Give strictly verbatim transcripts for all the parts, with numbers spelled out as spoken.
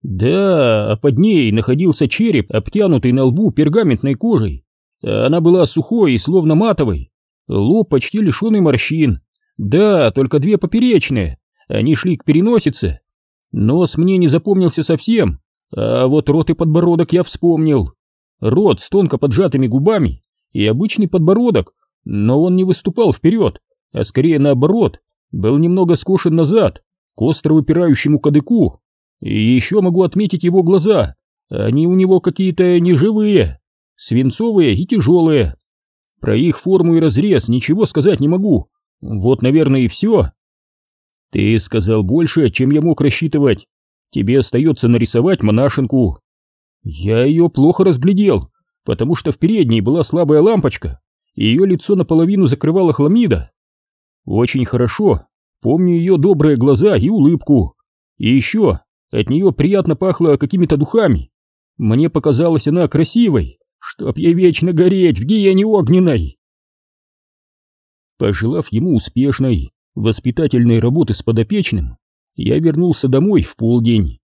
Да, а под ней находился череп, обтянутый на лбу пергаментной кожей. Она была сухой и словно матовой, лоб почти лишенный морщин. Да, только две поперечные, они шли к переносице. Нос мне не запомнился совсем, а вот рот и подбородок я вспомнил. Рот с тонко поджатыми губами и обычный подбородок, но он не выступал вперед, а скорее наоборот, был немного скошен назад, к остро выпирающему кадыку. И еще могу отметить его глаза, они у него какие-то неживые, свинцовые и тяжелые. Про их форму и разрез ничего сказать не могу, вот, наверное, и все. Ты сказал больше, чем я мог рассчитывать. Тебе остается нарисовать монашенку. Я ее плохо разглядел, потому что в передней была слабая лампочка, и ее лицо наполовину закрывала хламида. Очень хорошо помню ее добрые глаза и улыбку. И еще от нее приятно пахло какими-то духами. Мне показалась она красивой, чтоб я вечно гореть в гиене огненной. Пожелав ему успешной воспитательной работы с подопечным, я вернулся домой в полдень.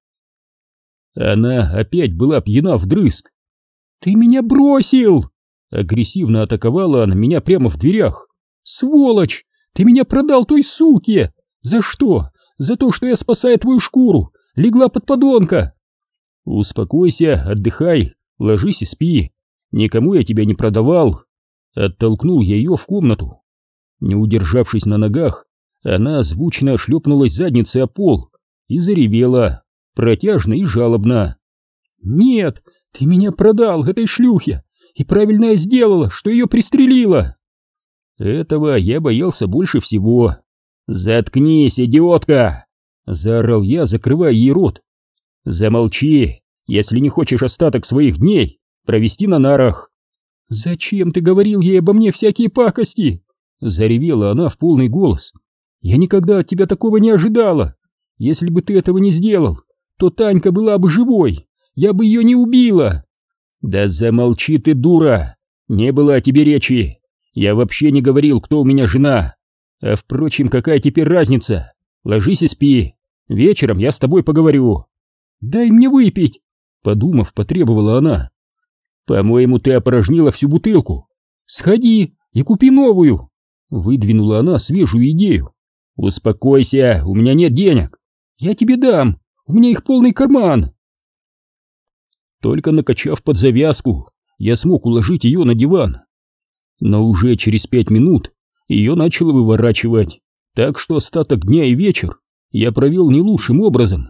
Она опять была пьяна вдрызг. «Ты меня бросил!» Агрессивно атаковала она меня прямо в дверях. «Сволочь! Ты меня продал той суке! За что? За то, что я, спасая твою шкуру, легла под подонка!» «Успокойся, отдыхай, ложись и спи. Никому я тебя не продавал!» Оттолкнул я ее в комнату. Не удержавшись на ногах, она звучно шлепнулась задницей о пол и заревела, протяжно и жалобно. «Нет, ты меня продал этой шлюхе, и правильно я сделала, что ее пристрелила!» Этого я боялся больше всего. «Заткнись, идиотка!» — заорал я, закрывая ей рот. «Замолчи, если не хочешь остаток своих дней провести на нарах!» «Зачем ты говорил ей обо мне всякие пакости?» — заревела она в полный голос. «Я никогда от тебя такого не ожидала. Если бы ты этого не сделал, то Танька была бы живой, я бы ее не убила!» «Да замолчи ты, дура! Не было о тебе речи! Я вообще не говорил, кто у меня жена! А впрочем, какая теперь разница? Ложись и спи, вечером я с тобой поговорю!» «Дай мне выпить!» — подумав, потребовала она. «По-моему, ты опорожнила всю бутылку. Сходи и купи новую!» Выдвинула она свежую идею. «Успокойся, у меня нет денег!» «Я тебе дам, у меня их полный карман!» Только накачав под завязку, я смог уложить ее на диван. Но уже через пять минут ее начало выворачивать, так что остаток дня и вечер я провел не лучшим образом.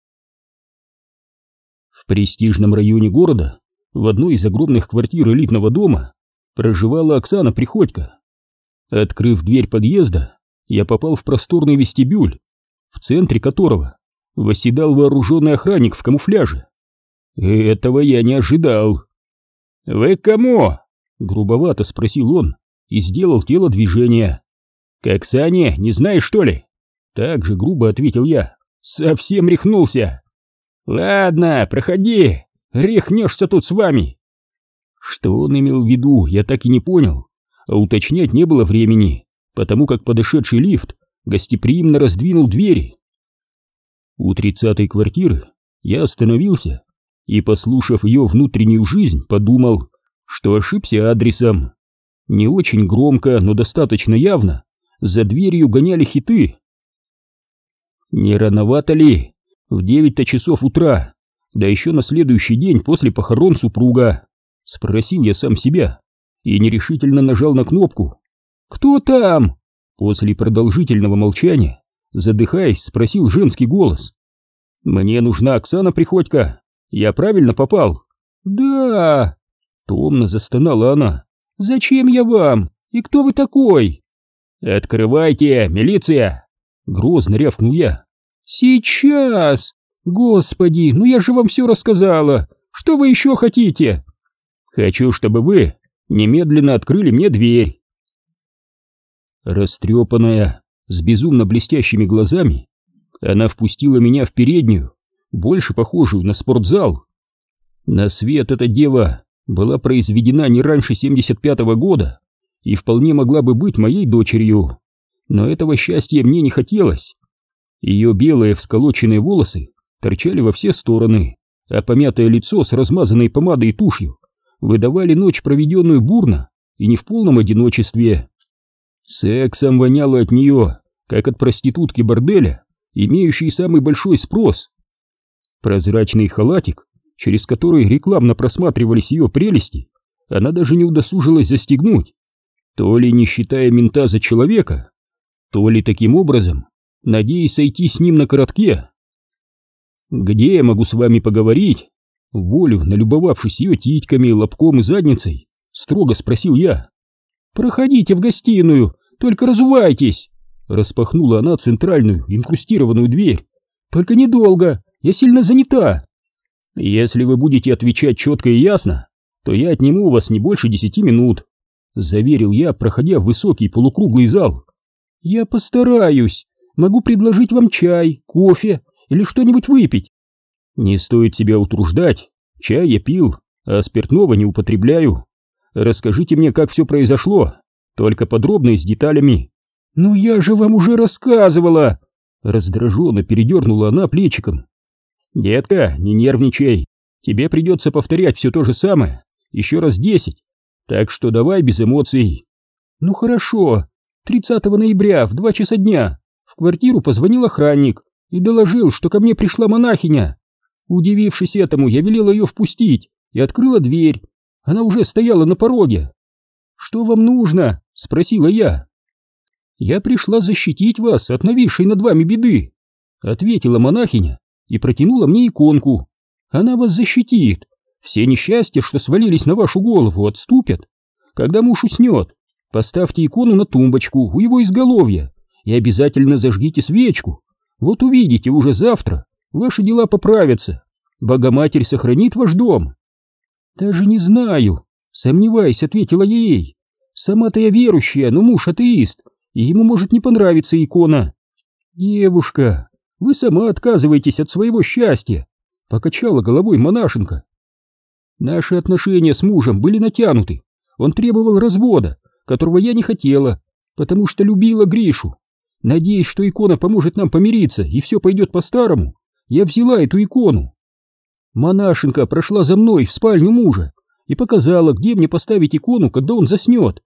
В престижном районе города, в одной из огромных квартир элитного дома, проживала Оксана Приходько. Открыв дверь подъезда, я попал в просторный вестибюль, в центре которого восседал вооруженный охранник в камуфляже. Этого я не ожидал. «Вы к кому?» — грубовато спросил он и сделал телодвижение. «К Оксане, не знаешь, что ли?» Так же грубо ответил я. «Совсем рехнулся!» «Ладно, проходи, рехнешься тут с вами!» Что он имел в виду, я так и не понял, а уточнять не было времени, потому как подошедший лифт гостеприимно раздвинул двери. У тридцатой квартиры я остановился и, послушав ее внутреннюю жизнь, подумал, что ошибся адресом. Не очень громко, но достаточно явно за дверью гоняли хиты. Не рановато ли? В девять-то часов утра, да еще на следующий день после похорон супруга. Спросил я сам себя и нерешительно нажал на кнопку. «Кто там?» После продолжительного молчания, задыхаясь, спросил женский голос. «Мне нужна Оксана Приходько. Я правильно попал?» «Да!» — томно застонала она. «Зачем я вам? И кто вы такой?» «Открывайте, милиция!» — грозно рявкнул я. «Сейчас! Господи, ну я же вам все рассказала! Что вы еще хотите?» «Хочу, чтобы вы немедленно открыли мне дверь!» Растрепанная, с безумно блестящими глазами, она впустила меня в переднюю, больше похожую на спортзал. На свет эта дева была произведена не раньше семьдесят пятого года и вполне могла бы быть моей дочерью, но этого счастья мне не хотелось. Ее белые всколоченные волосы торчали во все стороны, а помятое лицо с размазанной помадой и тушью выдавали ночь, проведенную бурно и не в полном одиночестве. Сексом воняло от нее, как от проститутки борделя, имеющей самый большой спрос. Прозрачный халатик, через который рекламно просматривались ее прелести, она даже не удосужилась застегнуть, то ли не считая мента за человека, то ли таким образом надеясь сойти с ним на коротке. «Где я могу с вами поговорить?» Волю, налюбовавшись ее титьками, лобком и задницей, строго спросил я. «Проходите в гостиную, только разувайтесь!» Распахнула она центральную инкрустированную дверь. «Только недолго, я сильно занята!» «Если вы будете отвечать четко и ясно, то я отниму у вас не больше десяти минут», заверил я, проходя в высокий полукруглый зал. «Я постараюсь. Могу предложить вам чай, кофе или что-нибудь выпить». «Не стоит себя утруждать. Чай я пил, а спиртного не употребляю. Расскажите мне, как все произошло, только подробно и с деталями». «Ну я же вам уже рассказывала!» Раздраженно передернула она плечиком. «Детка, не нервничай. Тебе придется повторять все то же самое еще раз десять. Так что давай без эмоций». «Ну хорошо. тридцатого ноября в два часа дня в квартиру позвонил охранник и доложил, что ко мне пришла монахиня. Удивившись этому, я велела ее впустить и открыла дверь. Она уже стояла на пороге. «Что вам нужно?» — спросила я. «Я пришла защитить вас от нависшей над вами беды», — ответила монахиня и протянула мне иконку. «Она вас защитит. Все несчастья, что свалились на вашу голову, отступят. Когда муж уснет, поставьте икону на тумбочку у его изголовья и обязательно зажгите свечку. Вот увидите, уже завтра ваши дела поправятся. Богоматерь сохранит ваш дом». «Даже не знаю», — сомневаясь, ответила я ей. «Сама-то я верующая, но муж атеист, и ему может не понравиться икона». «Девушка, вы сама отказываетесь от своего счастья», — покачала головой монашенка. «Наши отношения с мужем были натянуты. Он требовал развода, которого я не хотела, потому что любила Гришу. Надеясь, что икона поможет нам помириться и все пойдет по-старому, я взяла эту икону. Монашенка прошла за мной в спальню мужа и показала, где мне поставить икону, когда он заснет.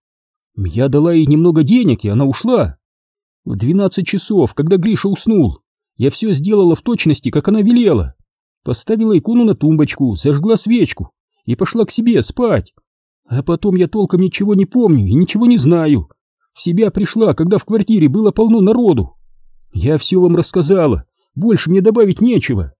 Я дала ей немного денег, и она ушла. В двенадцать часов, когда Гриша уснул, я все сделала в точности, как она велела. Поставила икону на тумбочку, зажгла свечку и пошла к себе спать. А потом я толком ничего не помню и ничего не знаю. В себя пришла, когда в квартире было полно народу. Я все вам рассказала, больше мне добавить нечего».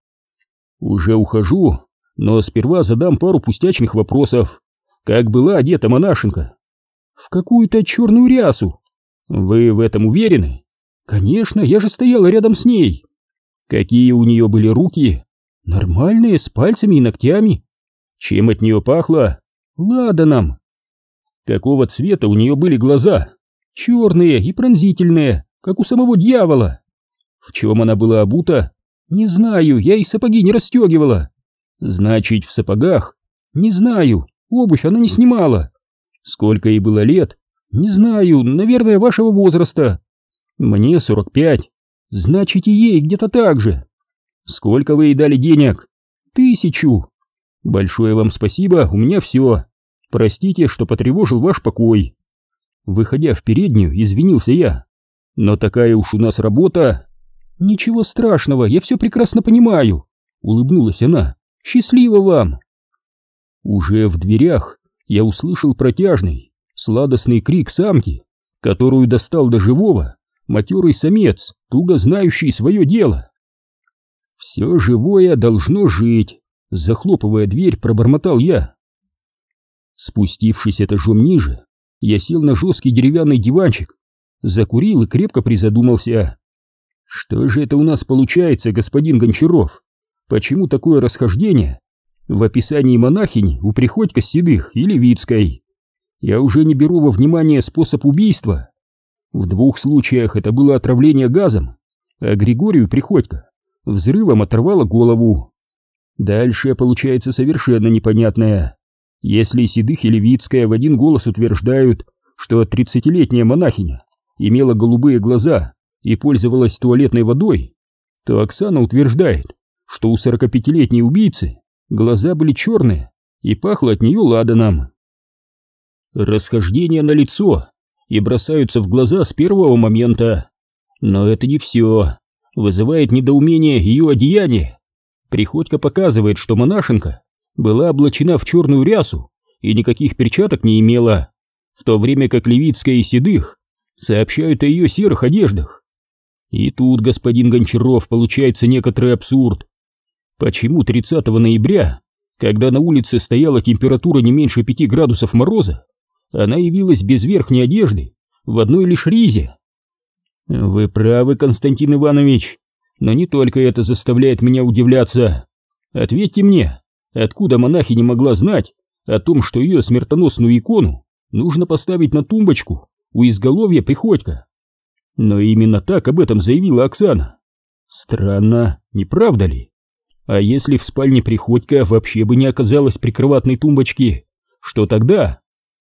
«Уже ухожу, но сперва задам пару пустячных вопросов. Как была одета монашенка?» «В какую-то черную рясу». «Вы в этом уверены?» «Конечно, я же стояла рядом с ней». «Какие у нее были руки?» «Нормальные, с пальцами и ногтями». «Чем от нее пахло?» «Ладаном». «Какого цвета у нее были глаза?» «Черные и пронзительные, как у самого дьявола». «В чем она была обута?» «Не знаю, я и сапоги не расстегивала». «Значит, в сапогах?» «Не знаю, обувь она не снимала». «Сколько ей было лет?» «Не знаю, наверное, вашего возраста». «Мне сорок пять». «Значит, и ей где-то так же». «Сколько вы ей дали денег?» «Тысячу». «Большое вам спасибо, у меня все. Простите, что потревожил ваш покой». Выходя в переднюю, извинился я. «Но такая уж у нас работа». «Ничего страшного, я все прекрасно понимаю», — улыбнулась она. «Счастливо вам». Уже в дверях я услышал протяжный, сладостный крик самки, которую достал до живого матерый самец, туго знающий свое дело. «Все живое должно жить», — захлопывая дверь, пробормотал я. Спустившись этажом ниже, я сел на жесткий деревянный диванчик, закурил и крепко призадумался. Что же это у нас получается, господин Гончаров? Почему такое расхождение в описании монахинь у Приходько Седых и Левицкой? Я уже не беру во внимание способ убийства. В двух случаях это было отравление газом, а Григорию Приходько взрывом оторвало голову. Дальше получается совершенно непонятное. Если Седых и Левицкая в один голос утверждают, что тридцатилетняя монахиня имела голубые глаза и пользовалась туалетной водой, то Оксана утверждает, что у сорокапятилетней убийцы глаза были черные и пахло от нее ладаном. Расхождения налицо и бросаются в глаза с первого момента. Но это не все. Вызывает недоумение ее одеяние. Приходько показывает, что монашенка была облачена в черную рясу и никаких перчаток не имела, в то время как Левицкая и Седых сообщают о ее серых одеждах. И тут, господин Гончаров, получается некоторый абсурд. Почему тридцатого ноября, когда на улице стояла температура не меньше пяти градусов мороза, она явилась без верхней одежды, в одной лишь ризе? Вы правы, Константин Иванович, но не только это заставляет меня удивляться. Ответьте мне, откуда монахиня могла знать о том, что ее смертоносную икону нужно поставить на тумбочку у изголовья Приходько? Но именно так об этом заявила Оксана. Странно, не правда ли? А если в спальне Приходько вообще бы не оказалось прикроватной тумбочки, что тогда?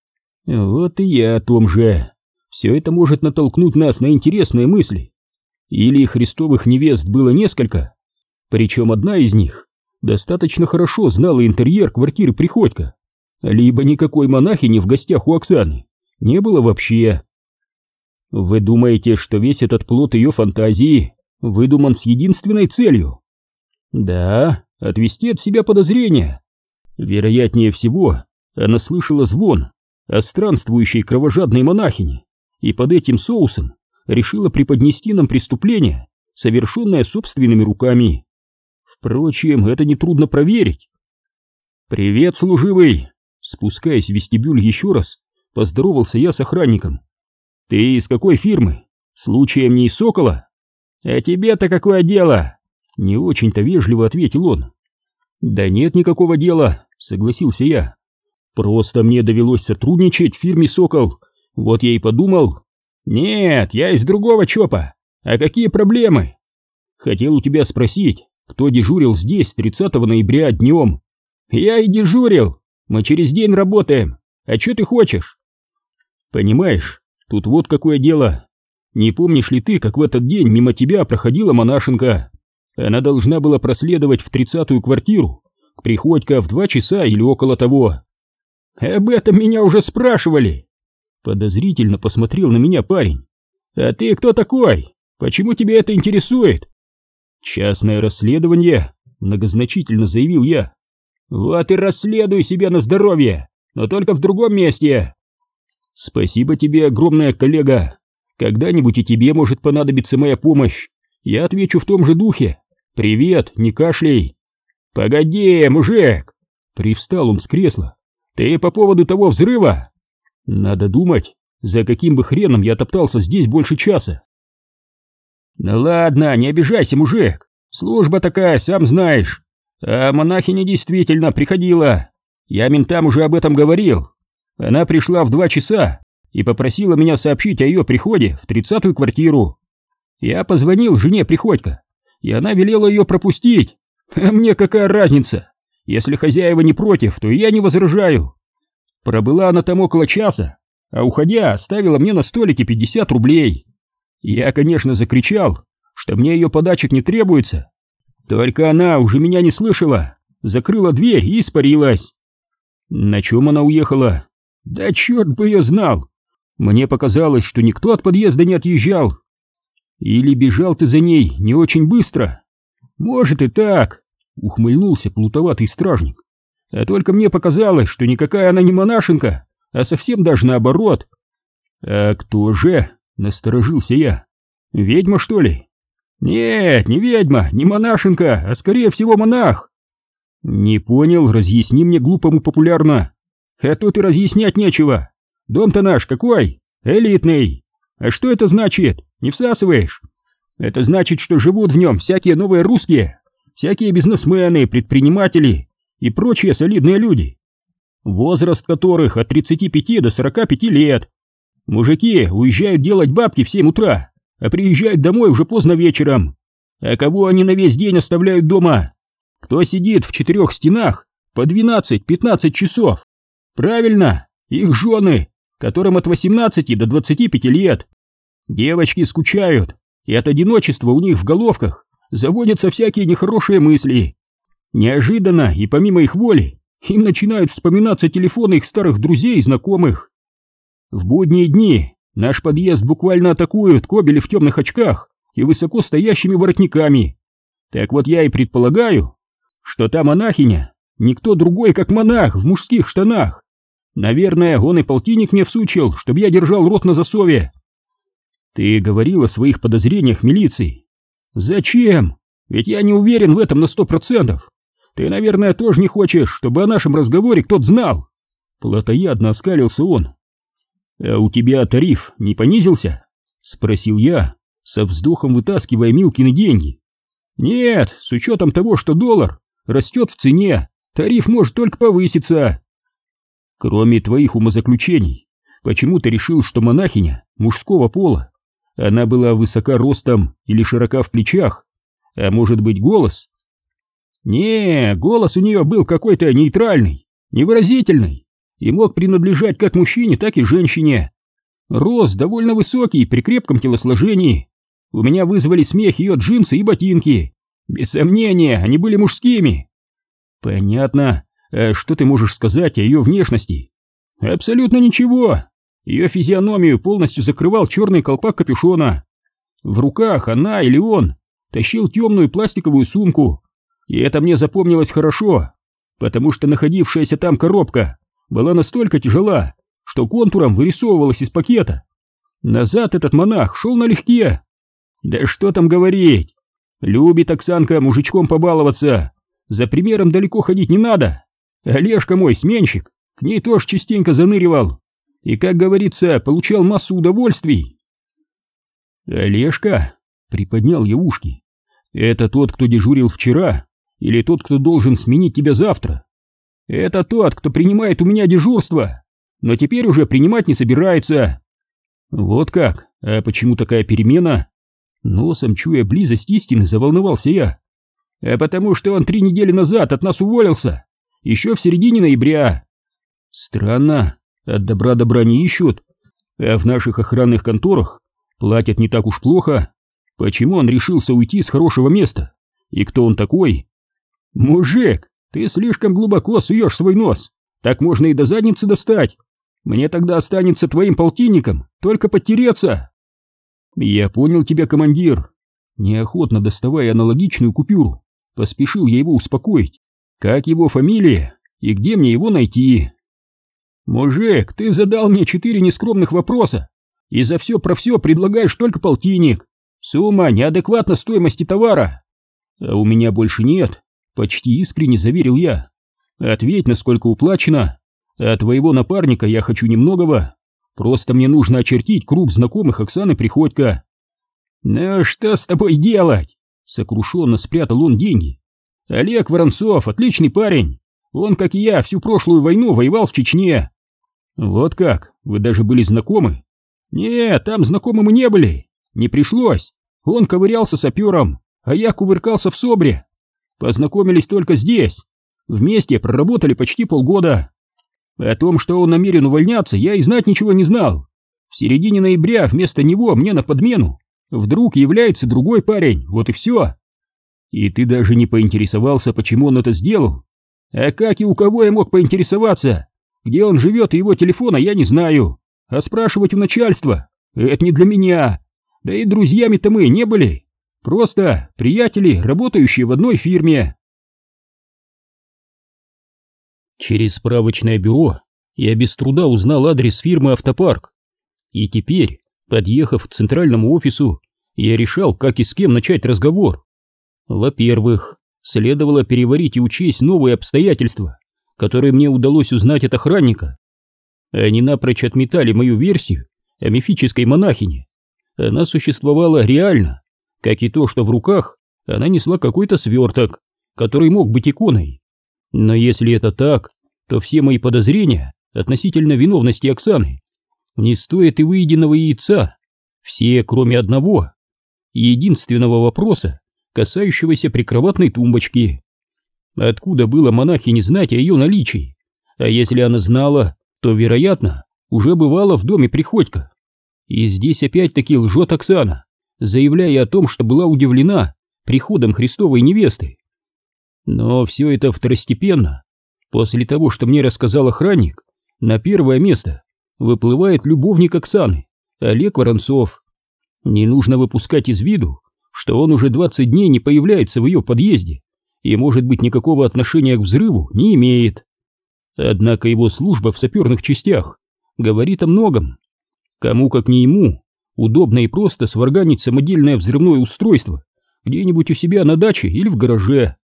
Вот и я о том же. Все это может натолкнуть нас на интересные мысли. Или христовых невест было несколько, причем одна из них достаточно хорошо знала интерьер квартиры Приходько, либо никакой монахини в гостях у Оксаны не было вообще. Вы думаете, что весь этот плод ее фантазии выдуман с единственной целью? Да, отвести от себя подозрения. Вероятнее всего, она слышала звон о странствующей кровожадной монахине и под этим соусом решила преподнести нам преступление, совершенное собственными руками. Впрочем, это нетрудно проверить. «Привет, служивый!» Спускаясь в вестибюль еще раз, поздоровался я с охранником. «Ты из какой фирмы? Случаем не из Сокола?» «А тебе-то какое дело?» Не очень-то вежливо ответил он. «Да нет никакого дела», согласился я. «Просто мне довелось сотрудничать в фирме «Сокол». Вот я и подумал». «Нет, я из другого ЧОПа. А какие проблемы?» «Хотел у тебя спросить, кто дежурил здесь тридцатого ноября днем?» «Я и дежурил. Мы через день работаем. А что ты хочешь?» «Понимаешь, тут вот какое дело. Не помнишь ли ты, как в этот день мимо тебя проходила монашенка? Она должна была проследовать в тридцатую квартиру к Приходько в два часа или около того». «Об этом меня уже спрашивали». Подозрительно посмотрел на меня парень. «А ты кто такой? Почему тебя это интересует?» «Частное расследование», многозначительно заявил я. «Вот и расследуй себя на здоровье, но только в другом месте». «Спасибо тебе огромное, коллега. Когда-нибудь и тебе может понадобиться моя помощь. Я отвечу в том же духе. Привет, не кашляй». «Погоди, мужик!» Привстал он с кресла. «Ты по поводу того взрыва?» «Надо думать, за каким бы хреном я топтался здесь больше часа». «Ну ладно, не обижайся, мужик. Служба такая, сам знаешь. А монахиня действительно приходила. Я ментам уже об этом говорил. Она пришла в два часа и попросила меня сообщить о ее приходе в тридцатую квартиру. Я позвонил жене Приходько, и она велела ее пропустить. А мне какая разница? Если хозяева не против, то и я не возражаю. Пробыла она там около часа, а уходя оставила мне на столике пятьдесят рублей. Я, конечно, закричал, что мне ее подачек не требуется. Только она уже меня не слышала, закрыла дверь и испарилась. На чем она уехала? Да черт бы ее знал. Мне показалось, что никто от подъезда не отъезжал. Или бежал ты за ней не очень быстро? Может и так, ухмыльнулся плутоватый стражник. А только мне показалось, что никакая она не монашенка, а совсем даже наоборот. А кто же? Насторожился я. Ведьма, что ли? Нет, не ведьма, не монашенка, а скорее всего монах. Не понял, разъясни мне глупому популярно. А тут и разъяснять нечего. Дом-то наш какой? Элитный. А что это значит? Не всасываешь? Это значит, что живут в нем всякие новые русские, всякие бизнесмены, предприниматели и прочие солидные люди, возраст которых от тридцати пяти до сорока пяти лет. Мужики уезжают делать бабки в семь утра, а приезжают домой уже поздно вечером. А кого они на весь день оставляют дома? Кто сидит в четырех стенах по двенадцать-пятнадцать часов? Правильно, их жены, которым от восемнадцати до двадцати пяти лет. Девочки скучают, и от одиночества у них в головках заводятся всякие нехорошие мысли. Неожиданно и помимо их воли им начинают вспоминаться телефоны их старых друзей и знакомых. В будние дни наш подъезд буквально атакуют кобели в темных очках и высоко стоящими воротниками. Так вот я и предполагаю, что та монахиня никто другой, как монах в мужских штанах. Наверное, он и полтинник мне всучил, чтобы я держал рот на засове. Ты говорил о своих подозрениях милиции. Зачем? Ведь я не уверен в этом на сто процентов. Ты, наверное, тоже не хочешь, чтобы о нашем разговоре кто-то знал. Плотоядно оскалился он. А у тебя тариф не понизился? Спросил я, со вздохом вытаскивая Милкины деньги. Нет, с учетом того, что доллар растет в цене, тариф может только повыситься. Кроме твоих умозаключений, почему ты решил, что монахиня мужского пола? Она была высока ростом или широка в плечах? А может быть, голос? Не, голос у нее был какой-то нейтральный, невыразительный и мог принадлежать как мужчине, так и женщине. Рост довольно высокий при крепком телосложении. У меня вызвали смех ее джинсы и ботинки. Без сомнения, они были мужскими. Понятно. А что ты можешь сказать о ее внешности? Абсолютно ничего. Ее физиономию полностью закрывал черный колпак капюшона. В руках она или он тащил темную пластиковую сумку. И это мне запомнилось хорошо, потому что находившаяся там коробка была настолько тяжела, что контуром вырисовывалась из пакета. Назад этот монах шел налегке. Да что там говорить. Любит Оксанка мужичком побаловаться. За примером далеко ходить не надо. Олежка мой, сменщик, к ней тоже частенько заныривал. И, как говорится, получал массу удовольствий. Олежка? Приподнял я ушки. Это тот, кто дежурил вчера? Или тот, кто должен сменить тебя завтра? Это тот, кто принимает у меня дежурство, но теперь уже принимать не собирается. Вот как? А почему такая перемена? Носом чуя близость истины, заволновался я. А потому что он три недели назад от нас уволился, еще в середине ноября. Странно, от добра добра не ищут, а в наших охранных конторах платят не так уж плохо. Почему он решился уйти с хорошего места? И кто он такой? Мужик, ты слишком глубоко суешь свой нос, так можно и до задницы достать. Мне тогда останется твоим полтинником только подтереться. Я понял тебя, командир. Неохотно доставая аналогичную купюру, поспешил я его успокоить. Как его фамилия и где мне его найти? Мужик, ты задал мне четыре нескромных вопроса и за все про все предлагаешь только полтинник. Сумма неадекватна стоимости товара. А у меня больше нет, почти искренне заверил я. Ответь, насколько уплачено. А твоего напарника я хочу немногого. Просто мне нужно очертить круг знакомых Оксаны Приходько. Ну что с тобой делать? Сокрушенно спрятал он деньги. Олег Воронцов, отличный парень. Он, как и я, всю прошлую войну воевал в Чечне. Вот как? Вы даже были знакомы? Нет, там знакомы мы не были. Не пришлось. Он ковырялся сапером, а я кувыркался в СОБРе. Познакомились только здесь. Вместе проработали почти полгода. О том, что он намерен увольняться, я и знать ничего не знал. В середине ноября вместо него мне на подмену вдруг является другой парень, вот и все. И ты даже не поинтересовался, почему он это сделал? А как и у кого я мог поинтересоваться? Где он живет и его телефона я не знаю. А спрашивать у начальства — это не для меня. Да и друзьями-то мы не были. Просто приятели, работающие в одной фирме. Через справочное бюро я без труда узнал адрес фирмы «Автопарк». И теперь, подъехав к центральному офису, я решал, как и с кем начать разговор. Во-первых, следовало переварить и учесть новые обстоятельства, которые мне удалось узнать от охранника. Они напрочь отметали мою версию о мифической монахине. Она существовала реально, как и то, что в руках она несла какой-то сверток, который мог быть иконой. Но если это так, то все мои подозрения относительно виновности Оксаны не стоят и выеденного яйца. Все, кроме одного, единственного вопроса, касающегося прикроватной тумбочки. Откуда было монахине знать о ее наличии? А если она знала, то, вероятно, уже бывала в доме Приходько. И здесь опять-таки лжет Оксана, заявляя о том, что была удивлена приходом Христовой невесты. Но все это второстепенно. После того, что мне рассказал охранник, на первое место выплывает любовник Оксаны, Олег Воронцов. Не нужно выпускать из виду, что он уже двадцать дней не появляется в ее подъезде и, может быть, никакого отношения к взрыву не имеет. Однако его служба в саперных частях говорит о многом. Кому, как не ему, удобно и просто сварганить самодельное взрывное устройство где-нибудь у себя на даче или в гараже.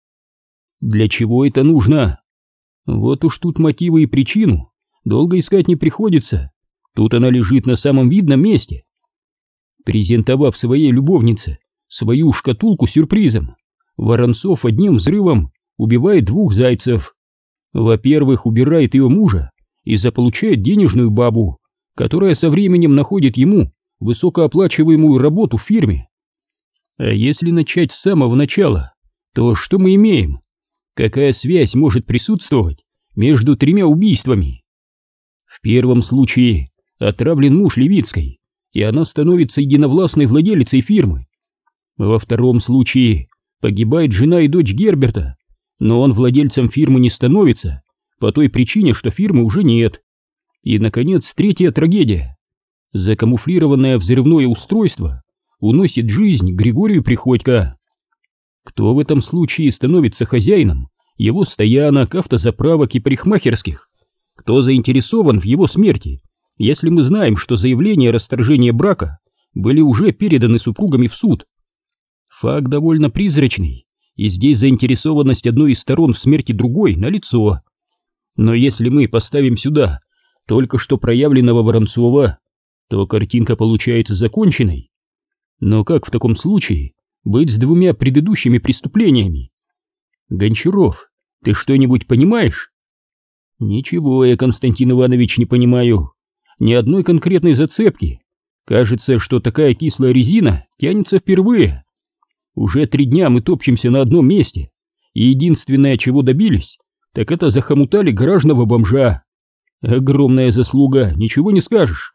Для чего это нужно? Вот уж тут мотивы и причину долго искать не приходится. Тут она лежит на самом видном месте. Презентовав своей любовнице свою шкатулку сюрпризом, Воронцов одним взрывом убивает двух зайцев. Во-первых, убирает ее мужа и заполучает денежную бабу, которая со временем находит ему высокооплачиваемую работу в фирме. А если начать с самого начала, то что мы имеем? Какая связь может присутствовать между тремя убийствами? В первом случае отравлен муж Левицкой, и она становится единовластной владелицей фирмы. Во втором случае погибает жена и дочь Герберта, но он владельцем фирмы не становится, по той причине, что фирмы уже нет. И, наконец, третья трагедия. Закамуфлированное взрывное устройство уносит жизнь Григорию Приходько. Кто в этом случае становится хозяином его стоянок, автозаправок и парикмахерских? Кто заинтересован в его смерти, если мы знаем, что заявления о расторжении брака были уже переданы супругами в суд? Факт довольно призрачный, и здесь заинтересованность одной из сторон в смерти другой налицо. Но если мы поставим сюда только что проявленного Воронцова, то картинка получается законченной. Но как в таком случае быть с двумя предыдущими преступлениями? Гончаров, ты что-нибудь понимаешь? Ничего я, Константин Иванович, не понимаю. Ни одной конкретной зацепки. Кажется, что такая кислая резина тянется впервые. Уже три дня мы топчемся на одном месте, и единственное, чего добились, так это захомутали гаражного бомжа. Огромная заслуга, ничего не скажешь.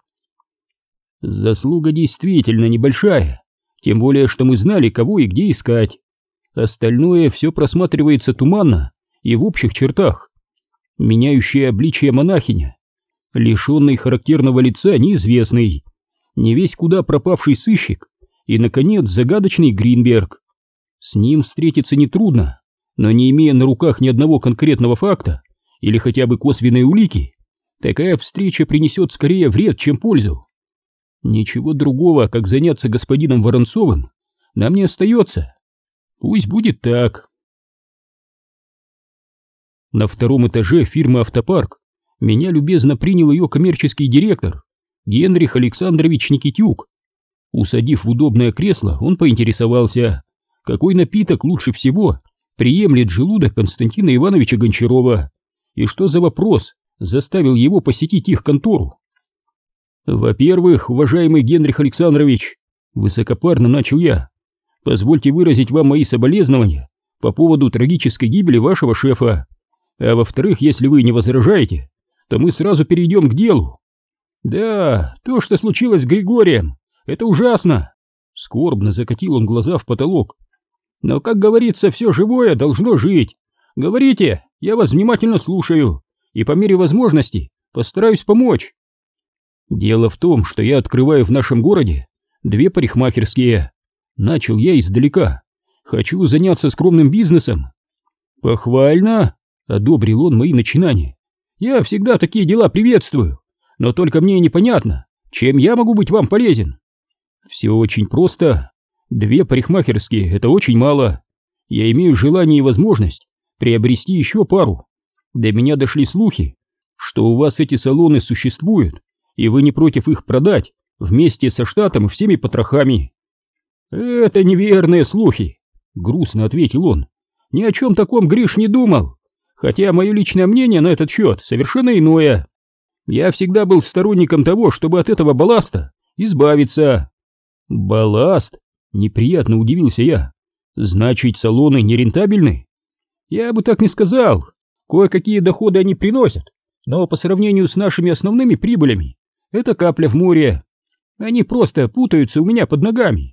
Заслуга действительно небольшая, тем более, что мы знали, кого и где искать. Остальное все просматривается туманно и в общих чертах. Меняющая обличие монахиня, лишенный характерного лица неизвестный, не весь куда пропавший сыщик и, наконец, загадочный Гринберг. С ним встретиться нетрудно, но не имея на руках ни одного конкретного факта или хотя бы косвенной улики, такая встреча принесет скорее вред, чем пользу. Ничего другого, как заняться господином Воронцовым, нам не остается. Пусть будет так. На втором этаже фирмы «Автопарк» меня любезно принял ее коммерческий директор Генрих Александрович Никитюк. Усадив в удобное кресло, он поинтересовался, какой напиток лучше всего приемлет желудок Константина Ивановича Гончарова, и что за вопрос заставил его посетить их контору. «Во-первых, уважаемый Генрих Александрович», — высокопарно начал я, — «позвольте выразить вам мои соболезнования по поводу трагической гибели вашего шефа. А во-вторых, если вы не возражаете, то мы сразу перейдем к делу». «Да, то, что случилось с Григорием, это ужасно!» Скорбно закатил он глаза в потолок. «Но, как говорится, все живое должно жить. Говорите, я вас внимательно слушаю и по мере возможности постараюсь помочь». «Дело в том, что я открываю в нашем городе две парикмахерские. Начал я издалека. Хочу заняться скромным бизнесом». «Похвально!» — одобрил он мои начинания. «Я всегда такие дела приветствую, но только мне непонятно, чем я могу быть вам полезен». «Все очень просто. Две парикмахерские — это очень мало. Я имею желание и возможность приобрести еще пару. До меня дошли слухи, что у вас эти салоны существуют, и вы не против их продать вместе со штатом и всеми потрохами». «Это неверные слухи», — грустно ответил он. «Ни о чем таком Гриш не думал, хотя мое личное мнение на этот счет совершенно иное. Я всегда был сторонником того, чтобы от этого балласта избавиться». «Балласт?» — неприятно удивился я. «Значит, салоны нерентабельны?» «Я бы так не сказал. Кое-какие доходы они приносят, но по сравнению с нашими основными прибылями это капля в море. Они просто путаются у меня под ногами.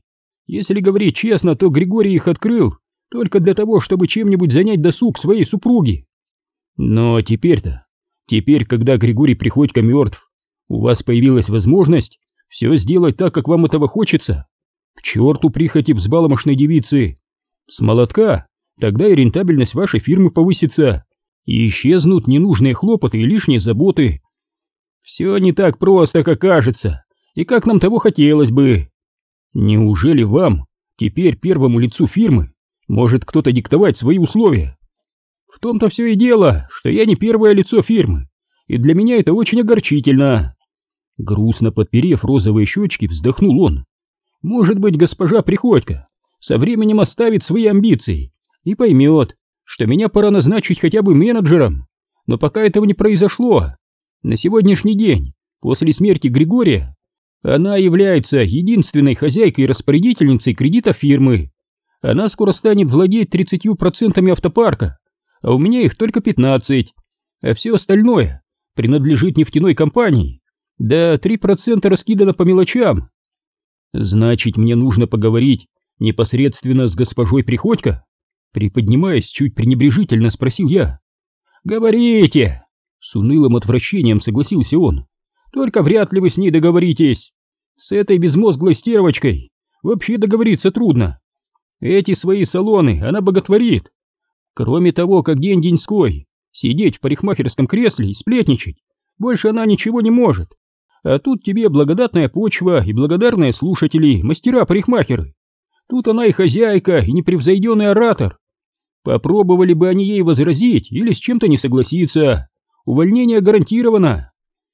Если говорить честно, то Григорий их открыл только для того, чтобы чем-нибудь занять досуг своей супруги. Но теперь-то, теперь, когда Григорий Приходько мертв, у вас появилась возможность все сделать так, как вам этого хочется. К черту прихоти взбаломошной девицы. С молотка тогда и рентабельность вашей фирмы повысится, и исчезнут ненужные хлопоты и лишние заботы. Все не так просто, как кажется, и как нам того хотелось бы. Неужели вам, теперь первому лицу фирмы, может кто-то диктовать свои условия? В том-то все и дело, что я не первое лицо фирмы, и для меня это очень огорчительно. Грустно подперев розовые щечки, вздохнул он. Может быть, госпожа Приходько со временем оставит свои амбиции и поймет, что меня пора назначить хотя бы менеджером, но пока этого не произошло. На сегодняшний день, после смерти Григория, она является единственной хозяйкой и распорядительницей кредитов фирмы. Она скоро станет владеть тридцатью процентами автопарка, а у меня их только пятнадцать, а все остальное принадлежит нефтяной компании, да три процента раскидано по мелочам. Значит, мне нужно поговорить непосредственно с госпожой Приходько? Приподнимаясь, чуть пренебрежительно спросил я. Говорите! С унылым отвращением согласился он. Только вряд ли вы с ней договоритесь. С этой безмозглой стервочкой вообще договориться трудно. Эти свои салоны она боготворит. Кроме того, как день-деньской сидеть в парикмахерском кресле и сплетничать, больше она ничего не может. А тут тебе благодатная почва и благодарные слушатели, мастера-парикмахеры. Тут она и хозяйка, и непревзойденный оратор. Попробовали бы они ей возразить или с чем-то не согласиться. Увольнение гарантировано.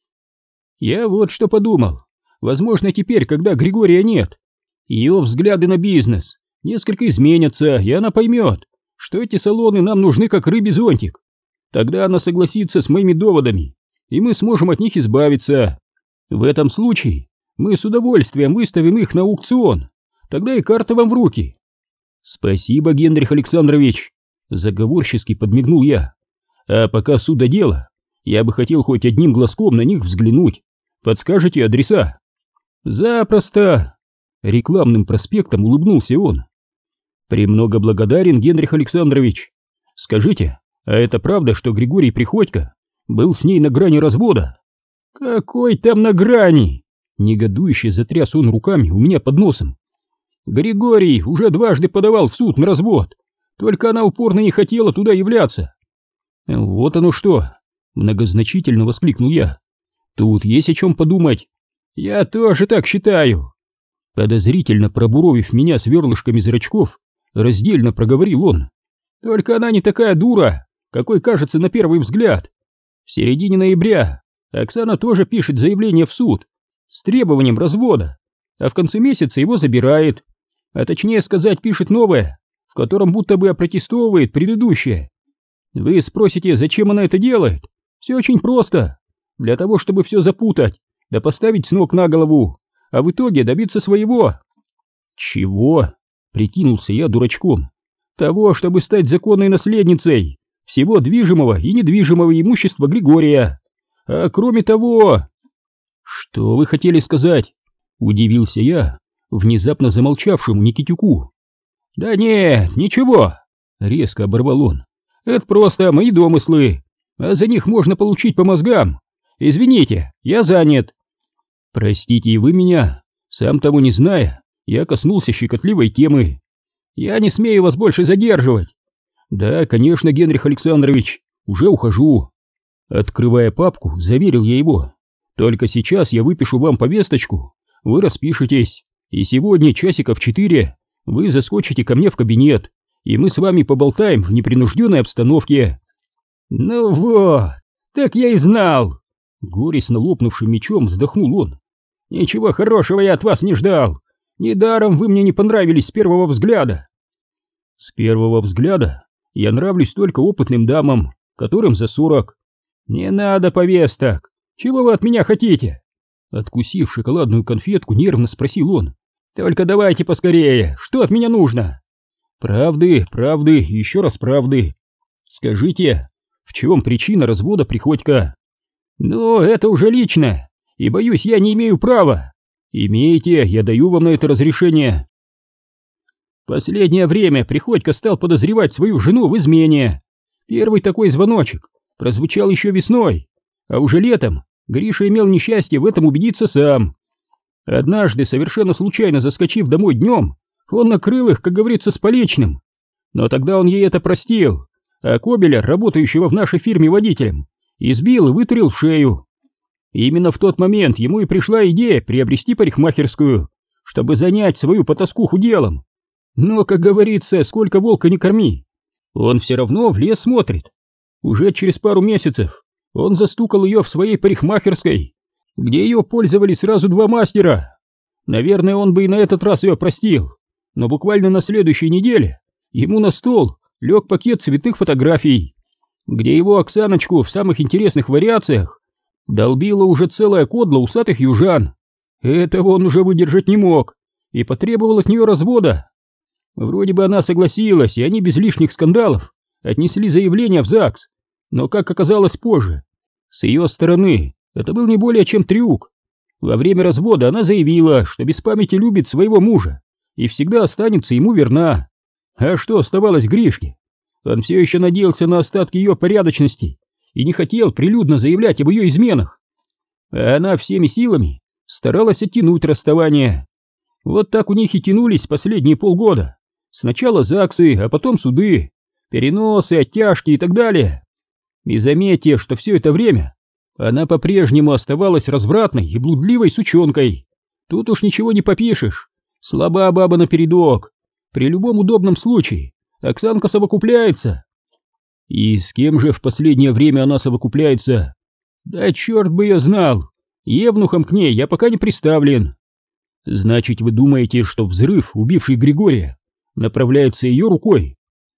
Я вот что подумал. Возможно, теперь, когда Григория нет, ее взгляды на бизнес несколько изменятся, и она поймет, что эти салоны нам нужны как рыбий зонтик. Тогда она согласится с моими доводами, и мы сможем от них избавиться. В этом случае мы с удовольствием выставим их на аукцион. Тогда и карта вам в руки. Спасибо, Генрих Александрович, заговорчески подмигнул я. А пока суда дело, я бы хотел хоть одним глазком на них взглянуть. Подскажете адреса? Запросто. Рекламным проспектом улыбнулся он. Премного благодарен, Генрих Александрович. Скажите, а это правда, что Григорий Приходько был с ней на грани развода? Какой там на грани? Негодующе затряс он руками у меня под носом. Григорий уже дважды подавал в суд на развод, только она упорно не хотела туда являться. Вот оно что, многозначительно воскликнул я. Тут есть о чем подумать. Я тоже так считаю. Подозрительно пробуровив меня сверлышками зрачков, раздельно проговорил он. Только она не такая дура, какой кажется на первый взгляд. В середине ноября Оксана тоже пишет заявление в суд с требованием развода, а в конце месяца его забирает, а точнее сказать, пишет новое, в котором будто бы опротестовывает предыдущее. Вы спросите, зачем она это делает? Все очень просто. Для того, чтобы все запутать, да поставить с ног на голову, а в итоге добиться своего. Чего? Прикинулся я дурачком. Того, чтобы стать законной наследницей всего движимого и недвижимого имущества Григория. А кроме того... Что вы хотели сказать? Удивился я внезапно замолчавшему Никитюку. Да нет, ничего, резко оборвал он. Это просто мои домыслы, а за них можно получить по мозгам. Извините, я занят. Простите и вы меня, сам того не зная, я коснулся щекотливой темы. Я не смею вас больше задерживать. Да, конечно, Генрих Александрович, уже ухожу. Открывая папку, заверил я его. Только сейчас я выпишу вам повесточку, вы распишетесь, и сегодня часиков четыре вы заскочите ко мне в кабинет, и мы с вами поболтаем в непринужденной обстановке. Ну вот, так я и знал. Горестно лопнувшим мечом вздохнул он. Ничего хорошего я от вас не ждал. Недаром вы мне не понравились с первого взгляда. С первого взгляда я нравлюсь только опытным дамам, которым за сорок. Не надо повесток. Чего вы от меня хотите? Откусив шоколадную конфетку, нервно спросил он. Только давайте поскорее, что от меня нужно? Правды, правды, еще раз правды. Скажите, в чем причина развода Приходько? Ну, это уже лично, и боюсь, я не имею права. Имеете, я даю вам на это разрешение. Последнее время Приходько стал подозревать свою жену в измене. Первый такой звоночек прозвучал еще весной, а уже летом Гриша имел несчастье в этом убедиться сам. Однажды, совершенно случайно заскочив домой днем, он накрыл их, как говорится, с поличным. Но тогда он ей это простил, а Кобеля, работающего в нашей фирме водителем, избил и вытурил в шею. И именно в тот момент ему и пришла идея приобрести парикмахерскую, чтобы занять свою потаскуху делом. Но, как говорится, сколько волка не корми, он все равно в лес смотрит. Уже через пару месяцев он застукал ее в своей парикмахерской, где ее пользовались сразу два мастера. Наверное, он бы и на этот раз ее простил, но буквально на следующей неделе ему на стол лег пакет цветных фотографий, где его Оксаночку в самых интересных вариациях долбила уже целая кодла усатых южан. Этого он уже выдержать не мог и потребовал от нее развода. Вроде бы она согласилась, и они без лишних скандалов отнесли заявление в ЗАГС, но, как оказалось позже, с ее стороны это был не более чем трюк. Во время развода она заявила, что без памяти любит своего мужа и всегда останется ему верна. А что оставалось Гришке? Он все еще надеялся на остатки ее порядочности и не хотел прилюдно заявлять об ее изменах. А она всеми силами старалась оттянуть расставание. Вот так у них и тянулись последние полгода. Сначала ЗАГСы, а потом суды, переносы, оттяжки и так далее. И заметьте, что все это время она по-прежнему оставалась развратной и блудливой сучонкой. Тут уж ничего не попишешь. Слаба баба напередок. При любом удобном случае Оксанка совокупляется. И с кем же в последнее время она совокупляется? Да черт бы ее знал. Евнухом к ней я пока не приставлен. Значит, вы думаете, что взрыв, убивший Григория, направляется ее рукой?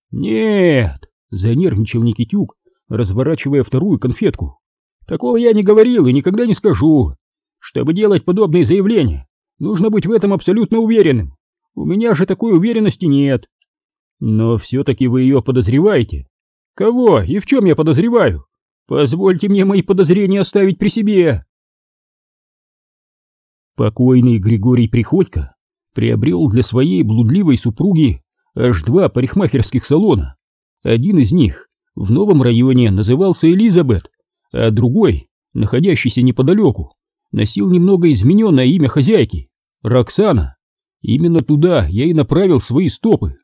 Нет, занервничал Никитюк, разворачивая вторую конфетку. Такого я не говорил и никогда не скажу. Чтобы делать подобные заявления, нужно быть в этом абсолютно уверенным. У меня же такой уверенности нет. Но все-таки вы ее подозреваете. Кого и в чем я подозреваю? Позвольте мне мои подозрения оставить при себе. Покойный Григорий Приходько приобрел для своей блудливой супруги аж два парикмахерских салона. Один из них в новом районе назывался Элизабет, а другой, находящийся неподалеку, носил немного измененное имя хозяйки — Роксана. Именно туда я и направил свои стопы.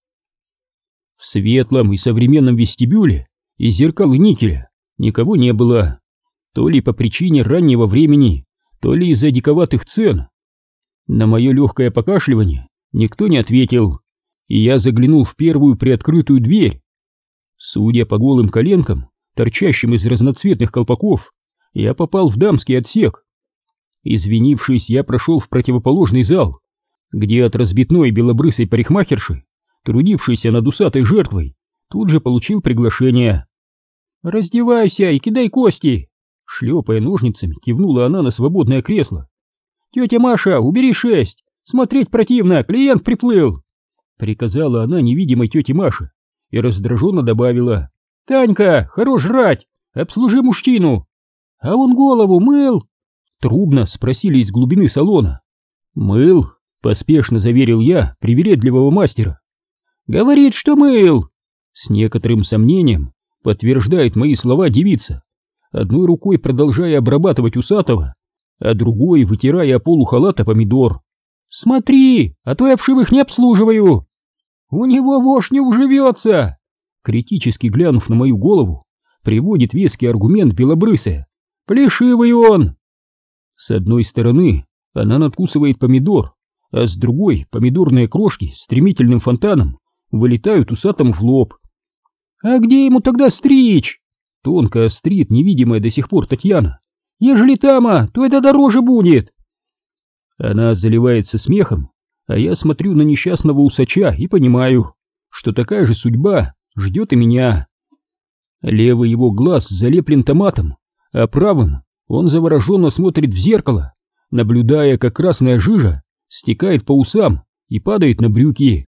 В светлом и современном вестибюле из зеркал и никеля никого не было, то ли по причине раннего времени, то ли из-за диковатых цен. На мое легкое покашливание никто не ответил, и я заглянул в первую приоткрытую дверь. Судя по голым коленкам, торчащим из разноцветных колпаков, я попал в дамский отсек. Извинившись, я прошел в противоположный зал, где от разбитной белобрысой парикмахерши, трудившейся над усатой жертвой, тут же получил приглашение. «Раздевайся и кидай кости!» Шлепая ножницами, кивнула она на свободное кресло. «Тетя Маша, убери шесть! Смотреть противно, клиент приплыл!» Приказала она невидимой тете Маше и раздраженно добавила: «Танька, хорош жрать! Обслужи мужчину!» «А он голову мыл?» Трубно спросили из глубины салона. «Мыл», поспешно заверил я привередливого мастера. «Говорит, что мыл!» С некоторым сомнением подтверждает мои слова девица, одной рукой продолжая обрабатывать усатого, а другой вытирая о полу халата помидор. «Смотри, а то я вшивых не обслуживаю!» «У него вошь не уживется!» Критически глянув на мою голову, приводит веский аргумент белобрысая. «Плешивый он!» С одной стороны она надкусывает помидор, а с другой помидорные крошки стремительным фонтаном вылетают усатому в лоб. «А где ему тогда стричь?» Тонко острит невидимая до сих пор Татьяна. «Ежели тама, то это дороже будет!» Она заливается смехом, а я смотрю на несчастного усача и понимаю, что такая же судьба ждет и меня. Левый его глаз залеплен томатом, а правым он завороженно смотрит в зеркало, наблюдая, как красная жижа стекает по усам и падает на брюки.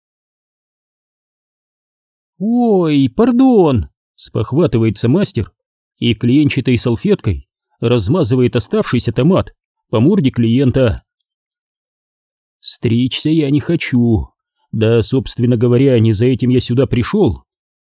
«Ой, пардон!» — спохватывается мастер и клеенчатой салфеткой размазывает оставшийся томат по морде клиента. Стричься я не хочу, Да, собственно говоря, не за этим я сюда пришел.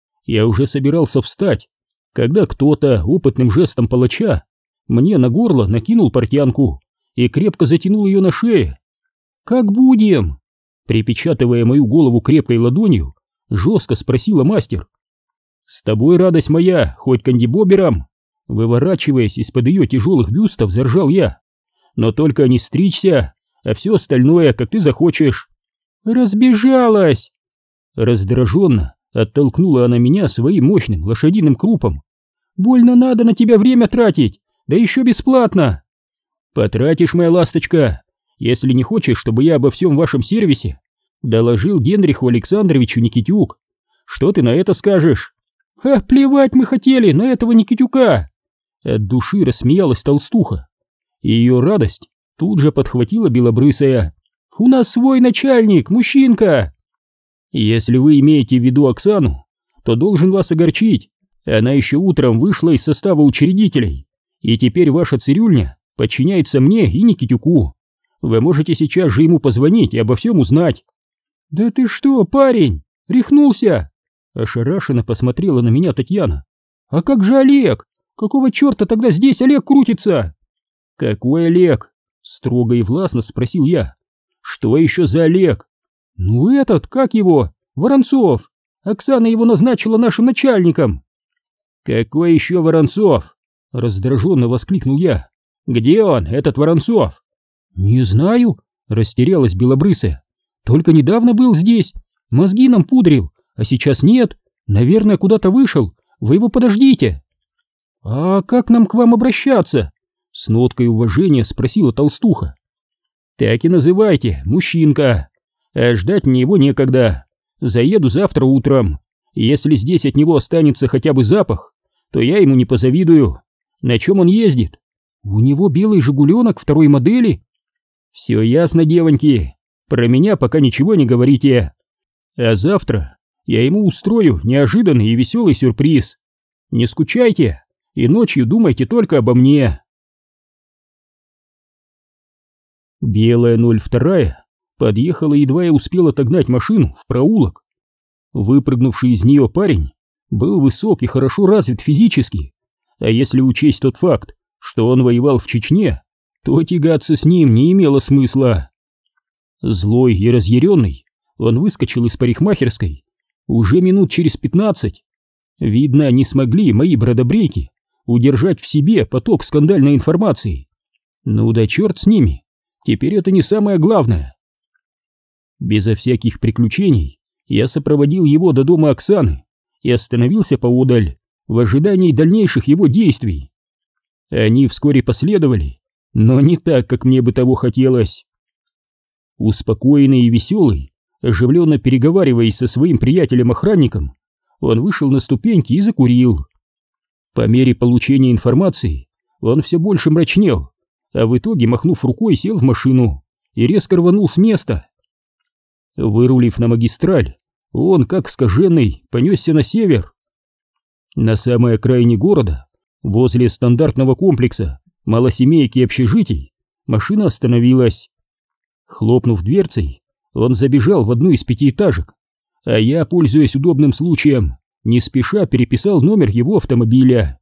Я уже собирался встать, когда кто-то опытным жестом палача мне на горло накинул портянку и крепко затянул ее на шее. «Как будем?» Припечатывая мою голову крепкой ладонью, жестко спросила мастер. «С тобой, радость моя, хоть кандибобером!» Выворачиваясь из-под ее тяжелых бюстов, заржал я. «Но только не стричься, а все остальное, как ты захочешь». «Разбежалась!» Раздраженно оттолкнула она меня своим мощным лошадиным крупом. «Больно надо на тебя время тратить, да еще бесплатно!» «Потратишь, моя ласточка, если не хочешь, чтобы я обо всем вашем сервисе доложил Генриху Александровичу Никитюк. Что ты на это скажешь?» «А плевать мы хотели на этого Никитюка!» От души рассмеялась толстуха. Ее радость тут же подхватила белобрысая. «У нас свой начальник, мужчинка!» «Если вы имеете в виду Оксану, то должен вас огорчить. Она еще утром вышла из состава учредителей, и теперь ваша цирюльня подчиняется мне и Никитюку. Вы можете сейчас же ему позвонить и обо всем узнать». «Да ты что, парень, рехнулся?» Ошарашенно посмотрела на меня Татьяна. «А как же Олег? Какого черта тогда здесь Олег крутится?» «Какой Олег?» Строго и властно спросил я. «Что еще за Олег?» «Ну этот, как его? Воронцов. Оксана его назначила нашим начальником». «Какой еще Воронцов?» Раздраженно воскликнул я. «Где он, этот Воронцов?» «Не знаю», растерялась белобрысая. «Только недавно был здесь, мозги нам пудрил, а сейчас нет. Наверное, куда-то вышел. Вы его подождите». «А как нам к вам обращаться?» С ноткой уважения спросила толстуха. «Так и называйте, мужчинка. А ждать мне его некогда. Заеду завтра утром. Если здесь от него останется хотя бы запах, то я ему не позавидую. На чем он ездит?» «У него белый жигуленок второй модели». «Все ясно, девоньки. Про меня пока ничего не говорите. А завтра я ему устрою неожиданный и веселый сюрприз. Не скучайте и ночью думайте только обо мне». Белая ноль два подъехала, едва я успел отогнать машину в проулок. Выпрыгнувший из нее парень был высок и хорошо развит физически, а если учесть тот факт, что он воевал в Чечне, то тягаться с ним не имело смысла. Злой и разъяренный, он выскочил из парикмахерской уже минут через пятнадцать. Видно, не смогли мои бродобрейки удержать в себе поток скандальной информации. Ну да черт с ними, теперь это не самое главное. Безо всяких приключений я сопроводил его до дома Оксаны и остановился поодаль в ожидании дальнейших его действий. Они вскоре последовали, но не так, как мне бы того хотелось. Успокоенный и веселый, оживленно переговариваясь со своим приятелем-охранником, он вышел на ступеньки и закурил. По мере получения информации он все больше мрачнел, а в итоге, махнув рукой, сел в машину и резко рванул с места. Вырулив на магистраль, он, как скаженный, понесся на север. На самой окраине города, возле стандартного комплекса малосемейки и общежитий, машина остановилась. Хлопнув дверцей, он забежал в одну из пятиэтажек, а я, пользуясь удобным случаем, не спеша переписал номер его автомобиля.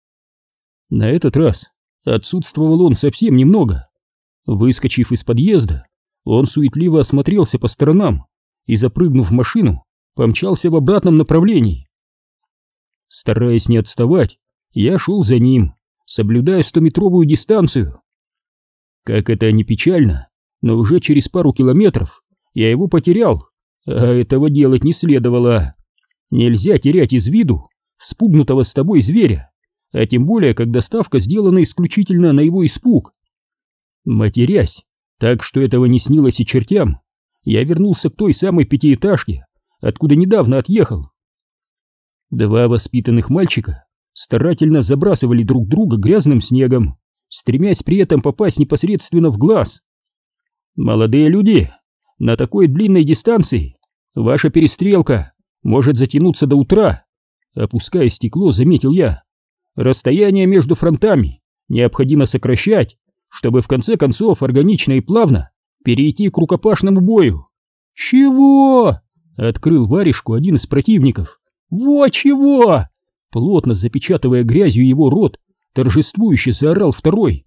На этот раз отсутствовал он совсем немного. Выскочив из подъезда, он суетливо осмотрелся по сторонам и, запрыгнув в машину, помчался в обратном направлении. Стараясь не отставать, я шел за ним, соблюдая стометровую дистанцию. Как это ни печально, но уже через пару километров я его потерял, а этого делать не следовало. Нельзя терять из виду вспугнутого с тобой зверя, а тем более, когда ставка сделана исключительно на его испуг. Матерясь, так что этого не снилось и чертям, я вернулся к той самой пятиэтажке, откуда недавно отъехал. Два воспитанных мальчика старательно забрасывали друг друга грязным снегом, стремясь при этом попасть непосредственно в глаз. «Молодые люди, на такой длинной дистанции ваша перестрелка может затянуться до утра», опуская стекло, заметил я. «Расстояние между фронтами необходимо сокращать, чтобы в конце концов органично и плавно перейти к рукопашному бою. «Чего?» — открыл варежку один из противников. «Вот чего!» Плотно запечатывая грязью его рот, торжествующе заорал второй.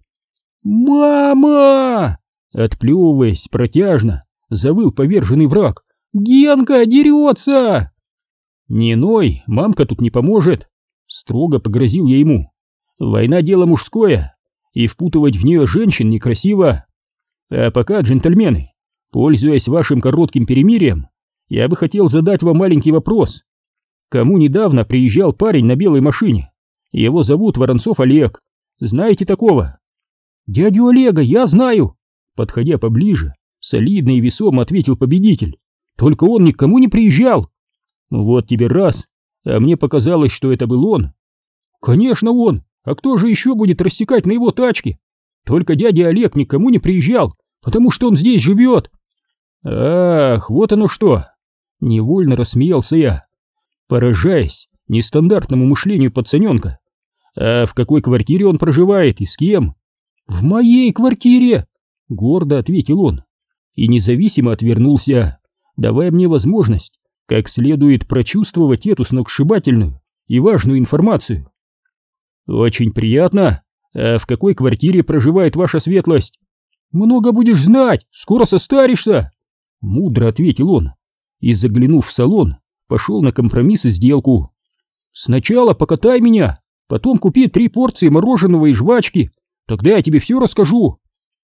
«Мама!» Отплевываясь протяжно, завыл поверженный враг. «Генка дерется!» «Не ной, мамка тут не поможет!» Строго погрозил я ему. «Война — дело мужское, и впутывать в нее женщин некрасиво. А пока, джентльмены, пользуясь вашим коротким перемирием, я бы хотел задать вам маленький вопрос. Кому недавно приезжал парень на белой машине? Его зовут Воронцов Олег. Знаете такого?» «Дядю Олега я знаю!» Подходя поближе, солидно и весомо ответил победитель. «Только он никому не приезжал!» «Вот тебе раз, а мне показалось, что это был он». «Конечно он! А кто же еще будет рассекать на его тачке? Только дядя Олег никому не приезжал, потому что он здесь живет!» «Ах, вот оно что!» Невольно рассмеялся я, поражаясь нестандартному мышлению пацаненка. «А в какой квартире он проживает и с кем?» «В моей квартире!» — гордо ответил он и независимо отвернулся, давая мне возможность как следует прочувствовать эту сногсшибательную и важную информацию. «Очень приятно. А в какой квартире проживает ваша светлость?» «Много будешь знать, скоро состаришься!» Мудро ответил он и, заглянув в салон, пошел на компромисс и сделку. «Сначала покатай меня, потом купи три порции мороженого и жвачки, тогда я тебе все расскажу».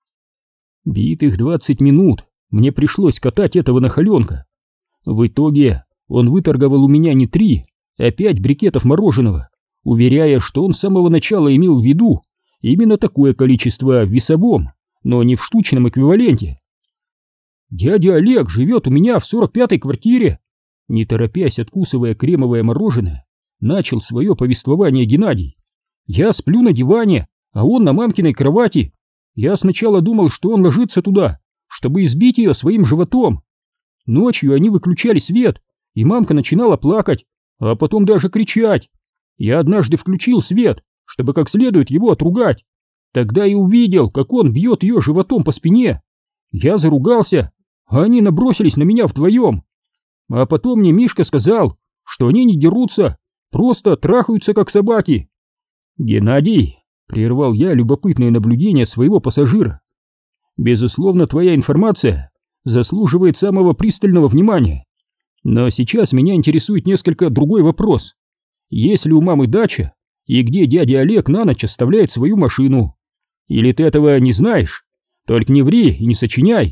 Битых двадцать минут мне пришлось катать этого нахаленка. В итоге он выторговал у меня не три, а пять брикетов мороженого, уверяя, что он с самого начала имел в виду именно такое количество в весовом, но не в штучном эквиваленте. «Дядя Олег живет у меня в сорок пятой квартире», не торопясь откусывая кремовое мороженое, начал свое повествование Геннадий. «Я сплю на диване, а он на мамкиной кровати. Я сначала думал, что он ложится туда, чтобы избить ее своим животом. Ночью они выключали свет, и мамка начинала плакать, а потом даже кричать. Я однажды включил свет, чтобы как следует его отругать. Тогда и увидел, как он бьет ее животом по спине. Я заругался, а они набросились на меня вдвоем. А потом мне Мишка сказал, что они не дерутся, просто трахаются как собаки». «Геннадий», — прервал я любопытное наблюдение своего пассажира, «безусловно, твоя информация заслуживает самого пристального внимания. Но сейчас меня интересует несколько другой вопрос. Есть ли у мамы дача, и где дядя Олег на ночь оставляет свою машину? Или ты этого не знаешь? Только не ври и не сочиняй».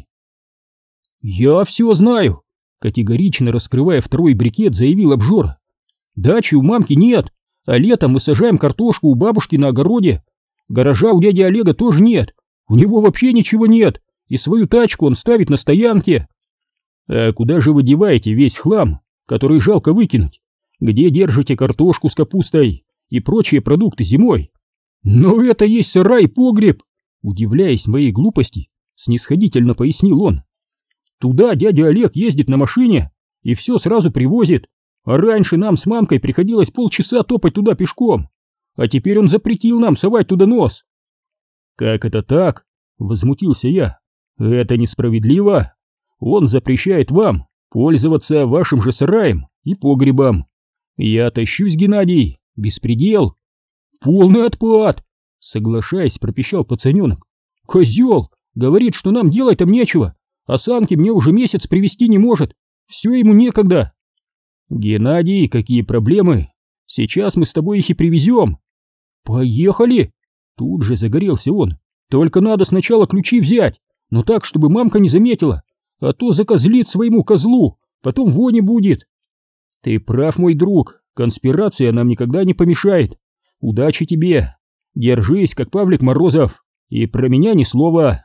«Я все знаю», — категорично раскрывая второй брикет, заявил обжора. «Дачи у мамки нет, а летом мы сажаем картошку у бабушки на огороде. Гаража у дяди Олега тоже нет, у него вообще ничего нет, и свою тачку он ставит на стоянке». «А куда же вы деваете весь хлам, который жалко выкинуть? Где держите картошку с капустой и прочие продукты зимой?» «Но это есть сарай и погреб», — удивляясь моей глупости, снисходительно пояснил он. «Туда дядя Олег ездит на машине и все сразу привозит, а раньше нам с мамкой приходилось полчаса топать туда пешком, а теперь он запретил нам совать туда нос». «Как это так?» — возмутился я. «Это несправедливо. Он запрещает вам пользоваться вашим же сараем и погребом. Я тащусь, Геннадий, беспредел». «Полный отпад!» — соглашаясь, пропищал пацаненок. «Козел! Говорит, что нам делать там нечего, а санки мне уже месяц привезти не может. Все ему некогда». «Геннадий, какие проблемы? Сейчас мы с тобой их и привезем». «Поехали!» Тут же загорелся он. «Только надо сначала ключи взять, но так, чтобы мамка не заметила, а то закозлит своему козлу, потом вони будет». «Ты прав, мой друг, конспирация нам никогда не помешает. Удачи тебе! Держись, как Павлик Морозов, и про меня ни слова».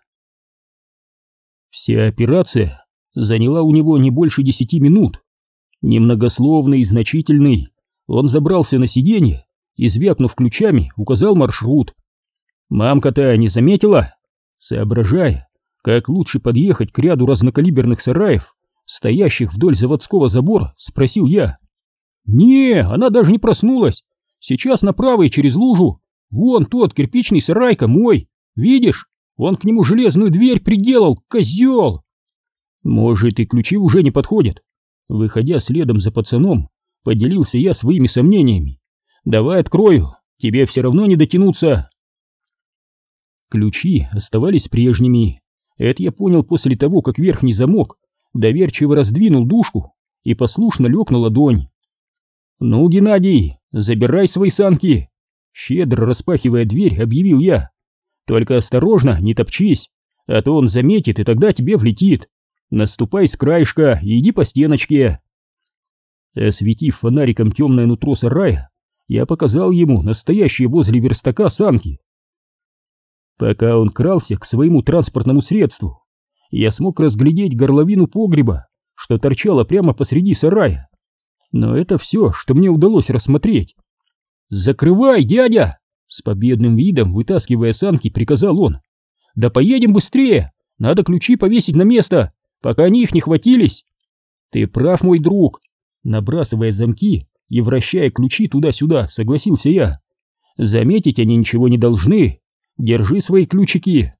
Вся операция заняла у него не больше десяти минут. Немногословный и значительный, он забрался на сиденье и, звякнув ключами, указал маршрут. «Мамка-то не заметила?» Соображая, как лучше подъехать к ряду разнокалиберных сараев, стоящих вдоль заводского забора, спросил я. «Не, она даже не проснулась. Сейчас направо и через лужу. Вон тот кирпичный сарайка мой. Видишь? Он к нему железную дверь приделал, козел!» Может, и ключи уже не подходят. Выходя следом за пацаном, поделился я своими сомнениями. Давай открою, тебе все равно не дотянуться. Ключи оставались прежними. Это я понял после того, как верхний замок доверчиво раздвинул дужку и послушно лег на ладонь. «Ну, Геннадий, забирай свои санки!» Щедро распахивая дверь, объявил я. «Только осторожно, не топчись, а то он заметит, и тогда тебе влетит. Наступай с краешка и иди по стеночке». Осветив фонариком темное нутро сарая, я показал ему настоящие возле верстака санки. Пока он крался к своему транспортному средству, я смог разглядеть горловину погреба, что торчало прямо посреди сарая. Но это все, что мне удалось рассмотреть. «Закрывай, дядя!» — с победным видом, вытаскивая санки, приказал он. «Да поедем быстрее! Надо ключи повесить на место, пока они их не хватились!» «Ты прав, мой друг!» Набрасывая замки и вращая ключи туда-сюда, согласился я. «Заметить они ничего не должны. Держи свои ключики!»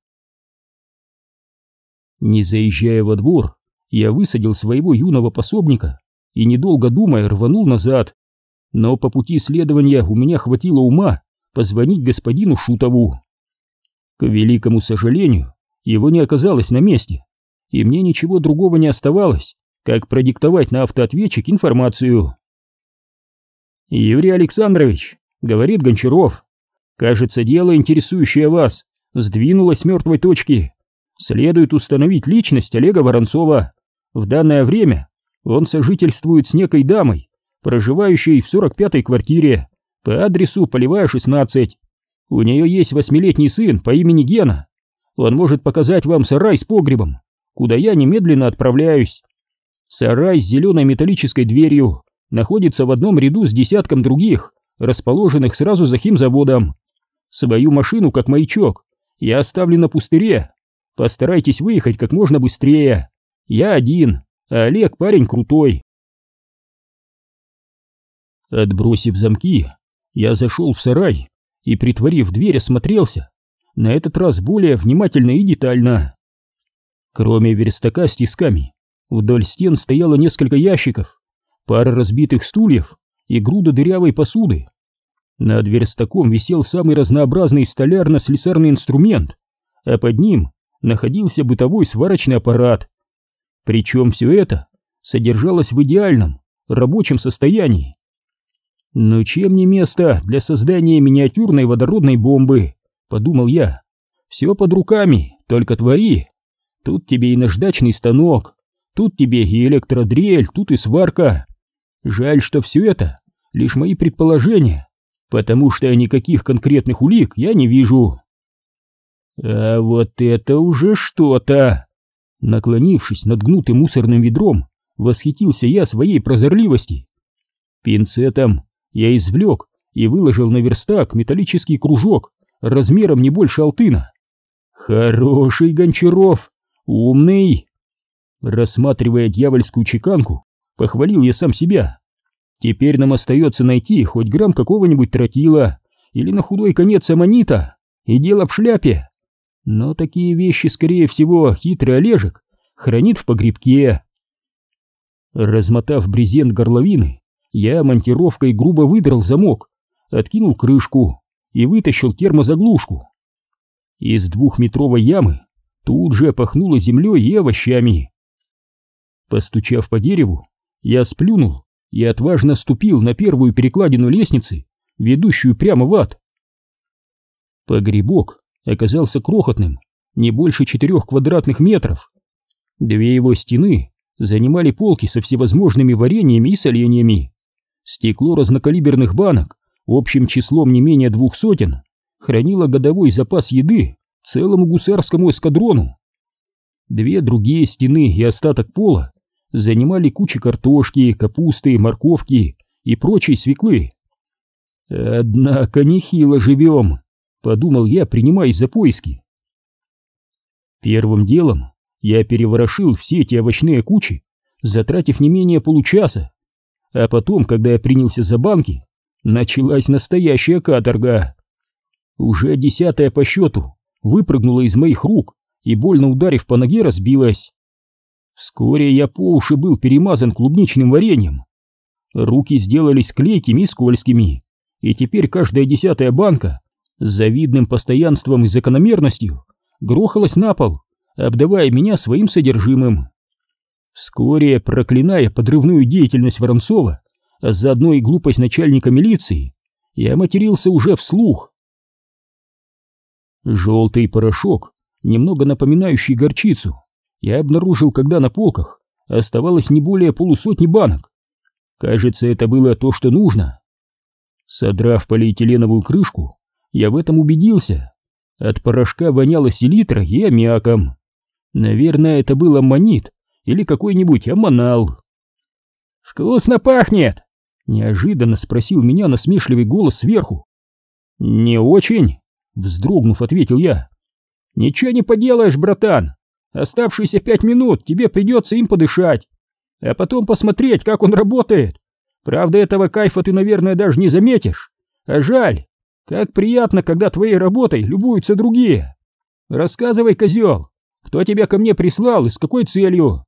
Не заезжая во двор, я высадил своего юного пособника и, недолго думая, рванул назад. Но по пути следования у меня хватило ума позвонить господину Шутову. К великому сожалению, его не оказалось на месте, и мне ничего другого не оставалось, как продиктовать на автоответчик информацию. «Юрий Александрович», — говорит Гончаров, — «кажется, дело, интересующее вас, сдвинулось с мертвой точки. Следует установить личность Олега Воронцова. В данное время он сожительствует с некой дамой, проживающей в сорок пятой квартире по адресу Полевая, шестнадцать. У нее есть восьмилетний сын по имени Гена. Он может показать вам сарай с погребом, куда я немедленно отправляюсь. Сарай с зеленой металлической дверью находится в одном ряду с десятком других, расположенных сразу за химзаводом. Свою машину, как маячок, я оставлю на пустыре. Постарайтесь выехать как можно быстрее. Я один, а Олег парень крутой». Отбросив замки, я зашел в сарай и, притворив дверь, осмотрелся, на этот раз более внимательно и детально. Кроме верстака с тисками, вдоль стен стояло несколько ящиков, пара разбитых стульев и груда дырявой посуды. Над верстаком висел самый разнообразный столярно-слесарный инструмент, а под ним находился бытовой сварочный аппарат. Причем все это содержалось в идеальном рабочем состоянии. «Ну чем не место для создания миниатюрной водородной бомбы?» — подумал я. «Все под руками, только твори. Тут тебе и наждачный станок, тут тебе и электродрель, тут и сварка. Жаль, что все это лишь мои предположения, потому что никаких конкретных улик я не вижу». «А вот это уже что-то!» Наклонившись над гнутым мусорным ведром, восхитился я своей прозорливости. Пинцетом я извлек и выложил на верстак металлический кружок размером не больше алтына. «Хороший Гончаров, умный!» Рассматривая дьявольскую чеканку, похвалил я сам себя. «Теперь нам остается найти хоть грамм какого-нибудь тротила или на худой конец аммонита, и дело в шляпе. Но такие вещи, скорее всего, хитрый Олежек хранит в погребке». Размотав брезент горловины, я монтировкой грубо выдрал замок, откинул крышку и вытащил термозаглушку. Из двухметровой ямы тут же пахнуло землей и овощами. Постучав по дереву, я сплюнул и отважно ступил на первую перекладину лестницы, ведущую прямо в ад. Погребок оказался крохотным, не больше четырех квадратных метров. Две его стены занимали полки со всевозможными вареньями и соленьями. Стекло разнокалиберных банок общим числом не менее двух сотен хранило годовой запас еды целому гусарскому эскадрону. Две другие стены и остаток пола занимали кучи картошки, капусты, морковки и прочей свеклы. «Однако нехило живем», — подумал я, принимаясь за поиски. Первым делом я переворошил все эти овощные кучи, затратив не менее получаса, а потом, когда я принялся за банки, началась настоящая каторга. Уже десятая по счету выпрыгнула из моих рук и, больно ударив по ноге, разбилась. Вскоре я по уши был перемазан клубничным вареньем. Руки сделались клейкими и скользкими, и теперь каждая десятая банка с завидным постоянством и закономерностью грохалась на пол, обдавая меня своим содержимым. Вскоре, проклиная подрывную деятельность Воронцова, а заодно и глупость начальника милиции, я матерился уже вслух. Желтый порошок, немного напоминающий горчицу, я обнаружил, когда на полках оставалось не более полусотни банок. Кажется, это было то, что нужно. Содрав полиэтиленовую крышку, я в этом убедился. От порошка воняло селитрой и аммиаком. Наверное, это был аммонит или какой-нибудь аммонал. «Вкусно пахнет!» — неожиданно спросил меня насмешливый голос сверху. «Не очень», — вздрогнув, ответил я. «Ничего не поделаешь, братан. Оставшиеся пять минут тебе придется им подышать, а потом посмотреть, как он работает. Правда, этого кайфа ты, наверное, даже не заметишь. А жаль, как приятно, когда твоей работой любуются другие. Рассказывай, козел, кто тебя ко мне прислал и с какой целью?»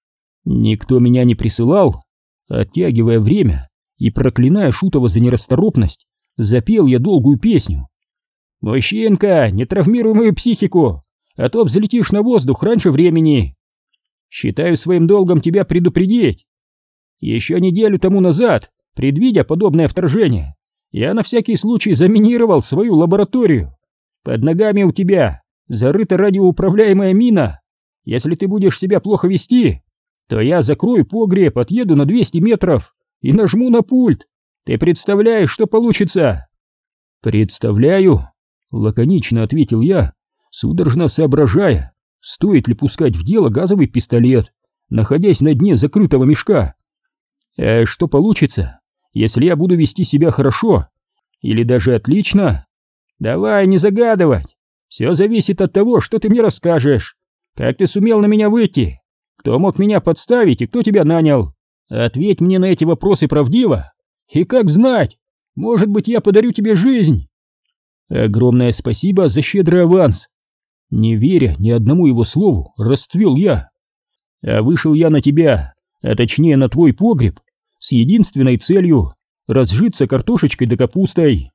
Никто меня не присылал. Оттягивая время и проклиная Шутова за нерасторопность, запел я долгую песню. «Мужчинка, не травмируй мою психику, а то взлетишь на воздух раньше времени. Считаю своим долгом тебя предупредить. Еще неделю тому назад, предвидя подобное вторжение, я на всякий случай заминировал свою лабораторию. Под ногами у тебя зарыта радиоуправляемая мина. Если ты будешь себя плохо вести, то я закрою погреб, отъеду на двести метров и нажму на пульт. Ты представляешь, что получится?» «Представляю», — лаконично ответил я, судорожно соображая, стоит ли пускать в дело газовый пистолет, находясь на дне закрытого мешка. «А что получится, если я буду вести себя хорошо или даже отлично? Давай не загадывать. Все зависит от того, что ты мне расскажешь. Как ты сумел на меня выйти? Кто мог меня подставить и кто тебя нанял? Ответь мне на эти вопросы правдиво. И как знать, может быть, я подарю тебе жизнь». «Огромное спасибо за щедрый аванс». Не веря ни одному его слову, расцвел я. «А вышел я на тебя, а точнее на твой погреб, с единственной целью разжиться картошечкой да капустой».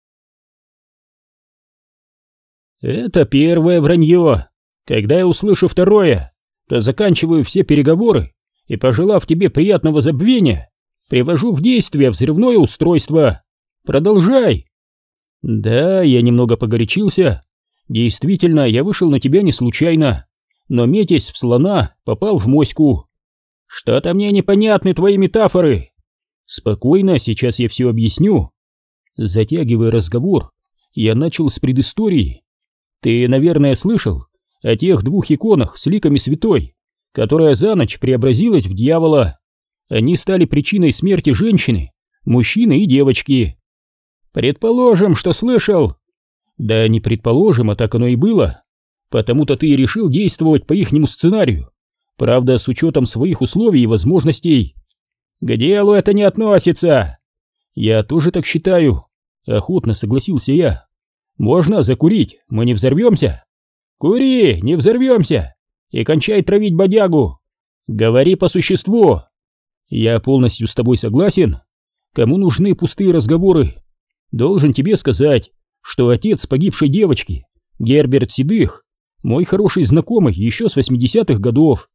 Это первое вранье. Когда я услышу второе, то заканчиваю все переговоры и, пожелав тебе приятного забвения, привожу в действие взрывное устройство. Продолжай. Да, я немного погорячился. Действительно, я вышел на тебя не случайно, но, метясь в слона, попал в моську. Что-то мне непонятны твои метафоры. Спокойно, сейчас я все объясню. Затягивая разговор, я начал с предыстории. Ты, наверное, слышал о тех двух иконах с ликами святой, которая за ночь преобразилась в дьявола. Они стали причиной смерти женщины, мужчины и девочки. Предположим, что слышал. Да не предположим, а так оно и было. Потому-то ты и решил действовать по ихнему сценарию. Правда, с учетом своих условий и возможностей. К делу это не относится. Я тоже так считаю. Охотно согласился я. Можно закурить, мы не взорвемся? Кури, не взорвемся. И кончай травить бодягу. Говори по существу. Я полностью с тобой согласен. Кому нужны пустые разговоры? Должен тебе сказать, что отец погибшей девочки, Герберт Седых, мой хороший знакомый еще с восьмидесятых годов.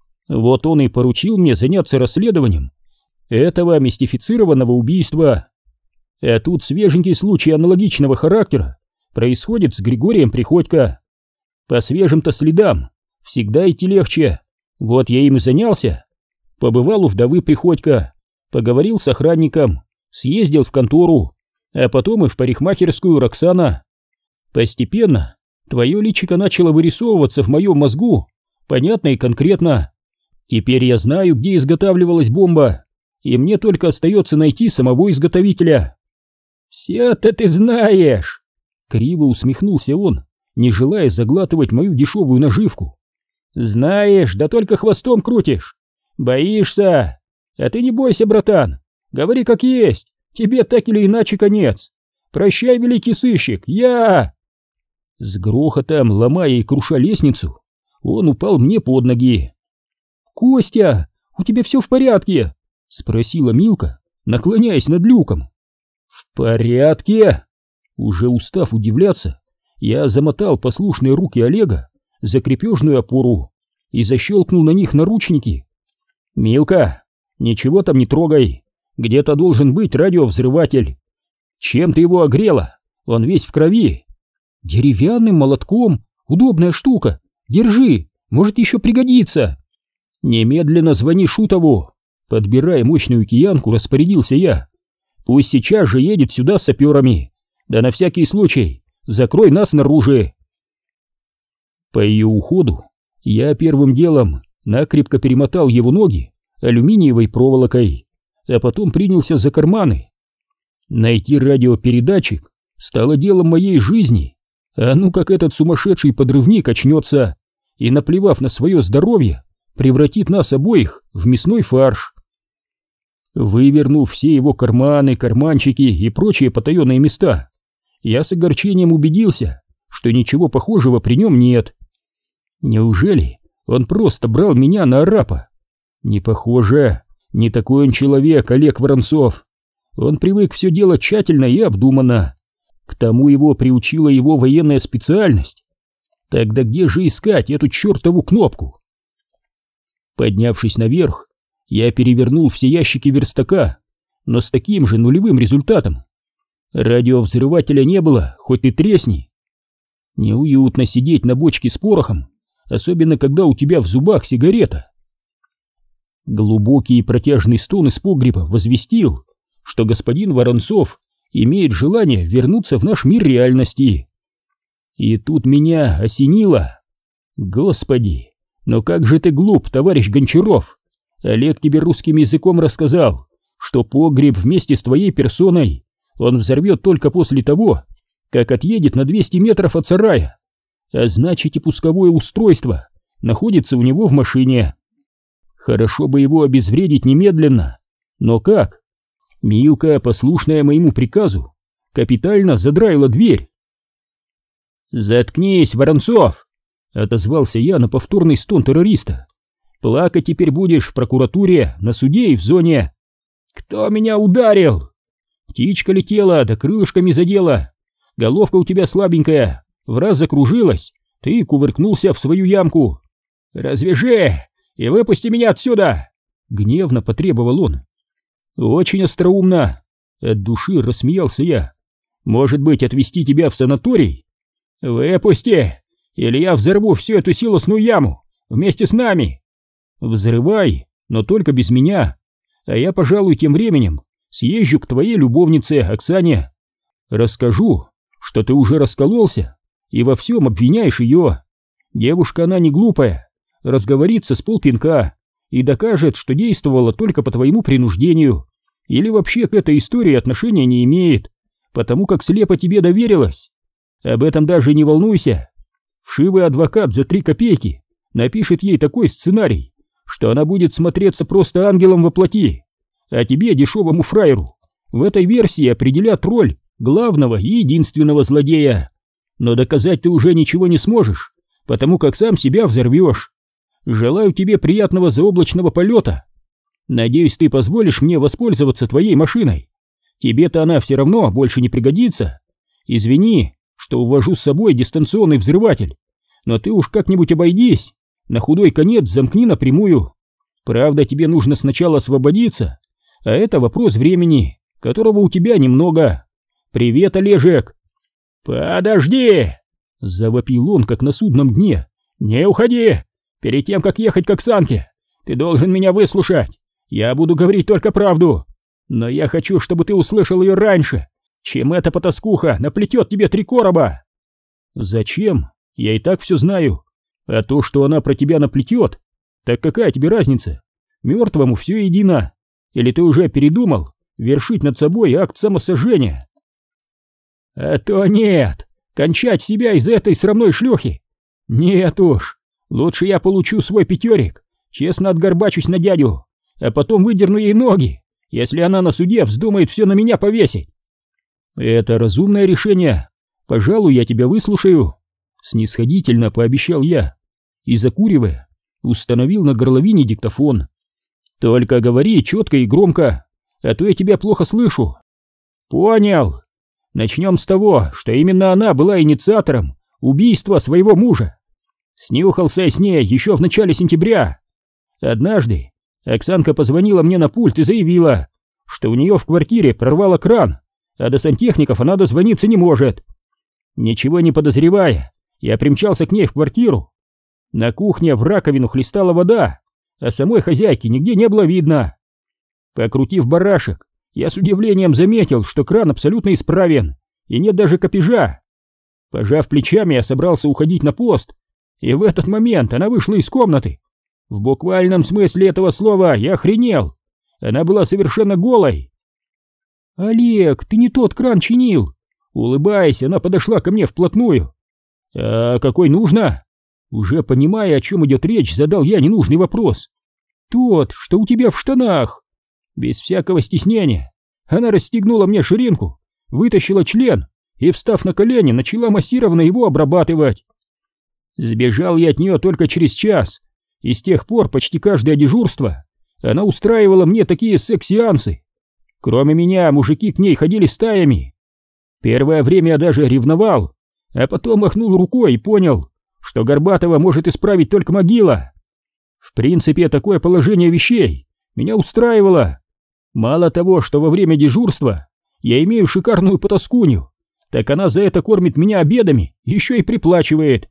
Вот он и поручил мне заняться расследованием этого мистифицированного убийства. А тут свеженький случай аналогичного характера происходит с Григорием Приходько. По свежим-то следам всегда идти легче. Вот я им и занялся. Побывал у вдовы Приходько, поговорил с охранником, съездил в контору, а потом и в парикмахерскую Роксана. Постепенно твое личико начало вырисовываться в моем мозгу, понятно и конкретно. Теперь я знаю, где изготавливалась бомба, и мне только остается найти самого изготовителя. «Все-то ты знаешь!» — криво усмехнулся он, не желая заглатывать мою дешевую наживку. «Знаешь, да только хвостом крутишь. Боишься. А ты не бойся, братан. Говори как есть. Тебе так или иначе конец. Прощай, великий сыщик, я...» С грохотом, ломая и круша лестницу, он упал мне под ноги. «Костя, у тебя все в порядке?» — спросила Милка, наклоняясь над люком. «В порядке?» Уже устав удивляться, я замотал послушные руки Олега за крепежную опору и защелкнул на них наручники. «Милка, ничего там не трогай, где-то должен быть радиовзрыватель. Чем ты его огрела? Он весь в крови». «Деревянным молотком, удобная штука, держи, может еще пригодится». «Немедленно звони Шутову», подбирая мощную киянку, распорядился я. «Пусть сейчас же едет сюда с саперами, да на всякий случай закрой нас снаружи». По ее уходу я первым делом накрепко перемотал его ноги алюминиевой проволокой, а потом принялся за карманы. Найти радиопередатчик стало делом моей жизни, а ну как этот сумасшедший подрывник очнется и, наплевав на свое здоровье, превратит нас обоих в мясной фарш. Вывернув все его карманы, карманчики и прочие потаенные места, я с огорчением убедился, что ничего похожего при нем нет. Неужели он просто брал меня на арапа? Не похоже, не такой он человек, Олег Воронцов. Он привык все делать тщательно и обдуманно. К тому его приучила его военная специальность. Тогда где же искать эту чертову кнопку? Поднявшись наверх, я перевернул все ящики верстака, но с таким же нулевым результатом. Радиовзрывателя не было, хоть и тресни. Неуютно сидеть на бочке с порохом, особенно когда у тебя в зубах сигарета. Глубокий и протяжный стон из погреба возвестил, что господин Воронцов имеет желание вернуться в наш мир реальности. И тут меня осенило. Господи, но как же ты глуп, товарищ Гончаров! Олег тебе русским языком рассказал, что погреб вместе с твоей персоной он взорвет только после того, как отъедет на двести метров от сарая, а значит и пусковое устройство находится у него в машине. Хорошо бы его обезвредить немедленно, но как? Милка, послушная моему приказу, капитально задраила дверь. «Заткнись, Воронцов!» — отозвался я на повторный стон террориста. «Плакать теперь будешь в прокуратуре, на суде и в зоне». «Кто меня ударил?» «Птичка летела, да крылышками задела. Головка у тебя слабенькая, в раз закружилась, ты кувыркнулся в свою ямку. Развяжи и выпусти меня отсюда!» — гневно потребовал он. «Очень остроумно!» — от души рассмеялся я. «Может быть, отвезти тебя в санаторий?» «Выпусти, или я взорву всю эту силосную яму вместе с нами!» «Взрывай, но только без меня, а я, пожалуй, тем временем съезжу к твоей любовнице Оксане. Расскажу, что ты уже раскололся и во всем обвиняешь ее. Девушка она не глупая, разговорится с полпинка и докажет, что действовала только по твоему принуждению или вообще к этой истории отношения не имеет, потому как слепо тебе доверилась. Об этом даже не волнуйся. Вшивый адвокат за три копейки напишет ей такой сценарий, что она будет смотреться просто ангелом во плоти, а тебе, дешевому фраеру, в этой версии определят роль главного и единственного злодея. Но доказать ты уже ничего не сможешь, потому как сам себя взорвешь. Желаю тебе приятного заоблачного полета. Надеюсь, ты позволишь мне воспользоваться твоей машиной. Тебе-то она все равно больше не пригодится. Извини, что увожу с собой дистанционный взрыватель, но ты уж как-нибудь обойдись, на худой конец замкни напрямую. Правда, тебе нужно сначала освободиться, а это вопрос времени, которого у тебя немного. Привет, Олежек!» «Подожди!» — завопил он, как на судном дне. «Не уходи! Перед тем, как ехать к Оксанке, ты должен меня выслушать. Я буду говорить только правду, но я хочу, чтобы ты услышал ее раньше, чем эта потаскуха наплетет тебе три короба». «Зачем? Я и так все знаю. А то, что она про тебя наплетет, так какая тебе разница? Мертвому все едино. Или ты уже передумал вершить над собой акт самосожжения?» «А то нет, кончать себя из-за этой срамной шлюхи. Нет уж, лучше я получу свой пятерик, честно отгорбачусь на дядю, а потом выдерну ей ноги, если она на суде вздумает все на меня повесить». «Это разумное решение. Пожалуй, я тебя выслушаю», — снисходительно пообещал я и, закуривая, установил на горловине диктофон. «Только говори четко и громко, а то я тебя плохо слышу». «Понял. Начнем с того, что именно она была инициатором убийства своего мужа. Снюхался я с ней еще в начале сентября. Однажды Оксанка позвонила мне на пульт и заявила, что у нее в квартире прорвало кран, а до сантехников она дозвониться не может. Ничего не подозревая, я примчался к ней в квартиру. На кухне в раковину хлестала вода, а самой хозяйки нигде не было видно. Покрутив барашек, я с удивлением заметил, что кран абсолютно исправен, и нет даже капежа. Пожав плечами, я собрался уходить на пост, и в этот момент она вышла из комнаты. В буквальном смысле этого слова я охренел. Она была совершенно голой. «Олег, ты не тот кран чинил!» Улыбаясь, она подошла ко мне вплотную. «А какой нужно?» Уже понимая, о чем идет речь, задал я ненужный вопрос. «Тот, что у тебя в штанах!» Без всякого стеснения она расстегнула мне ширинку, вытащила член и, встав на колени, начала массированно его обрабатывать. Сбежал я от нее только через час, и с тех пор почти каждое дежурство она устраивала мне такие секс-сеансы. Кроме меня, мужики к ней ходили стаями. Первое время я даже ревновал, а потом махнул рукой и понял, что Горбатова может исправить только могила. В принципе, такое положение вещей меня устраивало. Мало того, что во время дежурства я имею шикарную потаскунью, так она за это кормит меня обедами, еще и приплачивает.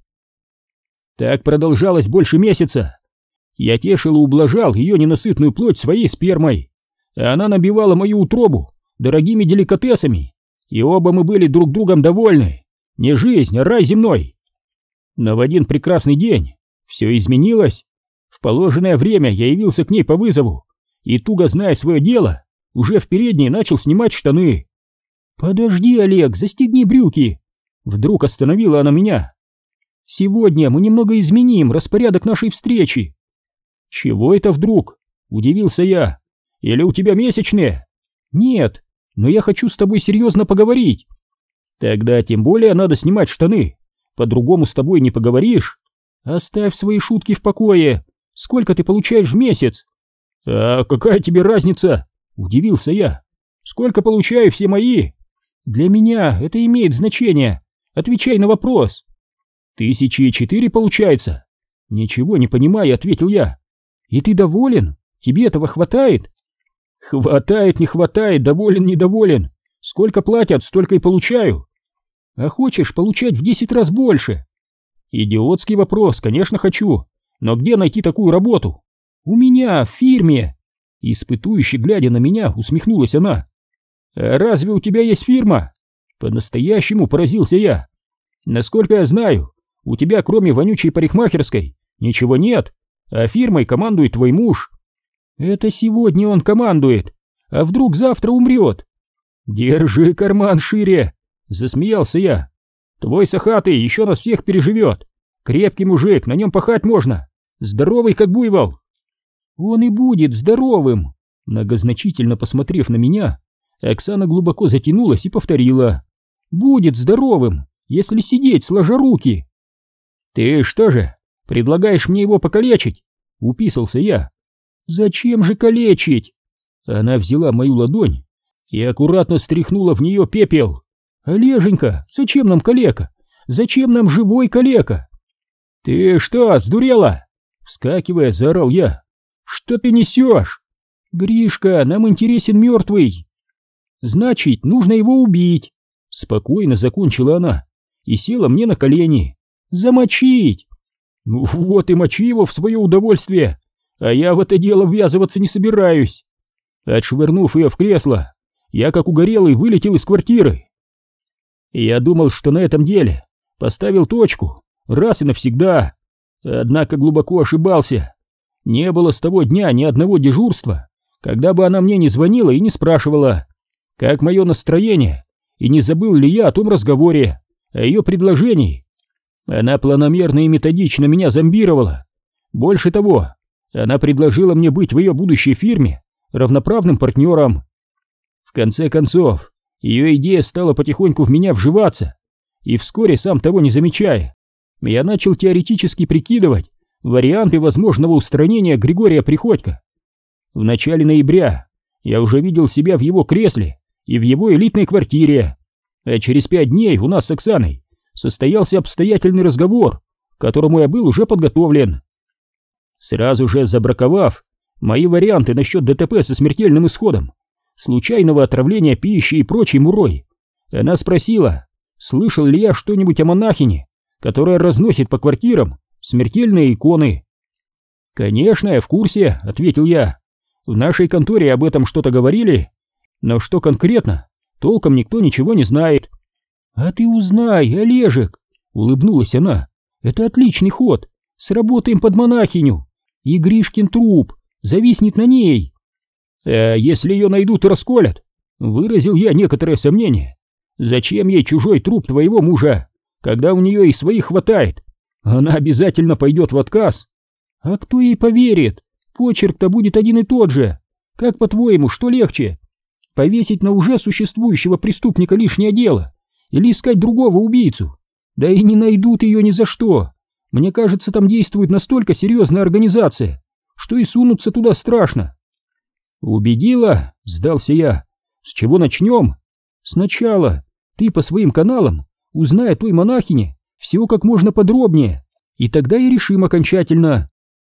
Так продолжалось больше месяца. Я тешил и ублажал ее ненасытную плоть своей спермой, а она набивала мою утробу дорогими деликатесами, и оба мы были друг другом довольны. Не жизнь, а рай земной. Но в один прекрасный день все изменилось. В положенное время я явился к ней по вызову, и, туго зная свое дело, уже в передней начал снимать штаны. «Подожди, Олег, застегни брюки!» Вдруг остановила она меня. «Сегодня мы немного изменим распорядок нашей встречи». «Чего это вдруг?» — удивился я. «Или у тебя месячные?» «Нет, но я хочу с тобой серьезно поговорить». «Тогда тем более надо снимать штаны. По-другому с тобой не поговоришь. Оставь свои шутки в покое. Сколько ты получаешь в месяц?» «А какая тебе разница?» — удивился я. «Сколько получаю, все мои?» «Для меня это имеет значение. Отвечай на вопрос». «Тысячи четыре получается?» «Ничего не понимая», — ответил я. «И ты доволен? Тебе этого хватает?» «Хватает, не хватает, доволен, недоволен. Сколько платят, столько и получаю». «А хочешь получать в десять раз больше?» «Идиотский вопрос, конечно, хочу. Но где найти такую работу?» «У меня, в фирме». Испытующе глядя на меня, усмехнулась она. «А разве у тебя есть фирма?» По-настоящему поразился я. «Насколько я знаю, у тебя кроме вонючей парикмахерской ничего нет, а фирмой командует твой муж». «Это сегодня он командует, а вдруг завтра умрет?» «Держи карман шире», — засмеялся я. «Твой сахатый еще нас всех переживет. Крепкий мужик, на нем пахать можно. Здоровый, как буйвол». «Он и будет здоровым», — многозначительно посмотрев на меня, Оксана глубоко затянулась и повторила. «Будет здоровым, если сидеть сложа руки». «Ты что же, предлагаешь мне его покалечить?» — уписался я. «Зачем же калечить?» Она взяла мою ладонь и аккуратно стряхнула в нее пепел. «Олеженька, зачем нам калека? Зачем нам живой калека?» «Ты что, сдурела?» Вскакивая, заорал я. «Что ты несешь?» «Гришка, нам интересен мертвый». «Значит, нужно его убить», — спокойно закончила она и села мне на колени. «Замочить!» «Вот и мочи его в свое удовольствие, а я в это дело ввязываться не собираюсь». Отшвырнув ее в кресло, я как угорелый вылетел из квартиры. Я думал, что на этом деле поставил точку раз и навсегда, однако глубоко ошибался. Не было с того дня ни одного дежурства, когда бы она мне не звонила и не спрашивала, как мое настроение, и не забыл ли я о том разговоре, о ее предложении. Она планомерно и методично меня зомбировала. Больше того, она предложила мне быть в ее будущей фирме равноправным партнером. В конце концов, ее идея стала потихоньку в меня вживаться, и вскоре, сам того не замечая, я начал теоретически прикидывать, варианты возможного устранения Григория Приходько. В начале ноября я уже видел себя в его кресле и в его элитной квартире, а через пять дней у нас с Оксаной состоялся обстоятельный разговор, к которому я был уже подготовлен. Сразу же забраковав мои варианты насчет ДТП со смертельным исходом, случайного отравления пищи и прочей мурой, она спросила, слышал ли я что-нибудь о монахине, которая разносит по квартирам смертельные иконы. «Конечно, я в курсе», — ответил я. «В нашей конторе об этом что-то говорили, но что конкретно, толком никто ничего не знает». «А ты узнай, Олежек», — улыбнулась она. «Это отличный ход. Сработаем под монахиню, и Гришкин труп зависнет на ней». «А если ее найдут и расколят?» — выразил я некоторое сомнение. «Зачем ей чужой труп твоего мужа, когда у нее и своих хватает? Она обязательно пойдет в отказ». «А кто ей поверит? Почерк-то будет один и тот же. Как, по-твоему, что легче? Повесить на уже существующего преступника лишнее дело или искать другого убийцу? Да и не найдут ее ни за что. Мне кажется, там действует настолько серьезная организация, что и сунуться туда страшно». «Убедила?» — сдался я. «С чего начнем?» «Сначала ты по своим каналам узнай о той монахине всего как можно подробнее, и тогда и решим окончательно».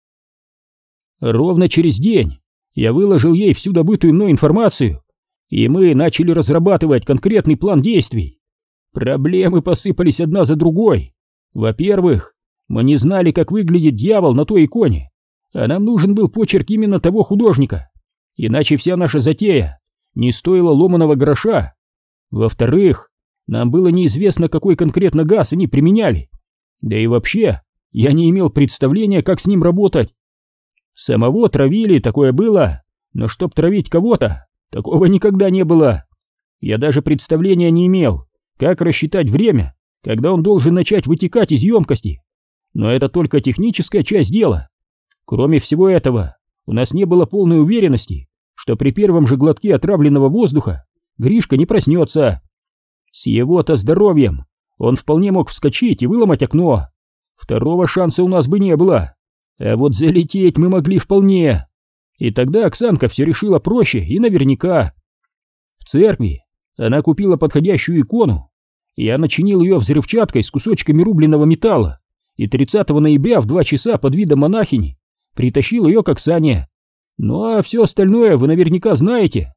Ровно через день я выложил ей всю добытую мной информацию, и мы начали разрабатывать конкретный план действий. Проблемы посыпались одна за другой. Во-первых, мы не знали, как выглядит дьявол на той иконе, а нам нужен был почерк именно того художника, иначе вся наша затея не стоила ломаного гроша. Во-вторых, нам было неизвестно, какой конкретно газ они применяли, да и вообще я не имел представления, как с ним работать. Самого травили, такое было, но чтоб травить кого-то, такого никогда не было. Я даже представления не имел, как рассчитать время, когда он должен начать вытекать из емкости. Но это только техническая часть дела. Кроме всего этого, у нас не было полной уверенности, что при первом же глотке отравленного воздуха Гришка не проснется. С его-то здоровьем он вполне мог вскочить и выломать окно. Второго шанса у нас бы не было. А вот залететь мы могли вполне. И тогда Оксанка все решила проще и наверняка. В церкви она купила подходящую икону. Я начинил ее взрывчаткой с кусочками рубленного металла и тридцатого ноября в два часа под видом монахини притащил ее к Оксане. Ну а все остальное вы наверняка знаете.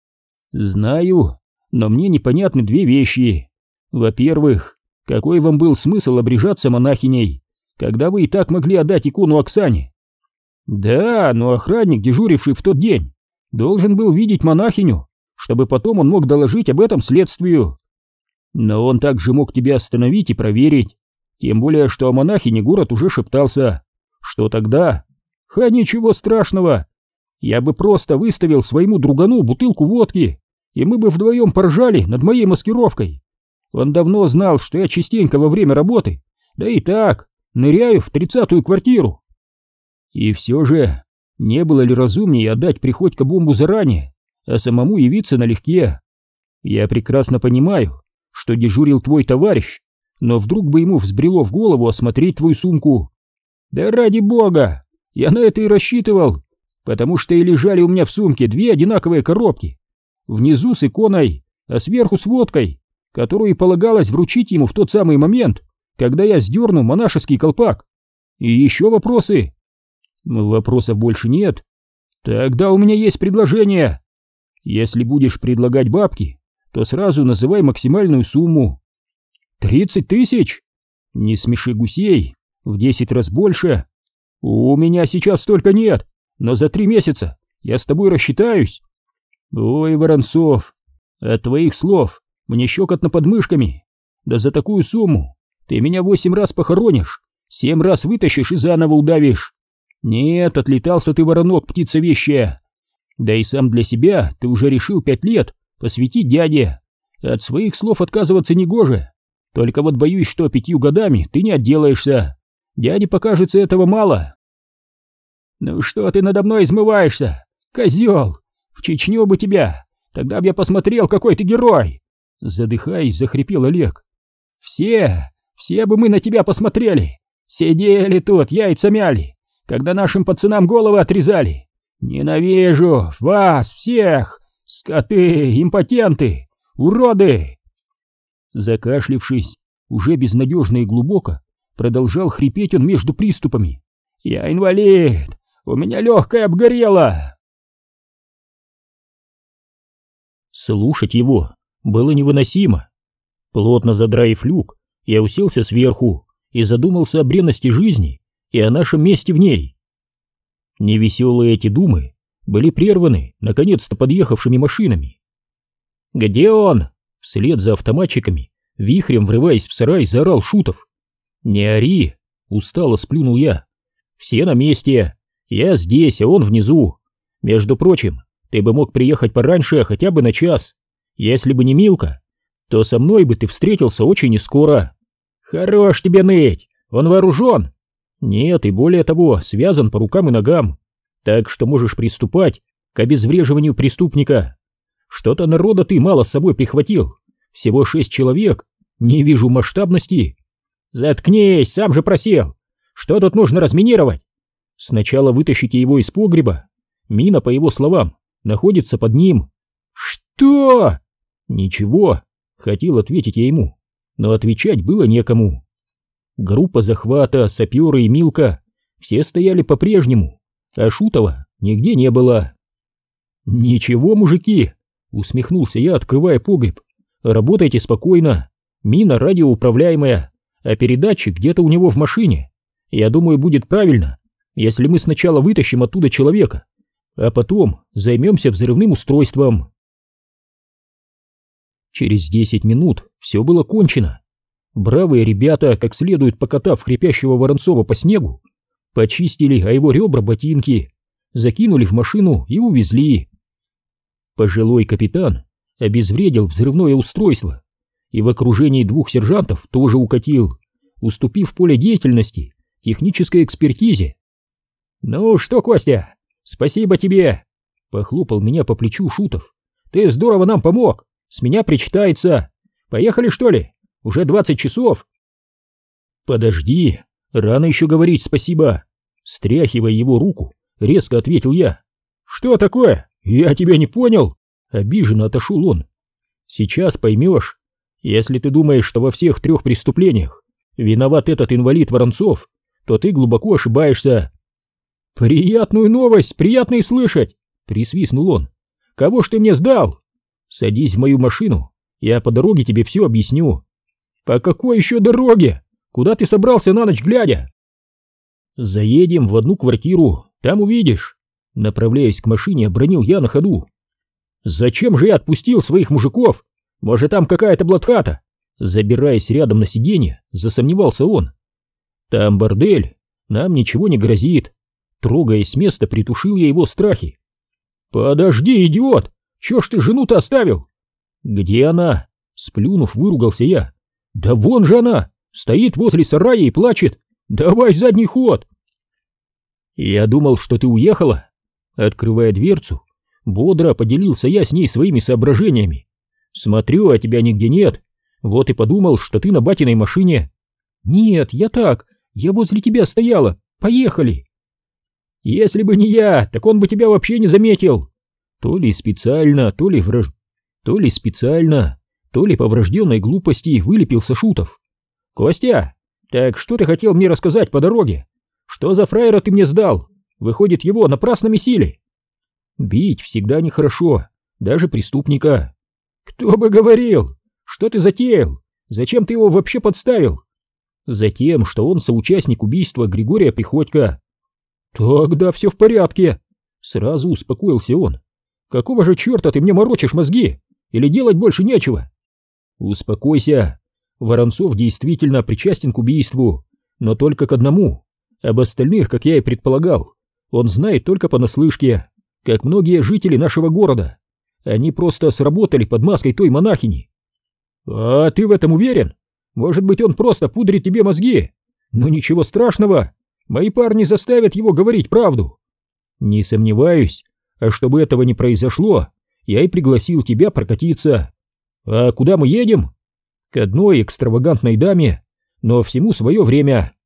Знаю, но мне непонятны две вещи. Во-первых, какой вам был смысл обрежаться монахиней, когда вы и так могли отдать икону Оксане? Да, но охранник, дежуривший в тот день, должен был видеть монахиню, чтобы потом он мог доложить об этом следствию. Но он также мог тебя остановить и проверить, тем более, что о монахине город уже шептался. Что тогда? Ха, ничего страшного. Я бы просто выставил своему другану бутылку водки, и мы бы вдвоем поржали над моей маскировкой. Он давно знал, что я частенько во время работы, да и так, ныряю в тридцатую квартиру. И все же, не было ли разумнее отдать Приходько бомбу заранее, а самому явиться налегке? Я прекрасно понимаю, что дежурил твой товарищ, но вдруг бы ему взбрело в голову осмотреть твою сумку. Да ради бога, я на это и рассчитывал, потому что и лежали у меня в сумке две одинаковые коробки, внизу с иконой, а сверху с водкой, которую и полагалось вручить ему в тот самый момент, когда я сдерну монашеский колпак. И еще вопросы? Вопросов больше нет. Тогда у меня есть предложение. Если будешь предлагать бабки, то сразу называй максимальную сумму. Тридцать тысяч? Не смеши гусей, в десять раз больше. У меня сейчас столько нет, но за три месяца я с тобой рассчитаюсь. Ой, Воронцов, от твоих слов мне щекотно под мышками. Да за такую сумму ты меня восемь раз похоронишь, семь раз вытащишь и заново удавишь. Нет, отлетался ты, воронок, птица вещая. Да и сам для себя ты уже решил пять лет посвятить дяде. От своих слов отказываться негоже. Только вот боюсь, что пятью годами ты не отделаешься. Дяде покажется этого мало. Ну что ты надо мной измываешься, козел? В Чечню бы тебя, тогда бы я посмотрел, какой ты герой. Задыхаясь, захрипел Олег. Все, все бы мы на тебя посмотрели, Сидели тут, яйца мяли, когда нашим пацанам головы отрезали. Ненавижу вас всех, скоты, импотенты, уроды!» Закашлившись, уже безнадежно и глубоко, продолжал хрипеть он между приступами. «Я инвалид! У меня легкое обгорело!» Слушать его было невыносимо. Плотно задраив люк, я уселся сверху и задумался о бренности жизни и о нашем месте в ней. Невеселые эти думы были прерваны наконец-то подъехавшими машинами. «Где он?» — вслед за автоматчиками, вихрем врываясь в сарай, заорал Шутов. «Не ори!» — устало сплюнул я. «Все на месте. Я здесь, а он внизу. Между прочим, ты бы мог приехать пораньше хотя бы на час. Если бы не Милка, то со мной бы ты встретился очень нескоро. Хорош тебе ныть! Он вооружен!» «Нет, и более того, связан по рукам и ногам. Так что можешь приступать к обезвреживанию преступника. Что-то народа ты мало с собой прихватил. Всего шесть человек. Не вижу масштабности». «Заткнись, сам же просил. Что тут нужно разминировать?» «Сначала вытащите его из погреба. Мина, по его словам, находится под ним». «Что?» «Ничего», — хотел ответить я ему, но отвечать было некому. Группа захвата, саперы и Милка все стояли по-прежнему, а Шутова нигде не было. «Ничего, мужики», — усмехнулся я, открывая погреб, — «работайте спокойно. Мина радиоуправляемая, а передатчик где-то у него в машине. Я думаю, будет правильно, если мы сначала вытащим оттуда человека, а потом займемся взрывным устройством». Через десять минут все было кончено. Бравые ребята, как следует покатав хрипящего Воронцова по снегу, почистили о его ребра ботинки, закинули в машину и увезли. Пожилой капитан обезвредил взрывное устройство и в окружении двух сержантов тоже укатил, уступив поле деятельности технической экспертизе. «Ну что, Костя, спасибо тебе!» — похлопал меня по плечу Шутов. «Ты здорово нам помог, с меня причитается. Поехали, что ли? Уже двадцать часов». «Подожди, рано еще говорить спасибо!» Стряхивая его руку, резко ответил я. «Что такое? Я тебя не понял!» Обиженно отошел он. «Сейчас поймешь. Если ты думаешь, что во всех трех преступлениях виноват этот инвалид Воронцов, то ты глубоко ошибаешься». «Приятную новость, приятно и слышать!» — присвистнул он. «Кого ж ты мне сдал?» «Садись в мою машину, я по дороге тебе все объясню». «По какой еще дороге? Куда ты собрался на ночь глядя?» «Заедем в одну квартиру, там увидишь». Направляясь к машине, обронил я на ходу. «Зачем же я отпустил своих мужиков? Может, там какая-то блатхата?» Забираясь рядом на сиденье, засомневался он. «Там бордель, нам ничего не грозит». Трогаясь с места, притушил я его страхи. «Подожди, идиот! Чё ж ты жену-то оставил?» «Где она?» Сплюнув, выругался я. «Да вон же она! Стоит возле сарая и плачет! Давай задний ход!» «Я думал, что ты уехала». Открывая дверцу, бодро поделился я с ней своими соображениями. «Смотрю, а тебя нигде нет. Вот и подумал, что ты на батиной машине». «Нет, я так, я возле тебя стояла. Поехали!» «Если бы не я, так он бы тебя вообще не заметил!» То ли специально, то ли враж... то ли специально, то ли по врожденной глупости вылепился Шутов. «Костя, так что ты хотел мне рассказать по дороге? Что за фраера ты мне сдал? Выходит, его напрасно месили?» «Бить всегда нехорошо, даже преступника». «Кто бы говорил? Что ты затеял? Зачем ты его вообще подставил?» «Затем, что он соучастник убийства Григория Приходько». «Тогда все в порядке», — сразу успокоился он. «Какого же черта ты мне морочишь мозги? Или делать больше нечего?» «Успокойся. Воронцов действительно причастен к убийству, но только к одному. Об остальных, как я и предполагал, он знает только понаслышке, как многие жители нашего города. Они просто сработали под маской той монахини». «А ты в этом уверен? Может быть, он просто пудрит тебе мозги? Но ничего страшного. Мои парни заставят его говорить правду». «Не сомневаюсь. А чтобы этого не произошло, я и пригласил тебя прокатиться». «А куда мы едем?» «К одной экстравагантной даме, но всему свое время».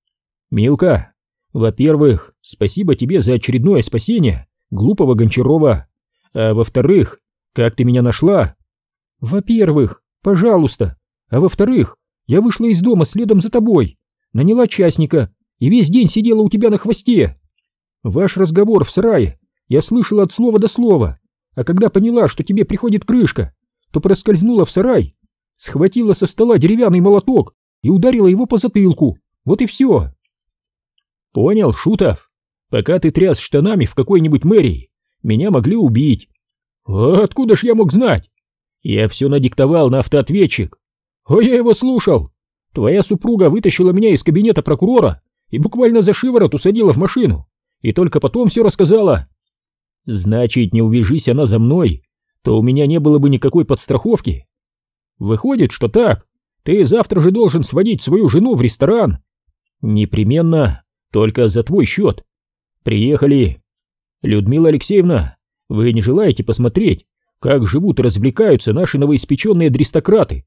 Милка, во-первых, спасибо тебе за очередное спасение глупого Гончарова. А во-вторых, как ты меня нашла? Во-первых, пожалуйста. А во-вторых, я вышла из дома следом за тобой, наняла частника и весь день сидела у тебя на хвосте. Ваш разговор в сарае я слышала от слова до слова, а когда поняла, что тебе приходит крышка, то проскользнула в сарай, схватила со стола деревянный молоток и ударила его по затылку. Вот и все. Понял, Шутов? Пока ты тряс штанами в какой-нибудь мэрии, меня могли убить. А откуда ж я мог знать? Я все надиктовал на автоответчик. А я его слушал. Твоя супруга вытащила меня из кабинета прокурора и буквально за шиворот усадила в машину. И только потом все рассказала. Значит, не увяжись она за мной, то у меня не было бы никакой подстраховки. Выходит, что так. Ты завтра же должен сводить свою жену в ресторан. Непременно, только за твой счет. Приехали. Людмила Алексеевна, вы не желаете посмотреть, как живут и развлекаются наши новоиспеченные дристократы?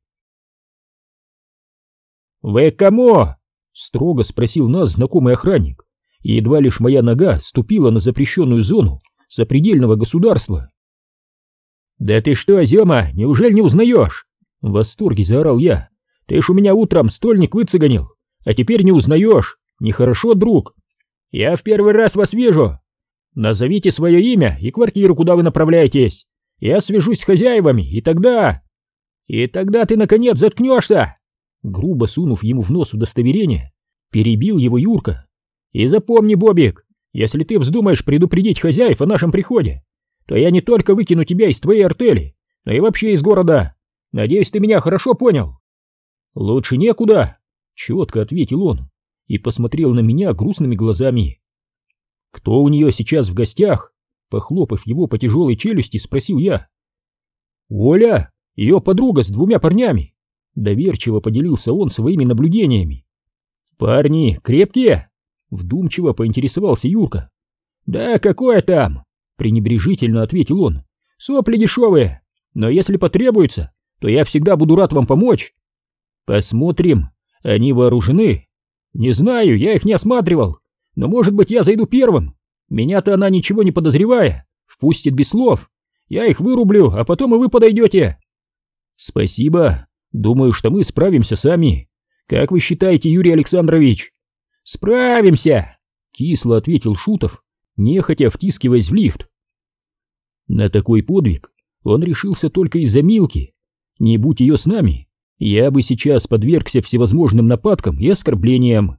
«Вы к кому?» — строго спросил нас знакомый охранник, и едва лишь моя нога ступила на запрещенную зону сопредельного государства. «Да ты что, Зема, неужели не узнаешь?» — в восторге заорал я. «Ты ж у меня утром стольник выцеганил, а теперь не узнаешь. Нехорошо, друг. Я в первый раз вас вижу. Назовите свое имя и квартиру, куда вы направляетесь. Я свяжусь с хозяевами, и тогда... И тогда ты, наконец, заткнешься!» Грубо сунув ему в нос удостоверение, перебил его Юрка. «И запомни, Бобик, если ты вздумаешь предупредить хозяев о нашем приходе, то я не только выкину тебя из твоей артели, но и вообще из города. Надеюсь, ты меня хорошо понял?» «Лучше некуда», — четко ответил он и посмотрел на меня грустными глазами. «Кто у нее сейчас в гостях?» Похлопав его по тяжелой челюсти, спросил я. «Оля, ее подруга с двумя парнями», — доверчиво поделился он своими наблюдениями. «Парни крепкие?» — вдумчиво поинтересовался Юрка. «Да какое там?» — пренебрежительно ответил он. «Сопли дешевые, но если потребуется, то я всегда буду рад вам помочь». «Посмотрим, они вооружены?» «Не знаю, я их не осматривал, но, может быть, я зайду первым. Меня-то она, ничего не подозревая, впустит без слов. Я их вырублю, а потом и вы подойдете». «Спасибо. Думаю, что мы справимся сами. Как вы считаете, Юрий Александрович?» «Справимся!» — кисло ответил Шутов, нехотя втискиваясь в лифт. На такой подвиг он решился только из-за Милки. Не будь ее с нами, я бы сейчас подвергся всевозможным нападкам и оскорблениям.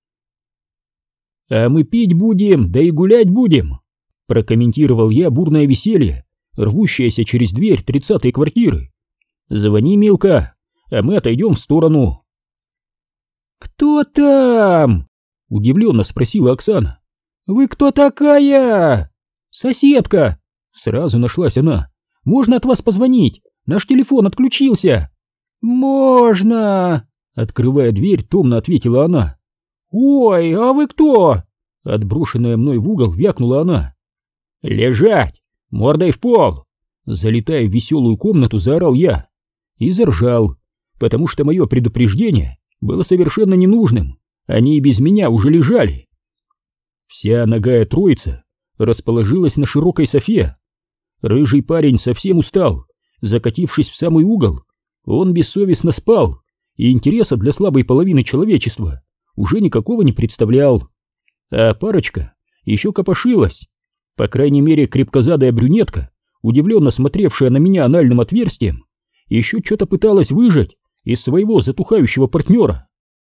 «А мы пить будем, да и гулять будем», — прокомментировал я бурное веселье, рвущееся через дверь тридцатой квартиры. «Звони, Милка, а мы отойдем в сторону». «Кто там?» — удивленно спросила Оксана. «Вы кто такая?» «Соседка!» — сразу нашлась она. «Можно от вас позвонить? Наш телефон отключился». «Можно!» — открывая дверь, томно ответила она. «Ой, а вы кто?» — отброшенная мной в угол, вякнула она. «Лежать! Мордой в пол!» Залетая в веселую комнату, заорал я и заржал, потому что мое предупреждение было совершенно ненужным. Они и без меня уже лежали. Вся нагая троица расположилась на широкой софе. Рыжий парень совсем устал, закатившись в самый угол. Он бессовестно спал, и интереса для слабой половины человечества уже никакого не представлял. А парочка еще копошилась. По крайней мере, крепкозадая брюнетка, удивленно смотревшая на меня анальным отверстием, еще что-то пыталась выжать из своего затухающего партнера.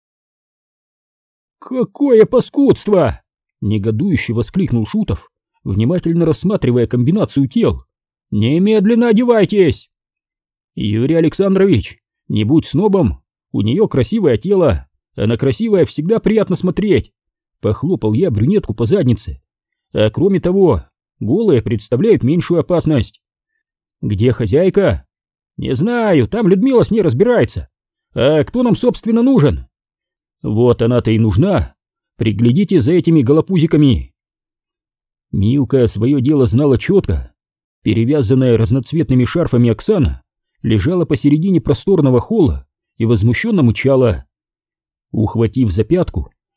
«Какое паскудство!» — негодующе воскликнул Шутов, внимательно рассматривая комбинацию тел. «Немедленно одевайтесь!» «Юрий Александрович, не будь снобом, у нее красивое тело, а на красивое всегда приятно смотреть», — похлопал я брюнетку по заднице. «А кроме того, голые представляют меньшую опасность». «Где хозяйка?» «Не знаю, там Людмила с ней разбирается. А кто нам, собственно, нужен?» «Вот она-то и нужна. Приглядите за этими голопузиками». Милка свое дело знала четко. Перевязанная разноцветными шарфами Оксана лежала посередине просторного холла и возмущенно мычала. Ухватив за пятку,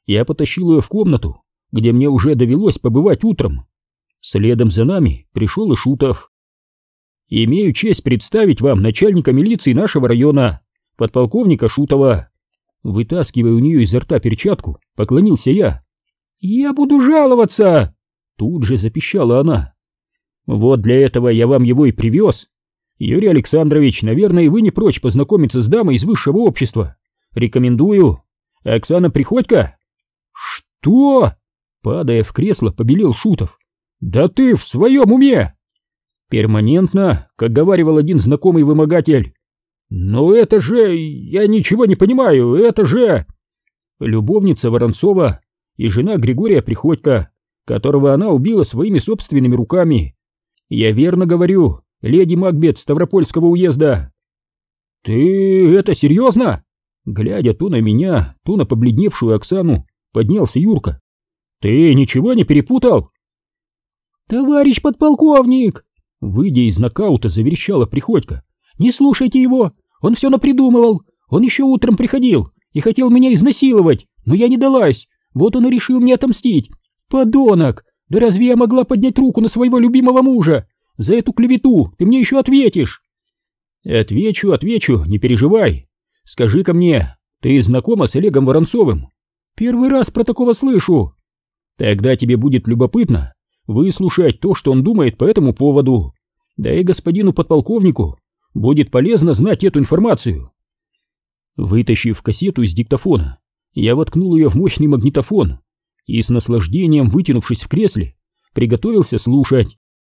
Я потащил ее в комнату, где мне уже довелось побывать утром. Следом за нами пришел и Шутов. «Имею честь представить вам начальника милиции нашего района, подполковника Шутова». Вытаскивая у нее изо рта перчатку, поклонился я. «Я буду жаловаться!» Тут же запищала она. «Вот для этого я вам его и привез. Юрий Александрович, наверное, вы не прочь познакомиться с дамой из высшего общества. Рекомендую. Оксана Приходько». «Что?» Падая в кресло, побелел Шутов. «Да ты в своем уме!» «Перманентно, как говаривал один знакомый вымогатель». «Но это же... я ничего не понимаю, это же...» «Любовница Воронцова и жена Григория Приходько, которого она убила своими собственными руками. Я верно говорю, леди Макбет Ставропольского уезда». «Ты это серьезно?» Глядя то на меня, то на побледневшую Оксану, поднялся Юрка. «Ты ничего не перепутал?» «Товарищ подполковник!» Выйдя из нокаута, заверещала Приходько. «Не слушайте его, он все напридумывал. Он еще утром приходил и хотел меня изнасиловать, но я не далась. Вот он и решил мне отомстить. Подонок! Да разве я могла поднять руку на своего любимого мужа? За эту клевету ты мне еще ответишь!» «Отвечу, отвечу, не переживай. Скажи-ка мне, ты знакома с Олегом Воронцовым?» «Первый раз про такого слышу». «Тогда тебе будет любопытно выслушать то, что он думает по этому поводу. Да и господину подполковнику будет полезно знать эту информацию». Вытащив кассету из диктофона, я воткнул ее в мощный магнитофон и с наслаждением, вытянувшись в кресле, приготовился слушать.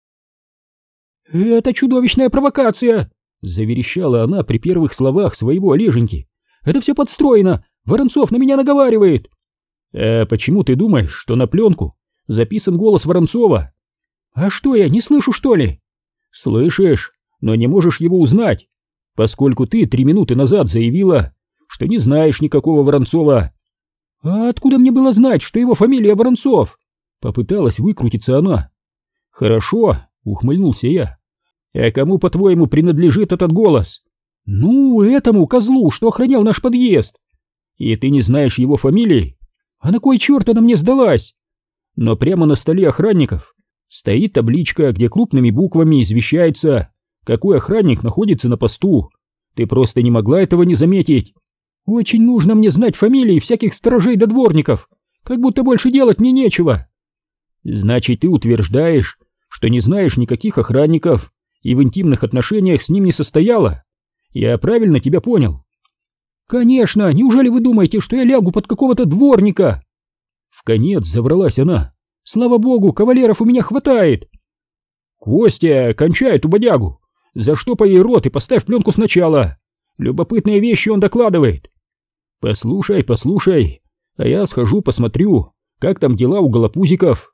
«Это чудовищная провокация!» — заверещала она при первых словах своего Олеженьки. «Это все подстроено! Воронцов на меня наговаривает!» «А почему ты думаешь, что на пленку записан голос Воронцова?» «А что, я не слышу, что ли?» «Слышишь, но не можешь его узнать, поскольку ты три минуты назад заявила, что не знаешь никакого Воронцова». «А откуда мне было знать, что его фамилия Воронцов?» Попыталась выкрутиться она. «Хорошо», — ухмыльнулся я. «А кому, по-твоему, принадлежит этот голос?» «Ну, этому козлу, что охранял наш подъезд». «И ты не знаешь его фамилии?» «А на кой черт она мне сдалась?» «Но прямо на столе охранников стоит табличка, где крупными буквами извещается, какой охранник находится на посту. Ты просто не могла этого не заметить». «Очень нужно мне знать фамилии всяких сторожей да дворников, как будто больше делать мне нечего». «Значит, ты утверждаешь, что не знаешь никаких охранников и в интимных отношениях с ним не состояла? Я правильно тебя понял?» «Конечно, неужели вы думаете, что я лягу под какого-то дворника?» Вконец завралась она. «Слава богу, кавалеров у меня хватает!» «Костя, кончай эту бодягу! Заштопай ей рот и поставь пленку сначала! Любопытные вещи он докладывает!» «Послушай, послушай, а я схожу посмотрю, как там дела у голопузиков».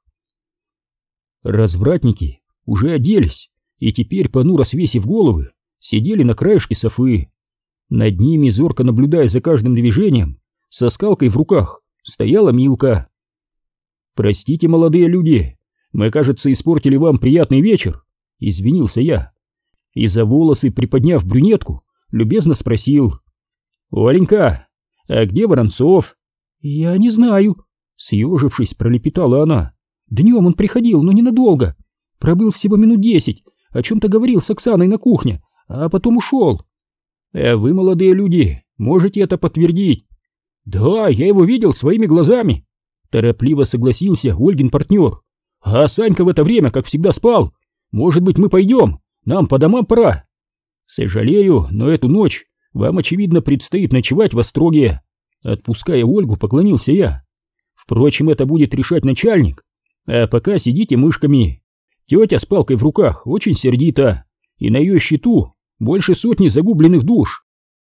Развратники уже оделись и теперь, понуро свесив головы, сидели на краешке софы. Над ними, зорко наблюдая за каждым движением, со скалкой в руках, стояла Милка. «Простите, молодые люди, мы, кажется, испортили вам приятный вечер», — извинился я. И за волосы, приподняв брюнетку, любезно спросил: «Оленька, а где Воронцов?» «Я не знаю», — съежившись, пролепетала она. «Днем он приходил, но ненадолго. Пробыл всего минут десять, о чем-то говорил с Оксаной на кухне, а потом ушел». «А вы, молодые люди, можете это подтвердить?» «Да, я его видел своими глазами», — торопливо согласился Ольгин партнер. «А Санька в это время, как всегда, спал. Может быть, мы пойдем? Нам по домам пора». «Сожалею, но эту ночь вам, очевидно, предстоит ночевать в Остроге». Отпуская Ольгу, поклонился я. «Впрочем, это будет решать начальник. А пока сидите мышками. Тетя с палкой в руках очень сердита, и на ее счету больше сотни загубленных душ».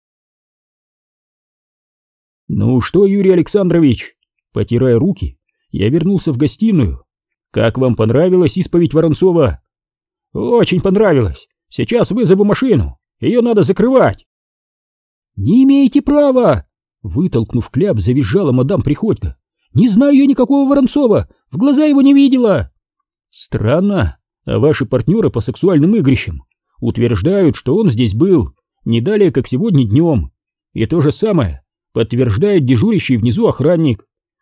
«Ну что, Юрий Александрович?» Потирая руки, я вернулся в гостиную. «Как вам понравилась исповедь Воронцова?» «Очень понравилось. Сейчас вызову машину. Ее надо закрывать». «Не имеете права!» Вытолкнув кляп, завизжала мадам Приходько. «Не знаю я никакого Воронцова. В глаза его не видела». «Странно. А ваши партнеры по сексуальным игрищам утверждают, что он здесь был не далее, как сегодня днем. И то же самое подтверждает дежурящий внизу охранник.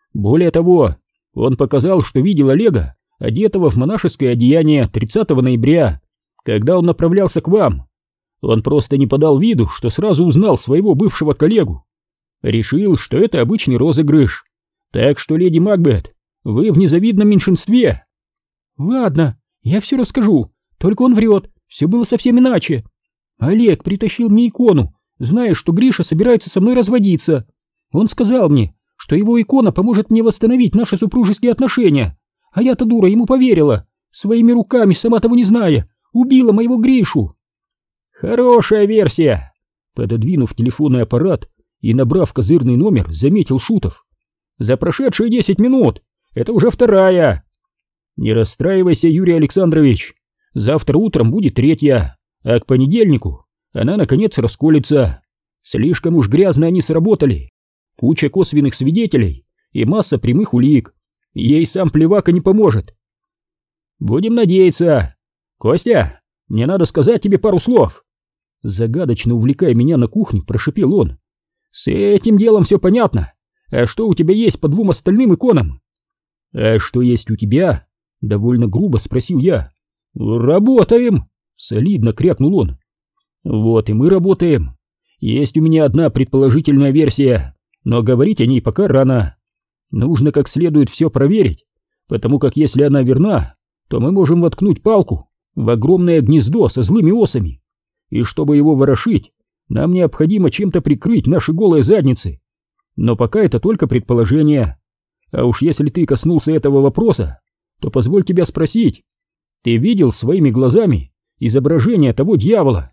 Более того, он показал, что видел Олега, одетого в монашеское одеяние тридцатого ноября, когда он направлялся к вам. Он просто не подал виду, что сразу узнал своего бывшего коллегу. Решил, что это обычный розыгрыш. Так что, леди Макбет, вы в незавидном меньшинстве. Ладно, я все расскажу, только он врет, все было совсем иначе. Олег притащил мне икону, зная, что Гриша собирается со мной разводиться. Он сказал мне, что его икона поможет мне восстановить наши супружеские отношения. А я-то, дура, ему поверила. Своими руками, сама того не зная, убила моего Гришу. Хорошая версия. Пододвинув телефонный аппарат и набрав козырный номер, заметил Шутов. За прошедшие десять минут это уже вторая. Не расстраивайся, Юрий Александрович. Завтра утром будет третья, а к понедельнику она наконец расколется. Слишком уж грязно они сработали. Куча косвенных свидетелей и масса прямых улик. Ей сам Плевака не поможет. Будем надеяться. Костя, мне надо сказать тебе пару слов. Загадочно увлекая меня на кухню, прошипел он. С этим делом все понятно. А что у тебя есть по двум остальным иконам? А что есть у тебя? Довольно грубо спросил я. Работаем, солидно крякнул он. Вот и мы работаем. Есть у меня одна предположительная версия, но говорить о ней пока рано. Нужно как следует все проверить, потому как если она верна, то мы можем воткнуть палку в огромное гнездо со злыми осами. И чтобы его ворошить, нам необходимо чем-то прикрыть наши голые задницы. Но пока это только предположение. А уж если ты коснулся этого вопроса, то позволь тебя спросить. Ты видел своими глазами изображение того дьявола?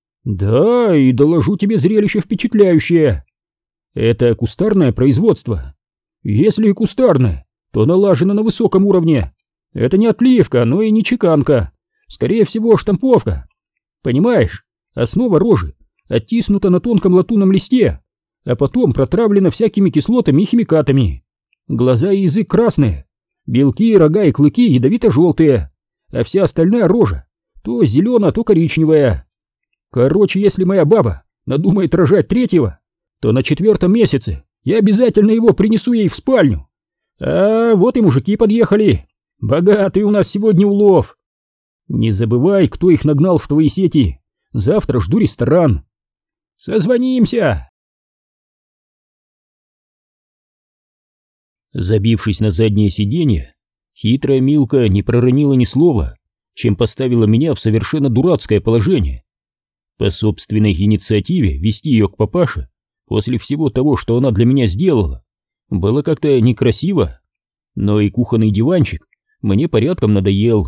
Да, и доложу тебе, зрелище впечатляющее. Это кустарное производство. Если и кустарное, то налажено на высоком уровне. Это не отливка, но и не чеканка. Скорее всего, штамповка. Понимаешь, основа рожи оттиснута на тонком латунном листе, а потом протравлена всякими кислотами и химикатами. Глаза и язык красные, белки, рога и клыки ядовито-желтые, а вся остальная рожа то зеленая, то коричневая. Короче, если моя баба надумает рожать третьего, то на четвертом месяце я обязательно его принесу ей в спальню. А вот и мужики подъехали. Богатый у нас сегодня улов. Не забывай, кто их нагнал в твои сети. Завтра жду ресторан. Созвонимся. Забившись на заднее сиденье, хитрая Милка не проронила ни слова, чем поставила меня в совершенно дурацкое положение. По собственной инициативе вести ее к папаше после всего того, что она для меня сделала, было как-то некрасиво, но и кухонный диванчик мне порядком надоел.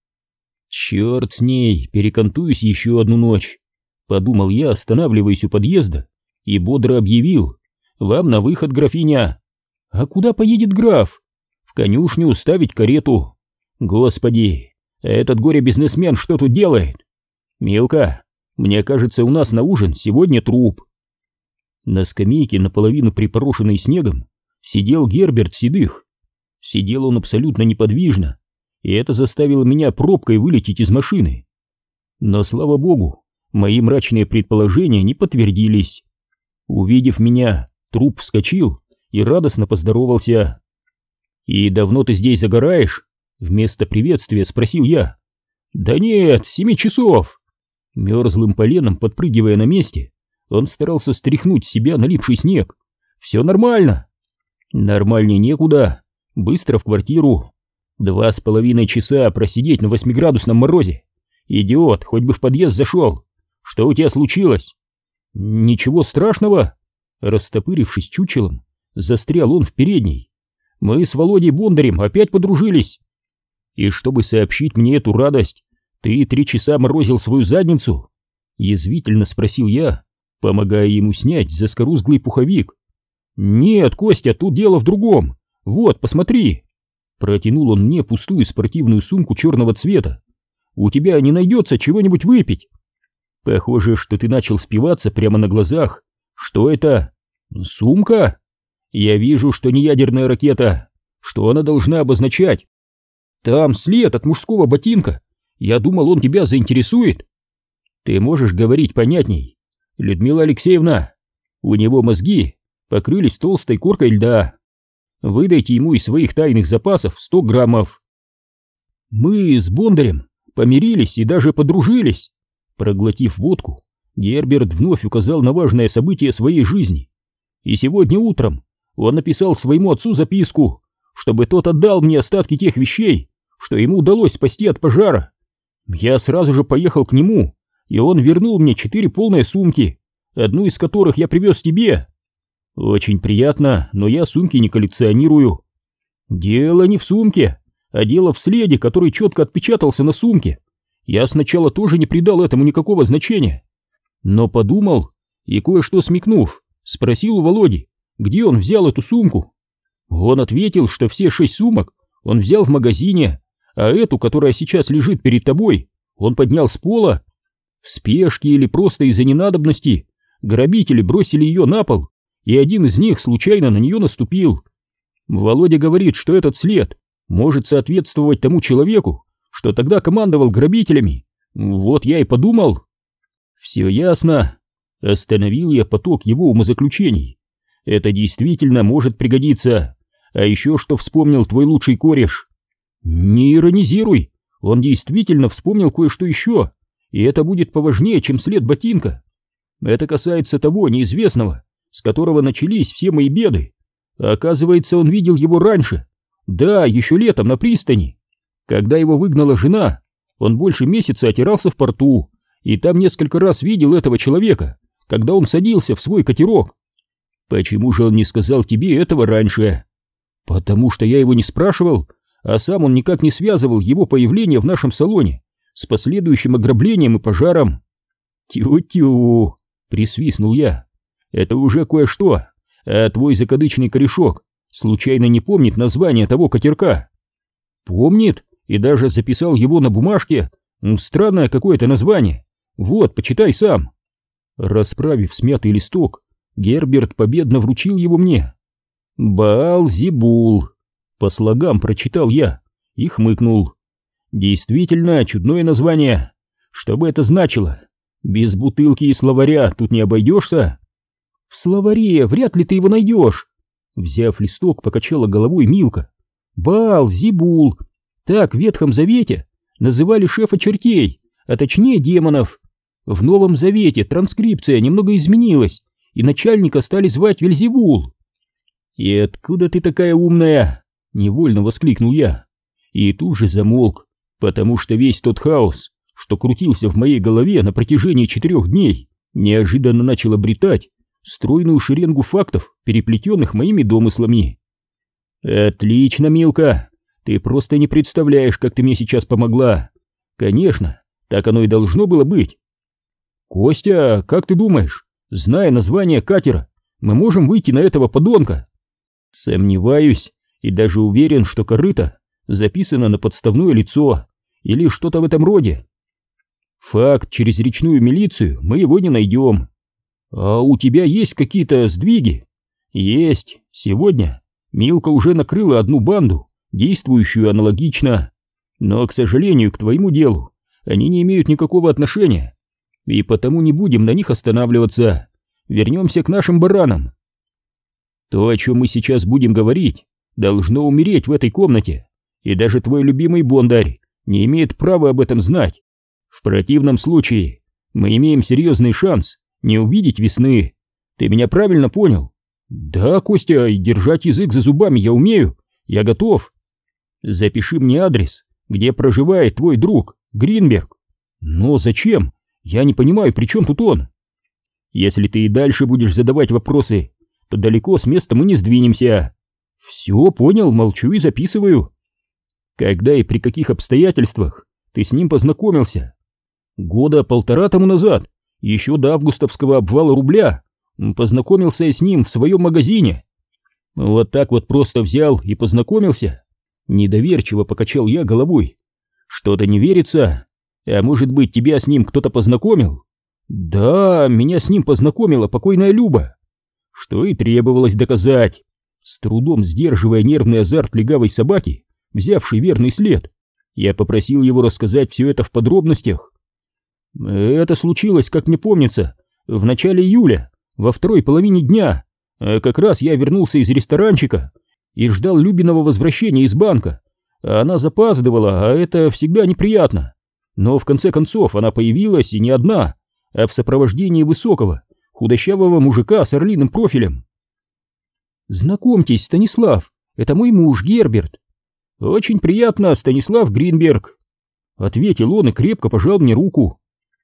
Черт с ней, перекантуюсь еще одну ночь, подумал я, останавливаясь у подъезда, и бодро объявил: вам на выход, графиня. А куда поедет граф? В конюшню ставить карету. Господи, этот горе-бизнесмен что тут делает? Милка, мне кажется, у нас на ужин сегодня труп. На скамейке, наполовину припорошенной снегом, сидел Герберт Седых. Сидел он абсолютно неподвижно, и это заставило меня пробкой вылететь из машины. Но, слава богу, мои мрачные предположения не подтвердились. Увидев меня, труп вскочил и радостно поздоровался. «И давно ты здесь загораешь?» Вместо приветствия спросил я. «Да нет, с семи часов». Мерзлым поленом подпрыгивая на месте, он старался стряхнуть с себя налипший снег. «Все нормально». «Нормальнее некуда. Быстро в квартиру. Два с половиной часа просидеть на восьмиградусном морозе. Идиот, хоть бы в подъезд зашел. Что у тебя случилось?» «Ничего страшного». Растопырившись чучелом, застрял он в передней. «Мы с Володей Бондарем опять подружились. И чтобы сообщить мне эту радость, ты три часа морозил свою задницу?» Язвительно спросил я, помогая ему снять заскорузглый пуховик. «Нет, Костя, тут дело в другом. Вот, посмотри». Протянул он мне пустую спортивную сумку черного цвета. «У тебя не найдется чего-нибудь выпить?» «Похоже, что ты начал спиваться прямо на глазах. Что это? Сумка? Я вижу, что не ядерная ракета. Что она должна обозначать? Там след от мужского ботинка. Я думал, он тебя заинтересует». «Ты можешь говорить понятней, Людмила Алексеевна? У него мозги покрылись толстой коркой льда». Выдайте ему из своих тайных запасов сто граммов. Мы с Бондарем помирились и даже подружились. Проглотив водку, Герберт вновь указал на важное событие своей жизни. И сегодня утром он написал своему отцу записку, чтобы тот отдал мне остатки тех вещей, что ему удалось спасти от пожара. Я сразу же поехал к нему, и он вернул мне четыре полные сумки, одну из которых я привез тебе. Очень приятно, но я сумки не коллекционирую. Дело не в сумке, а дело в следе, который четко отпечатался на сумке. Я сначала тоже не придал этому никакого значения, но подумал и, кое-что смекнув, спросил у Володи, где он взял эту сумку. Он ответил, что все шесть сумок он взял в магазине, а эту, которая сейчас лежит перед тобой, он поднял с пола. В спешке или просто из-за ненадобности грабители бросили ее на пол, и один из них случайно на нее наступил. Володя говорит, что этот след может соответствовать тому человеку, что тогда командовал грабителями. Вот я и подумал. Все ясно. Остановил я поток его умозаключений. Это действительно может пригодиться. А еще что вспомнил твой лучший кореш. Не иронизируй, он действительно вспомнил кое-что еще, и это будет поважнее, чем след ботинка. Это касается того неизвестного, с которого начались все мои беды. Оказывается, он видел его раньше. Да, еще летом на пристани. Когда его выгнала жена, он больше месяца отирался в порту, и там несколько раз видел этого человека, когда он садился в свой катерок. Почему же он не сказал тебе этого раньше? Потому что я его не спрашивал, а сам он никак не связывал его появление в нашем салоне с последующим ограблением и пожаром. Тю-тю, присвистнул я. Это уже кое-что, а твой закадычный корешок случайно не помнит название того катерка? Помнит, и даже записал его на бумажке. Странное какое-то название. Вот, почитай сам. Расправив смятый листок, Герберт победно вручил его мне. Баал-Зебул. По слогам прочитал я и хмыкнул. Действительно чудное название. Что бы это значило? Без бутылки и словаря тут не обойдешься. В словаре вряд ли ты его найдешь. Взяв листок, покачала головой Милка. Баал-Зебул. Так в Ветхом Завете называли шефа чертей, а точнее демонов. В Новом Завете транскрипция немного изменилась, и начальника стали звать Вельзевул. «И откуда ты такая умная?» — невольно воскликнул я. И тут же замолк, потому что весь тот хаос, что крутился в моей голове на протяжении четырех дней, неожиданно начал обретать стройную шеренгу фактов, переплетенных моими домыслами. «Отлично, Милка! Ты просто не представляешь, как ты мне сейчас помогла! Конечно, так оно и должно было быть! Костя, как ты думаешь, зная название катера, мы можем выйти на этого подонка?» «Сомневаюсь и даже уверен, что корыто записано на подставное лицо или что-то в этом роде. Факт через речную милицию мы его не найдем. А у тебя есть какие-то сдвиги?» «Есть. Сегодня Милка уже накрыла одну банду, действующую аналогично, но, к сожалению, к твоему делу они не имеют никакого отношения, и потому не будем на них останавливаться. Вернемся к нашим баранам. То, о чем мы сейчас будем говорить, должно умереть в этой комнате, и даже твой любимый Бондарь не имеет права об этом знать. В противном случае мы имеем серьезный шанс не увидеть весны. Ты меня правильно понял?» «Да, Костя, и держать язык за зубами я умею, я готов. Запиши мне адрес, где проживает твой друг Гринберг». «Но зачем? Я не понимаю, при чем тут он?» «Если ты и дальше будешь задавать вопросы, то далеко с места мы не сдвинемся». «Все, понял, молчу и записываю». «Когда и при каких обстоятельствах ты с ним познакомился?» «Года полтора тому назад, еще до августовского обвала рубля. Познакомился я с ним в своем магазине». «Вот так вот просто взял и познакомился?» Недоверчиво покачал я головой. «Что-то не верится. А может быть, тебя с ним кто-то познакомил?» «Да, меня с ним познакомила покойная Люба». «Что и требовалось доказать». С трудом сдерживая нервный азарт легавой собаки, взявший верный след, я попросил его рассказать все это в подробностях. «Это случилось, как мне помнится, в начале июля, во второй половине дня. Как раз я вернулся из ресторанчика, и ждал Любиного возвращения из банка. А она запаздывала, а это всегда неприятно. Но в конце концов она появилась, и не одна, а в сопровождении высокого, худощавого мужика с орлиным профилем. «Знакомьтесь, Станислав, это мой муж Герберт». «Очень приятно, Станислав Гринберг», — ответил он и крепко пожал мне руку.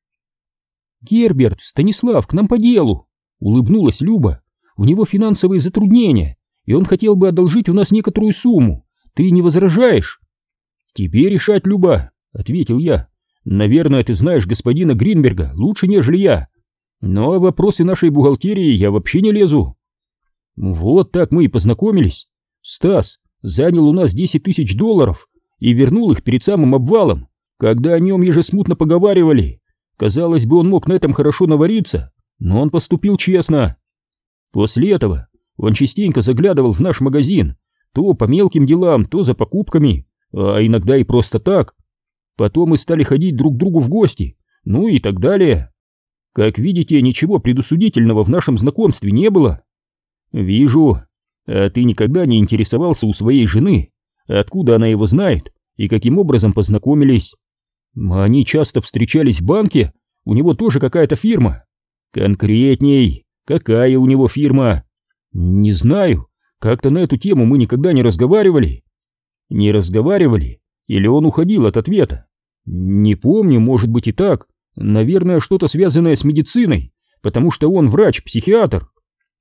«Герберт, Станислав, к нам по делу», — улыбнулась Люба. «У него финансовые затруднения, и он хотел бы одолжить у нас некоторую сумму. Ты не возражаешь?» «Тебе решать, Люба», — ответил я. «Наверное, ты знаешь господина Гринберга лучше, нежели я. Но в вопросы нашей бухгалтерии я вообще не лезу». Вот так мы и познакомились. Стас занял у нас десять тысяч долларов и вернул их перед самым обвалом, когда о нем ежесмутно поговаривали. Казалось бы, он мог на этом хорошо навариться, но он поступил честно. После этого он частенько заглядывал в наш магазин, то по мелким делам, то за покупками, а иногда и просто так. Потом мы стали ходить друг к другу в гости, ну и так далее. Как видите, ничего предосудительного в нашем знакомстве не было. «Вижу. А ты никогда не интересовался у своей жены, откуда она его знает и каким образом познакомились? Они часто встречались в банке, у него тоже какая-то фирма». «Конкретней, какая у него фирма?» «Не знаю, как-то на эту тему мы никогда не разговаривали». «Не разговаривали? Или он уходил от ответа?» «Не помню, может быть и так. Наверное, что-то связанное с медициной, потому что он врач-психиатр».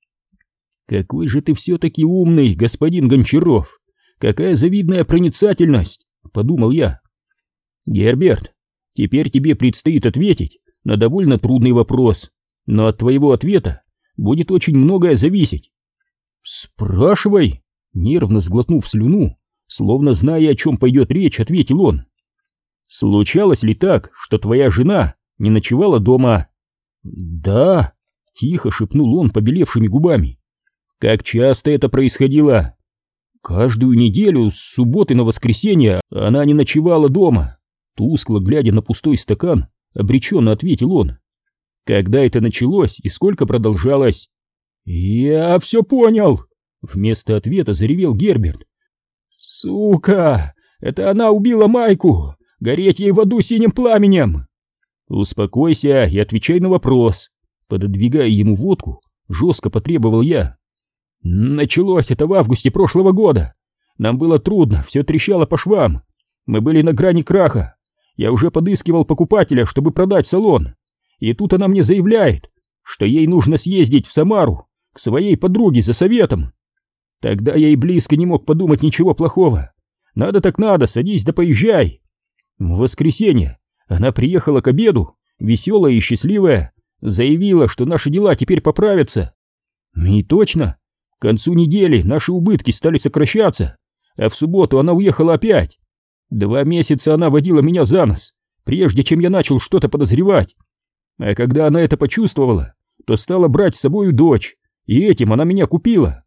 «Какой же ты все-таки умный, господин Гончаров! Какая завидная проницательность!» — подумал я. «Герберт, теперь тебе предстоит ответить на довольно трудный вопрос, но от твоего ответа будет очень многое зависеть». «Спрашивай!» — нервно сглотнув слюну, словно зная, о чем пойдет речь, ответил он. «Случалось ли так, что твоя жена не ночевала дома?» «Да!» — тихо шепнул он побелевшими губами. «Как часто это происходило?» «Каждую неделю, с субботы на воскресенье, она не ночевала дома», — тускло глядя на пустой стакан, обреченно ответил он. «Когда это началось и сколько продолжалось?» «Я все понял», — вместо ответа заревел Герберт. «Сука! Это она убила Майку! Гореть ей в аду синим пламенем!» «Успокойся и отвечай на вопрос», — пододвигая ему водку, жестко потребовал я. «Началось это в августе прошлого года. Нам было трудно, все трещало по швам. Мы были на грани краха. Я уже подыскивал покупателя, чтобы продать салон. И тут она мне заявляет, что ей нужно съездить в Самару к своей подруге за советом. Тогда я и близко не мог подумать ничего плохого. Надо так надо, садись да поезжай». В воскресенье она приехала к обеду, веселая и счастливая, заявила, что наши дела теперь поправятся. И точно. К концу недели наши убытки стали сокращаться, а в субботу она уехала опять. Два месяца она водила меня за нос, прежде чем я начал что-то подозревать. А когда она это почувствовала, то стала брать с собою дочь, и этим она меня купила.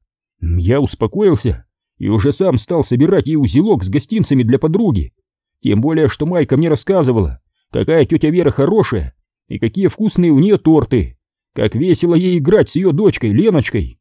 Я успокоился и уже сам стал собирать ей узелок с гостинцами для подруги. Тем более, что Майка мне рассказывала, какая тетя Вера хорошая и какие вкусные у нее торты, как весело ей играть с ее дочкой Леночкой.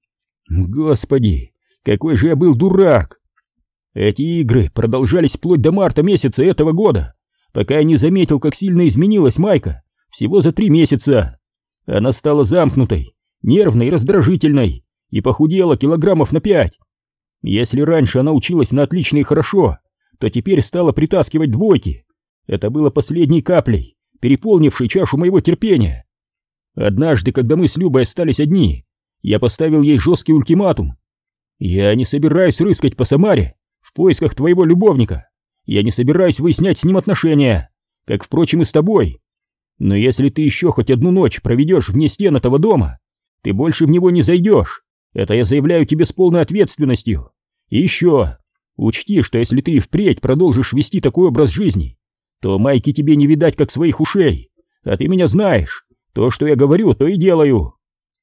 Господи, какой же я был дурак! Эти игры продолжались вплоть до марта месяца этого года, пока я не заметил, как сильно изменилась Майка всего за три месяца. Она стала замкнутой, нервной и раздражительной, и похудела килограммов на пять. Если раньше она училась на отлично и хорошо, то теперь стала притаскивать двойки. Это было последней каплей, переполнившей чашу моего терпения. Однажды, когда мы с Любой остались одни, я поставил ей жесткий ультиматум. «Я не собираюсь рыскать по Самаре в поисках твоего любовника. Я не собираюсь выяснять с ним отношения, как, впрочем, и с тобой. Но если ты еще хоть одну ночь проведешь вне стен этого дома, ты больше в него не зайдешь. Это я заявляю тебе с полной ответственностью. И еще, учти, что если ты и впредь продолжишь вести такой образ жизни, то Майки тебе не видать как своих ушей, а ты меня знаешь. То, что я говорю, то и делаю».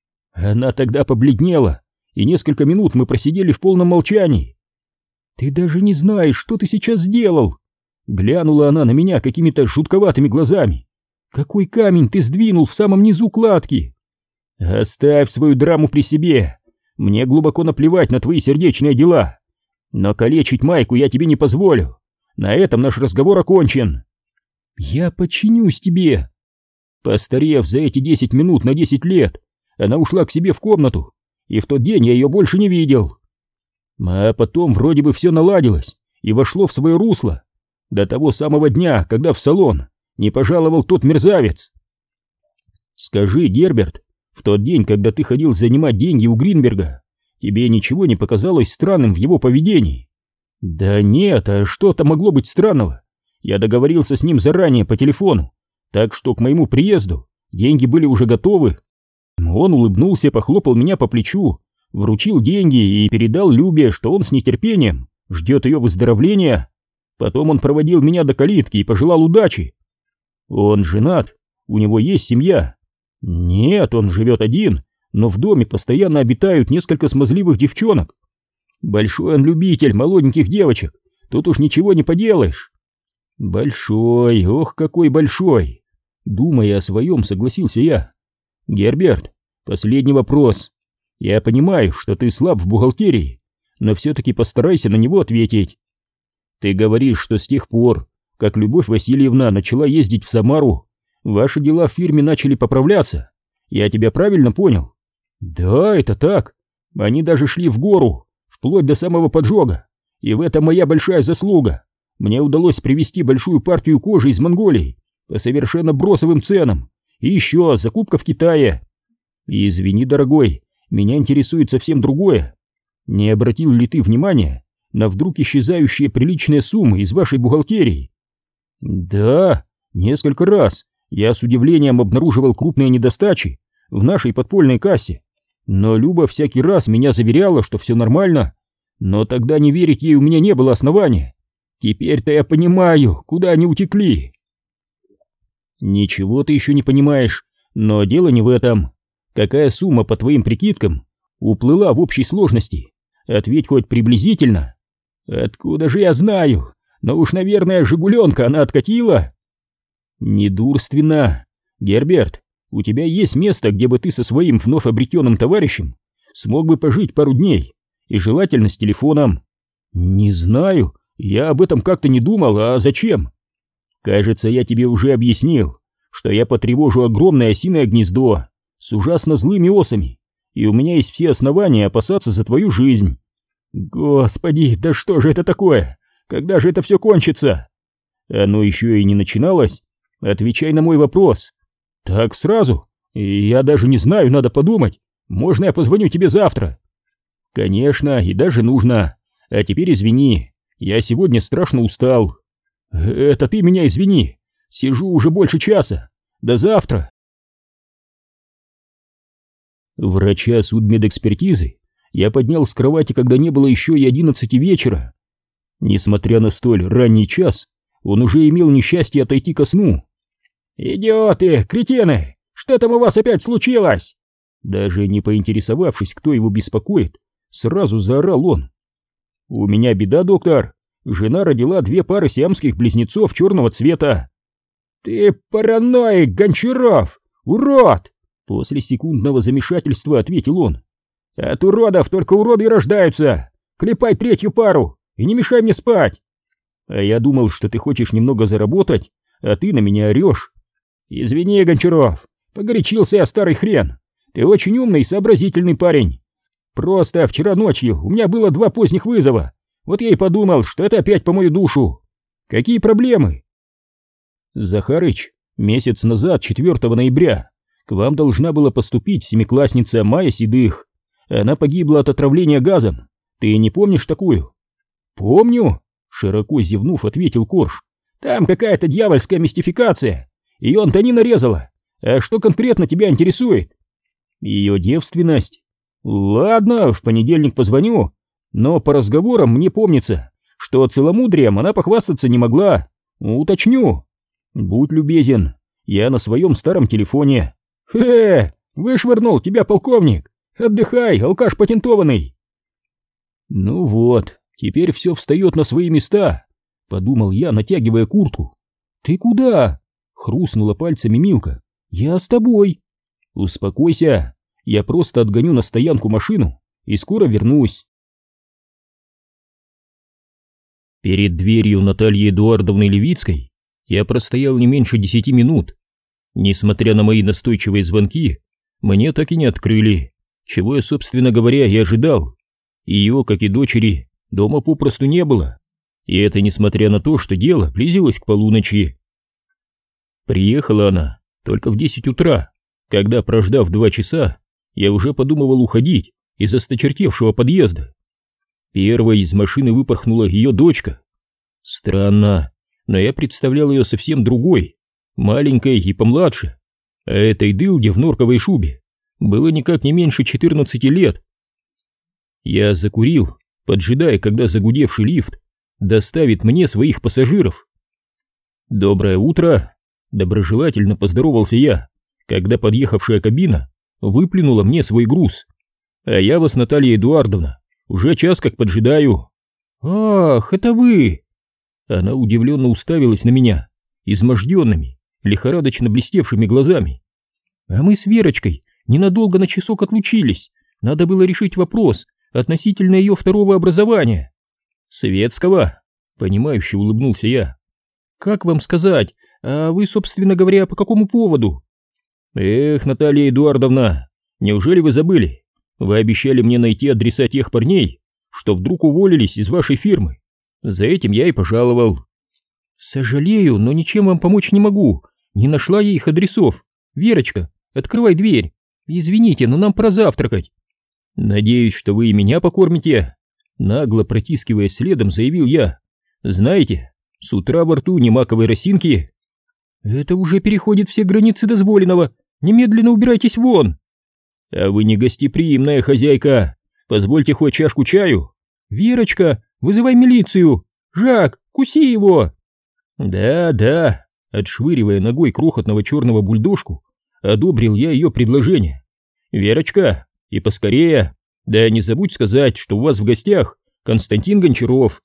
Она тогда побледнела, и несколько минут мы просидели в полном молчании. «Ты даже не знаешь, что ты сейчас сделал!» Глянула она на меня какими-то жутковатыми глазами. «Какой камень ты сдвинул в самом низу кладки!» «Оставь свою драму при себе. Мне глубоко наплевать на твои сердечные дела. Но калечить Майку я тебе не позволю. На этом наш разговор окончен. Я подчинюсь тебе. Постарев за эти десять минут на десять лет, она ушла к себе в комнату, и в тот день я ее больше не видел. А потом вроде бы все наладилось и вошло в свое русло, до того самого дня, когда в салон не пожаловал тот мерзавец. Скажи, Герберт, в тот день, когда ты ходил занимать деньги у Гринберга, тебе ничего не показалось странным в его поведении? Да нет, а что-то могло быть странного. Я договорился с ним заранее по телефону, так что к моему приезду деньги были уже готовы. Он улыбнулся, похлопал меня по плечу, вручил деньги и передал Любе, что он с нетерпением ждет ее выздоровления. Потом он проводил меня до калитки и пожелал удачи. Он женат, у него есть семья. Нет, он живет один, но в доме постоянно обитают несколько смазливых девчонок. Большой он любитель молоденьких девочек, тут уж ничего не поделаешь. Большой, ох, какой большой. Думая о своем, согласился я. Герберт, последний вопрос. Я понимаю, что ты слаб в бухгалтерии, но все-таки постарайся на него ответить. Ты говоришь, что с тех пор, как Любовь Васильевна начала ездить в Самару, ваши дела в фирме начали поправляться. Я тебя правильно понял? Да, это так. Они даже шли в гору, вплоть до самого поджога. И в этом моя большая заслуга. Мне удалось привезти большую партию кожи из Монголии по совершенно бросовым ценам. И еще закупка в Китае. И извини, дорогой, меня интересует совсем другое. Не обратил ли ты внимания на вдруг исчезающие приличные суммы из вашей бухгалтерии? Да, несколько раз я с удивлением обнаруживал крупные недостачи в нашей подпольной кассе, но Люба всякий раз меня заверяла, что все нормально, но тогда не верить ей у меня не было основания. Теперь-то я понимаю, куда они утекли. Ничего ты еще не понимаешь, но дело не в этом. Какая сумма, по твоим прикидкам, уплыла в общей сложности? Ответь хоть приблизительно. Откуда же я знаю? Но уж, наверное, Жигуленка она откатила. Недурственно. Герберт, у тебя есть место, где бы ты со своим вновь обретенным товарищем смог бы пожить пару дней, и желательно с телефоном. Не знаю, я об этом как-то не думал, а зачем? Кажется, я тебе уже объяснил, что я потревожу огромное осиное гнездо с ужасно злыми осами, и у меня есть все основания опасаться за твою жизнь. Господи, да что же это такое? Когда же это все кончится? Оно еще и не начиналось. Отвечай на мой вопрос. Так сразу? Я даже не знаю, надо подумать. Можно я позвоню тебе завтра? Конечно, и даже нужно. А теперь извини, я сегодня страшно устал. Это ты меня извини. Сижу уже больше часа. До завтра. Врача судмедэкспертизы я поднял с кровати, когда не было еще и одиннадцати вечера. Несмотря на столь ранний час, он уже имел несчастье отойти ко сну. «Идиоты, кретины! Что там у вас опять случилось?» Даже не поинтересовавшись, кто его беспокоит, сразу заорал он. «У меня беда, доктор. Жена родила две пары сиамских близнецов черного цвета». «Ты параноик, Гончаров! Урод!» После секундного замешательства ответил он. «От уродов только уроды и рождаются! Клепай третью пару и не мешай мне спать!» «А я думал, что ты хочешь немного заработать, а ты на меня орешь». «Извини, Гончаров, погорячился я, старый хрен. Ты очень умный и сообразительный парень. Просто вчера ночью у меня было два поздних вызова. Вот я и подумал, что это опять по мою душу. Какие проблемы?» «Захарыч, месяц назад, четвёртого ноября, к вам должна была поступить семиклассница Майя Седых. Она погибла от отравления газом. Ты не помнишь такую?» «Помню», — широко зевнув, ответил Корж. «Там какая-то дьявольская мистификация. Ее Антонина нарезала. А что конкретно тебя интересует?» «Ее девственность». «Ладно, в понедельник позвоню. Но по разговорам мне помнится, что целомудрием она похвастаться не могла. Уточню. Будь любезен, я на своем старом телефоне». «Хе, вышвырнул тебя полковник. Отдыхай, алкаш патентованный». «Ну вот, теперь все встает на свои места», — подумал я, натягивая куртку. «Ты куда?» — хрустнула пальцами Милка. «Я с тобой». «Успокойся, я просто отгоню на стоянку машину и скоро вернусь». Перед дверью Натальи Эдуардовны Левицкой я простоял не меньше десяти минут. Несмотря на мои настойчивые звонки, мне так и не открыли, чего я, собственно говоря, и ожидал. Ее, как и дочери, дома попросту не было, и это несмотря на то, что дело близилось к полуночи. Приехала она только в десять утра, когда, прождав два часа, я уже подумывал уходить из осточертевшего подъезда. Первой из машины выпорхнула ее дочка. Странно, но я представлял ее совсем другой, маленькой и помладше, а этой дылде в норковой шубе было никак не меньше четырнадцати лет. Я закурил, поджидая, когда загудевший лифт доставит мне своих пассажиров. «Доброе утро!» — доброжелательно поздоровался я, когда подъехавшая кабина выплюнула мне свой груз. «А я вас, Наталья Эдуардовна, уже час как поджидаю». «Ах, это вы!» Она удивленно уставилась на меня изможденными, лихорадочно блестевшими глазами. «А мы с Верочкой ненадолго на часок отлучились. Надо было решить вопрос относительно ее второго образования». «Светского?» — понимающе улыбнулся я. «Как вам сказать? А вы, собственно говоря, по какому поводу?» «Эх, Наталья Эдуардовна, неужели вы забыли? Вы обещали мне найти адреса тех парней, что вдруг уволились из вашей фирмы. За этим я и пожаловал». «Сожалею, но ничем вам помочь не могу. Не нашла я их адресов. Верочка, открывай дверь. Извините, но нам пора завтракать». «Надеюсь, что вы и меня покормите», — нагло протискиваясь следом, заявил я. «Знаете, с утра во рту ни маковой росинки». «Это уже переходит все границы дозволенного. Немедленно убирайтесь вон». «А вы не гостеприимная хозяйка. Позвольте хоть чашку чаю». «Верочка, вызывай милицию. Жак, куси его». «Да, да», — отшвыривая ногой крохотного черного бульдожку, одобрил я ее предложение. «Верочка, и поскорее. Да не забудь сказать, что у вас в гостях Константин Гончаров».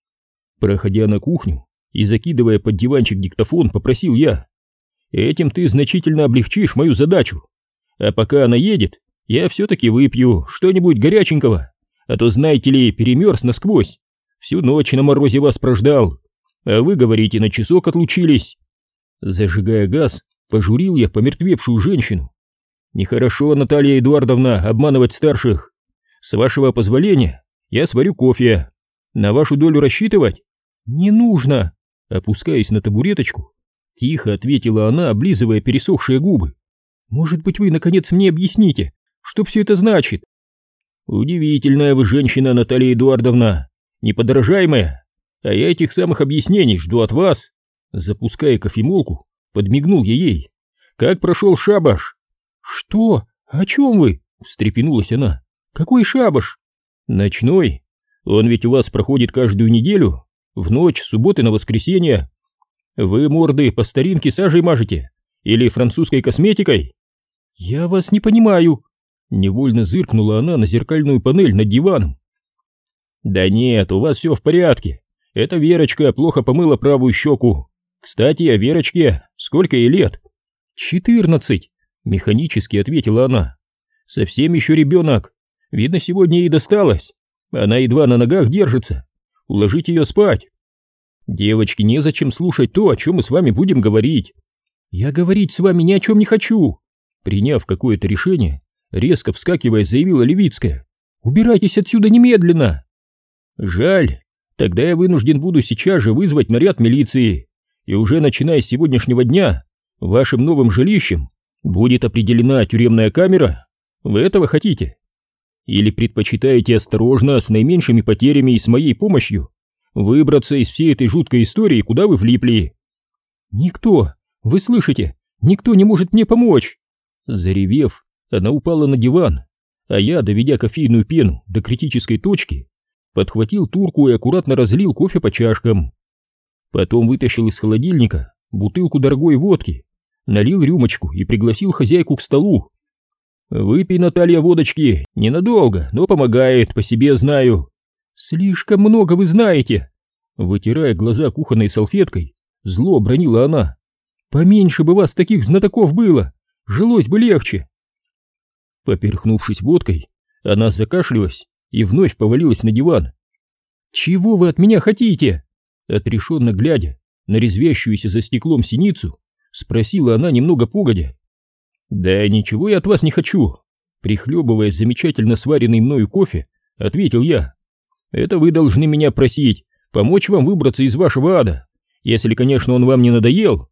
Проходя на кухню и закидывая под диванчик диктофон, попросил я: «Этим ты значительно облегчишь мою задачу. А пока она едет, я все-таки выпью что-нибудь горяченького, а то, знаете ли, перемерз насквозь. Всю ночь на морозе вас прождал, а вы, говорите, на часок отлучились». Зажигая газ, пожурил я помертвевшую женщину. «Нехорошо, Наталья Эдуардовна, обманывать старших. С вашего позволения я сварю кофе. На вашу долю рассчитывать?» «Не нужно», — опускаясь на табуреточку, тихо ответила она, облизывая пересохшие губы. «Может быть, вы, наконец, мне объясните, что все это значит?» «Удивительная вы женщина, Наталья Эдуардовна, неподражаемая, а я этих самых объяснений жду от вас». Запуская кофемолку, подмигнул я ей. «Как прошел шабаш?» «Что? О чем вы?» — встрепенулась она. «Какой шабаш?» «Ночной. Он ведь у вас проходит каждую неделю, в ночь с субботы на воскресенье. Вы морды по старинке сажей мажете или французской косметикой?» «Я вас не понимаю», — невольно зыркнула она на зеркальную панель над диваном. «Да нет, у вас все в порядке. Эта Верочка плохо помыла правую щеку. Кстати, о Верочке, сколько ей лет?» «Четырнадцать», — механически ответила она. «Совсем еще ребенок. Видно, сегодня ей досталось. Она едва на ногах держится. Уложить ее спать. Девочке незачем слушать то, о чем мы с вами будем говорить». «Я говорить с вами ни о чем не хочу», — приняв какое-то решение, резко вскакивая, заявила Левицкая. «Убирайтесь отсюда немедленно». «Жаль. Тогда я вынужден буду сейчас же вызвать наряд милиции, и уже начиная с сегодняшнего дня вашим новым жилищем будет определена тюремная камера. Вы этого хотите? Или предпочитаете осторожно, с наименьшими потерями и с моей помощью выбраться из всей этой жуткой истории, куда вы влипли?» «Никто, вы слышите, никто не может мне помочь!» Заревев, она упала на диван, а я, доведя кофейную пену до критической точки, подхватил турку и аккуратно разлил кофе по чашкам. Потом вытащил из холодильника бутылку дорогой водки, налил рюмочку и пригласил хозяйку к столу. «Выпей, Наталья, водочки, ненадолго, но помогает, по себе знаю». «Слишком много вы знаете», — вытирая глаза кухонной салфеткой, зло бронила она. «Поменьше бы вас таких знатоков было, жилось бы легче». Поперхнувшись водкой, она закашлялась и вновь повалилась на диван. «Чего вы от меня хотите?» Отрешенно глядя на резвящуюся за стеклом синицу, спросила она немного погодя. «Да ничего я от вас не хочу», — прихлебывая замечательно сваренный мною кофе, ответил я. «Это вы должны меня просить, помочь вам выбраться из вашего ада, если, конечно, он вам не надоел».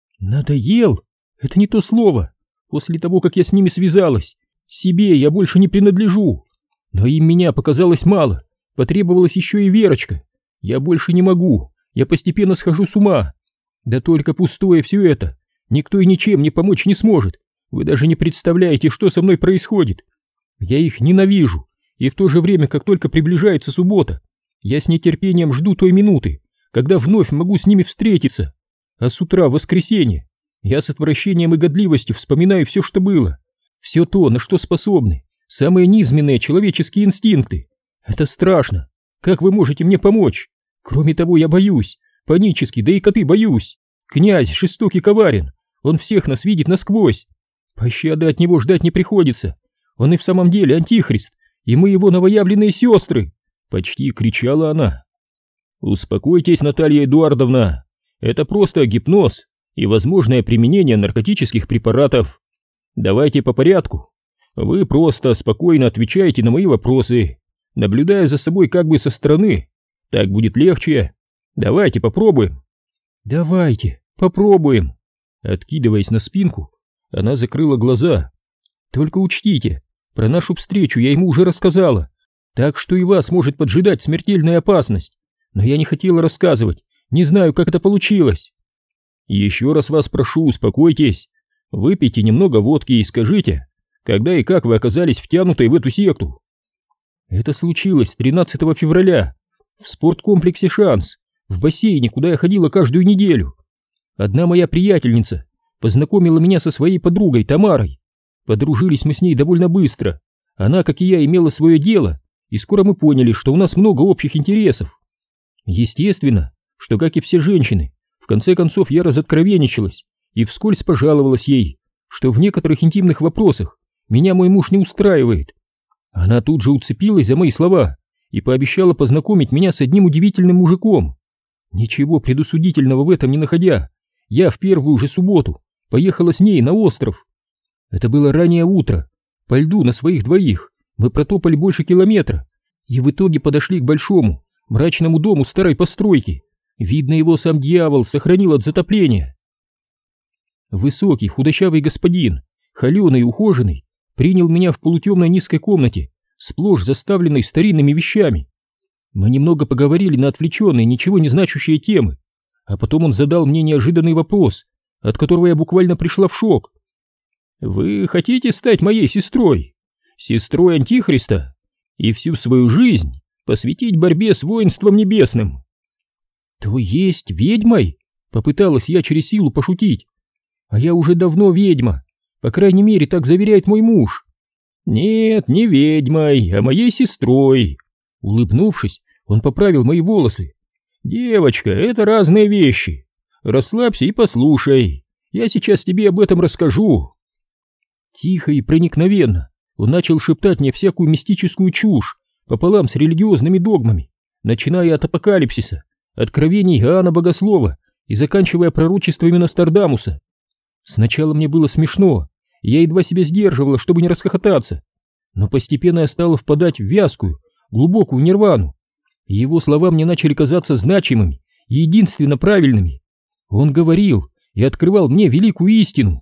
«Надоел? Это не то слово. После того, как я с ними связалась, себе я больше не принадлежу. Но им меня показалось мало, потребовалась еще и Верочка. Я больше не могу, я постепенно схожу с ума. Да только пустое все это, никто и ничем мне помочь не сможет. Вы даже не представляете, что со мной происходит. Я их ненавижу, и в то же время, как только приближается суббота, я с нетерпением жду той минуты, когда вновь могу с ними встретиться. А с утра в воскресенье я с отвращением и годливостью вспоминаю все, что было, все то, на что способны самые низменные человеческие инстинкты. Это страшно. Как вы можете мне помочь? Кроме того, я боюсь, панически, да и коты боюсь. Князь жестокий коварен, он всех нас видит насквозь. Пощады от него ждать не приходится. Он и в самом деле антихрист, и мы его новоявленные сестры!» Почти кричала она. «Успокойтесь, Наталья Эдуардовна, это просто гипноз и возможное применение наркотических препаратов. Давайте по порядку. Вы просто спокойно отвечаете на мои вопросы, наблюдая за собой как бы со стороны. Так будет легче. Давайте попробуем». «Давайте, попробуем». Откидываясь на спинку, она закрыла глаза. «Только учтите, про нашу встречу я ему уже рассказала, так что и вас может поджидать смертельная опасность. Но я не хотела рассказывать, не знаю, как это получилось». «Еще раз вас прошу, успокойтесь. Выпейте немного водки и скажите, когда и как вы оказались втянутой в эту секту». «Это случилось тринадцатого февраля в спорткомплексе «Шанс», в бассейне, куда я ходила каждую неделю. Одна моя приятельница познакомила меня со своей подругой Тамарой. Подружились мы с ней довольно быстро. Она, как и я, имела свое дело, и скоро мы поняли, что у нас много общих интересов. Естественно, что, как и все женщины, в конце концов я разоткровенничалась и вскользь пожаловалась ей, что в некоторых интимных вопросах меня мой муж не устраивает. Она тут же уцепилась за мои слова и пообещала познакомить меня с одним удивительным мужиком. Ничего предусудительного в этом не находя, я в первую же субботу поехала с ней на остров. Это было раннее утро, по льду на своих двоих мы протопали больше километра и в итоге подошли к большому мрачному дому старой постройки. Видно, его сам дьявол сохранил от затопления. Высокий худощавый господин, холеный и ухоженный, принял меня в полутемной низкой комнате, сплошь заставленной старинными вещами. Мы немного поговорили на отвлеченные, ничего не значащие темы, а потом он задал мне неожиданный вопрос, от которого я буквально пришла в шок. «Вы хотите стать моей сестрой? Сестрой Антихриста? И всю свою жизнь посвятить борьбе с воинством небесным?» «То есть ведьмой?» — попыталась я через силу пошутить. «А я уже давно ведьма, по крайней мере, так заверяет мой муж». «Нет, не ведьмой, а моей сестрой». Улыбнувшись, он поправил мои волосы. «Девочка, это разные вещи. Расслабься и послушай. Я сейчас тебе об этом расскажу». Тихо и проникновенно он начал шептать мне всякую мистическую чушь пополам с религиозными догмами, начиная от апокалипсиса, откровений Иоанна Богослова и заканчивая пророчествами Нострадамуса. Сначала мне было смешно, и я едва себя сдерживала, чтобы не расхохотаться, но постепенно я стала впадать в вязкую, глубокую нирвану, и его слова мне начали казаться значимыми и единственно правильными. Он говорил и открывал мне великую истину.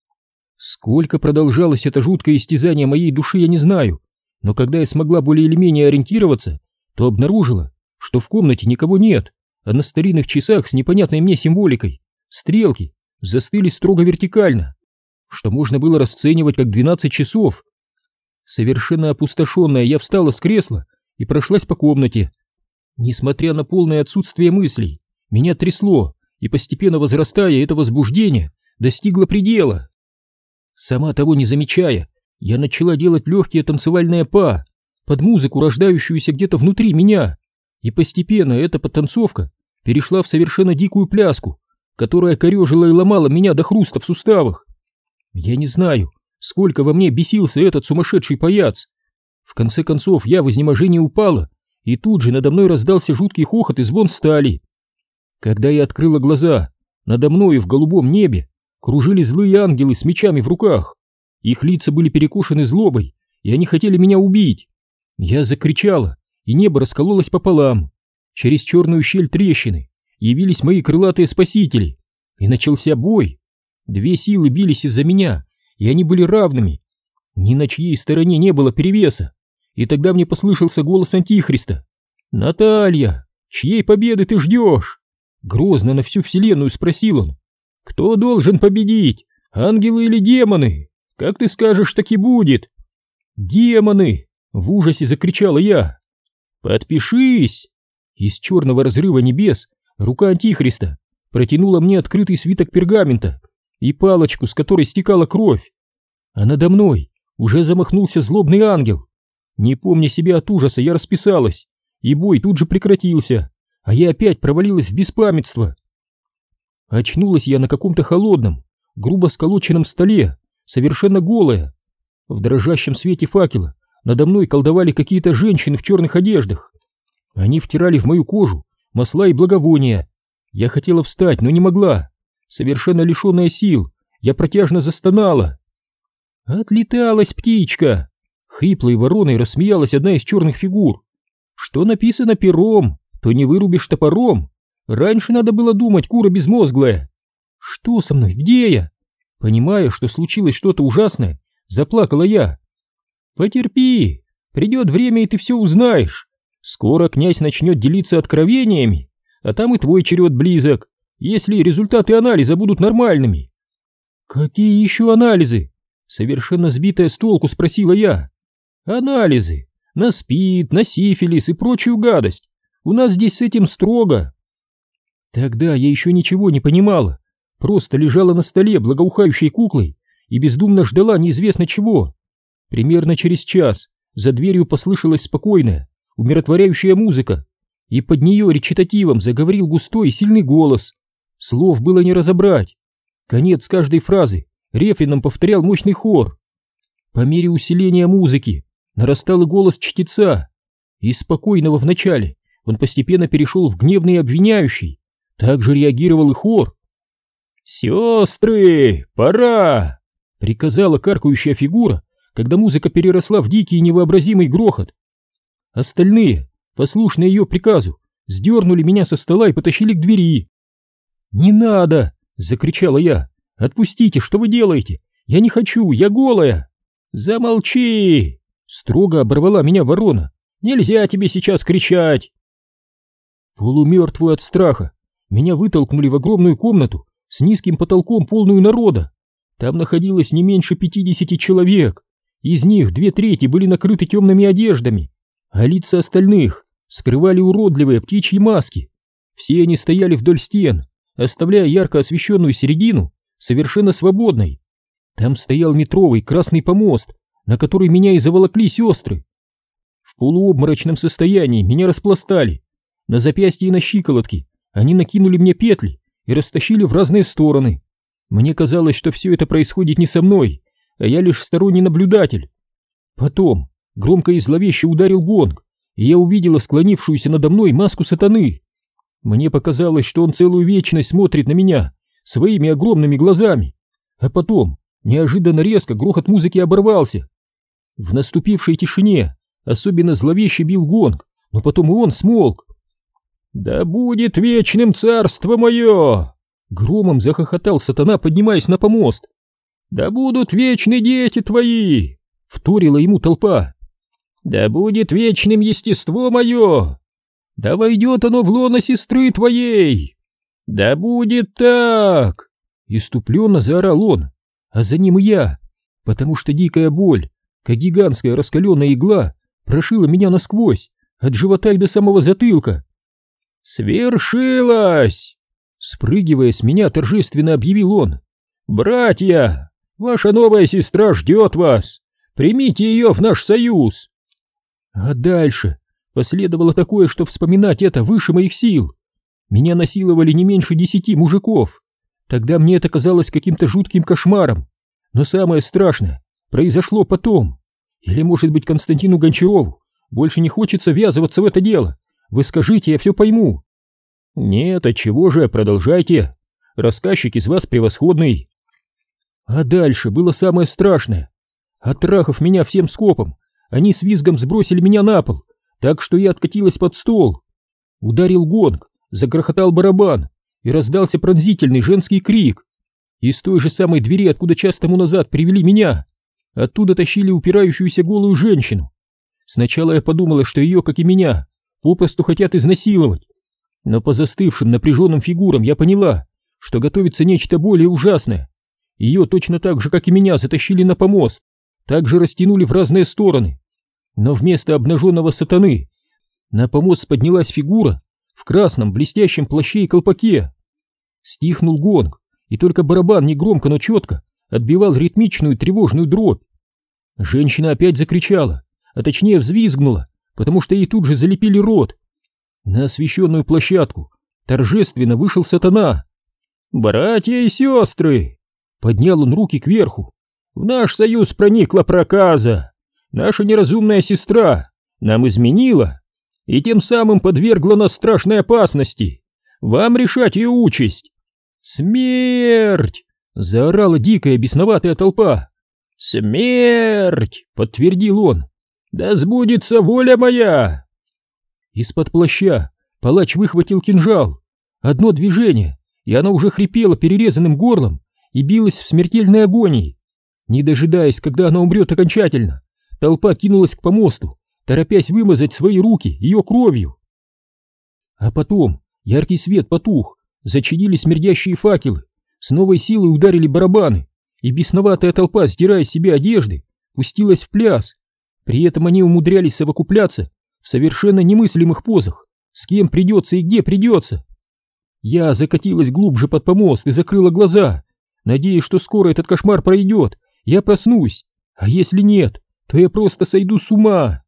Сколько продолжалось это жуткое истязание моей души, я не знаю, но когда я смогла более или менее ориентироваться, то обнаружила, что в комнате никого нет, а на старинных часах с непонятной мне символикой стрелки застыли строго вертикально, что можно было расценивать как двенадцать часов. Совершенно опустошенная, я встала с кресла и прошлась по комнате. Несмотря на полное отсутствие мыслей, меня трясло, и постепенно возрастая, это возбуждение достигло предела. Сама того не замечая, я начала делать легкие танцевальные па под музыку, рождающуюся где-то внутри меня, и постепенно эта подтанцовка перешла в совершенно дикую пляску, которая корежила и ломала меня до хруста в суставах. Я не знаю, сколько во мне бесился этот сумасшедший паяц. В конце концов я в изнеможении упала, и тут же надо мной раздался жуткий хохот и звон стали. Когда я открыла глаза, надо мною в голубом небе кружили злые ангелы с мечами в руках. Их лица были перекошены злобой, и они хотели меня убить. Я закричала, и небо раскололось пополам. Через черную щель трещины явились мои крылатые спасители, и начался бой. Две силы бились из-за меня, и они были равными. Ни на чьей стороне не было перевеса. И тогда мне послышался голос Антихриста. «Наталья, чьей победы ты ждешь?» Грозно на всю вселенную спросил он. «Кто должен победить, ангелы или демоны? Как ты скажешь, так и будет». «Демоны!» — в ужасе закричала я. «Подпишись!» Из черного разрыва небес рука Антихриста протянула мне открытый свиток пергамента и палочку, с которой стекала кровь. А надо мной уже замахнулся злобный ангел. Не помня себя от ужаса, я расписалась, и бой тут же прекратился, а я опять провалилась в беспамятство. Очнулась я на каком-то холодном, грубо сколоченном столе, совершенно голая. В дрожащем свете факела надо мной колдовали какие-то женщины в черных одеждах. Они втирали в мою кожу масла и благовония. Я хотела встать, но не могла. Совершенно лишенная сил, я протяжно застонала. «Отлеталась птичка!» Хриплой вороной рассмеялась одна из черных фигур. «Что написано пером, то не вырубишь топором. Раньше надо было думать, кура безмозглая». «Что со мной? Где я?» Понимая, что случилось что-то ужасное, заплакала я. «Потерпи, придет время, и ты все узнаешь. Скоро князь начнет делиться откровениями, а там и твой черед близок, если результаты анализа будут нормальными». «Какие еще анализы?» Совершенно сбитая с толку спросила я. «Анализы. На СПИД, на сифилис и прочую гадость. У нас здесь с этим строго». Тогда я еще ничего не понимала. Просто лежала на столе благоухающей куклой и бездумно ждала неизвестно чего. Примерно через час за дверью послышалась спокойная, умиротворяющая музыка, и под нее речитативом заговорил густой и сильный голос. Слов было не разобрать. Конец каждой фразы рефреном повторял мощный хор. По мере усиления музыки нарастал и голос чтеца. Из спокойного вначале он постепенно перешел в гневный и обвиняющий. Также реагировал и хор. «Сестры, пора!» — приказала каркающая фигура, когда музыка переросла в дикий и невообразимый грохот. Остальные, послушные ее приказу, сдернули меня со стола и потащили к двери. «Не надо!» — закричала я. «Отпустите, что вы делаете? Я не хочу, я голая!» «Замолчи!» — строго оборвала меня ворона. «Нельзя тебе сейчас кричать!» Полумертвую от страха меня вытолкнули в огромную комнату с низким потолком, полную народа. Там находилось не меньше пятидесяти человек. Из них две трети были накрыты темными одеждами, а лица остальных скрывали уродливые птичьи маски. Все они стояли вдоль стен, оставляя ярко освещенную середину совершенно свободной. Там стоял метровый красный помост, на который меня и заволокли сестры. В полуобморочном состоянии меня распластали. На запястье и на щиколотки они накинули мне петли и растащили в разные стороны. Мне казалось, что все это происходит не со мной, а я лишь сторонний наблюдатель. Потом громко и зловеще ударил гонг, и я увидела склонившуюся надо мной маску сатаны. Мне показалось, что он целую вечность смотрит на меня своими огромными глазами. А потом, неожиданно резко, грохот музыки оборвался. В наступившей тишине особенно зловеще бил гонг, но потом и он смолк. «Да будет вечным царство мое!» Громом захохотал сатана, поднимаясь на помост. «Да будут вечны дети твои!» Вторила ему толпа. «Да будет вечным естество мое! Да войдет оно в лоно сестры твоей! Да будет так!» Иступленно заорал он, а за ним и я, потому что дикая боль, как гигантская раскаленная игла, прошила меня насквозь, от живота и до самого затылка. «Свершилось!» Спрыгивая с меня, торжественно объявил он. «Братья, ваша новая сестра ждет вас! Примите ее в наш союз!» А дальше последовало такое, что вспоминать это выше моих сил. Меня насиловали не меньше десяти мужиков. Тогда мне это казалось каким-то жутким кошмаром. Но самое страшное произошло потом. Или, может быть, Константину Гончарову больше не хочется ввязываться в это дело? Вы скажите, я все пойму. Нет, отчего же, продолжайте. Рассказчик из вас превосходный. А дальше было самое страшное. Оттрахав меня всем скопом, они с визгом сбросили меня на пол, так что я откатилась под стол. Ударил гонг, загрохотал барабан, и раздался пронзительный женский крик. Из той же самой двери, откуда час тому назад привели меня, оттуда тащили упирающуюся голую женщину. Сначала я подумала, что ее, как и меня, попросту хотят изнасиловать, но по застывшим напряженным фигурам я поняла, что готовится нечто более ужасное. Ее точно так же, как и меня, затащили на помост, также растянули в разные стороны. Но вместо обнаженного сатаны на помост поднялась фигура в красном блестящем плаще и колпаке. Стихнул гонг, и только барабан негромко, но четко отбивал ритмичную тревожную дробь. Женщина опять закричала, а точнее взвизгнула, потому что ей тут же залепили рот. На освещенную площадку торжественно вышел сатана. «Братья и сестры!» Поднял он руки кверху. «В наш союз проникла проказа. Наша неразумная сестра нам изменила и тем самым подвергла нас страшной опасности. Вам решать ее участь!» «Смерть!» — заорала дикая бесноватая толпа. «Смерть!» — подтвердил он. «Да сбудется воля моя!» Из-под плаща палач выхватил кинжал. Одно движение, и она уже хрипела перерезанным горлом и билась в смертельной агонии. Не дожидаясь, когда она умрет окончательно, толпа кинулась к помосту, торопясь вымазать свои руки ее кровью. А потом яркий свет потух, зачадили смердящие факелы, с новой силой ударили барабаны, и бесноватая толпа, сдирая с себя одежды, пустилась в пляс. При этом они умудрялись совокупляться в совершенно немыслимых позах, с кем придется и где придется. Я закатилась глубже под помост и закрыла глаза, надеясь, что скоро этот кошмар пройдет, я проснусь, а если нет, то я просто сойду с ума.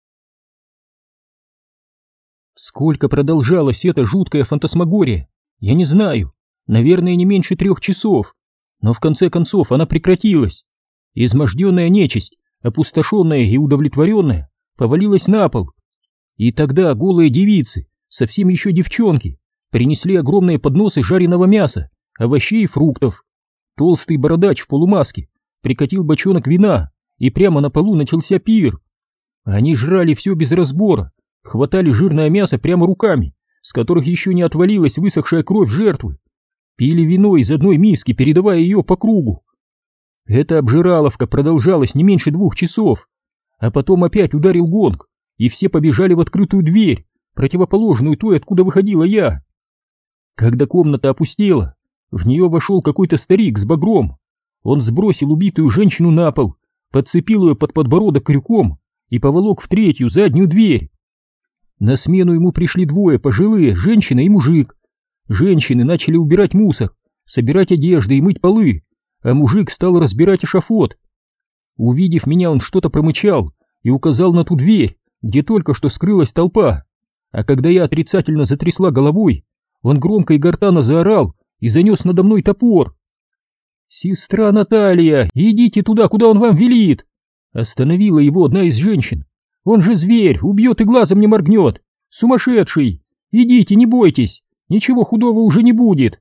Сколько продолжалась эта жуткая фантасмагория, я не знаю, наверное, не меньше трех часов, но в конце концов она прекратилась. Изможденная нечисть, опустошенная и удовлетворенная, повалилась на пол. И тогда голые девицы, совсем еще девчонки, принесли огромные подносы жареного мяса, овощей и фруктов. Толстый бородач в полумаске прикатил бочонок вина, и прямо на полу начался пир. Они жрали все без разбора, хватали жирное мясо прямо руками, с которых еще не отвалилась высохшая кровь жертвы, пили вино из одной миски, передавая ее по кругу. Эта обжираловка продолжалась не меньше двух часов, а потом опять ударил гонг, и все побежали в открытую дверь, противоположную той, откуда выходила я. Когда комната опустела, в нее вошел какой-то старик с багром. Он сбросил убитую женщину на пол, подцепил ее под подбородок крюком и поволок в третью, заднюю дверь. На смену ему пришли двое пожилые, женщина и мужик. Женщины начали убирать мусор, собирать одежды и мыть полы, а мужик стал разбирать эшафот. Увидев меня, он что-то промычал и указал на ту дверь, где только что скрылась толпа. А когда я отрицательно затрясла головой, он громко и гортанно заорал и занес надо мной топор. «Сестра Наталья, идите туда, куда он вам велит!» Остановила его одна из женщин. «Он же зверь, убьет и глазом не моргнет! Сумасшедший! Идите, не бойтесь, ничего худого уже не будет!»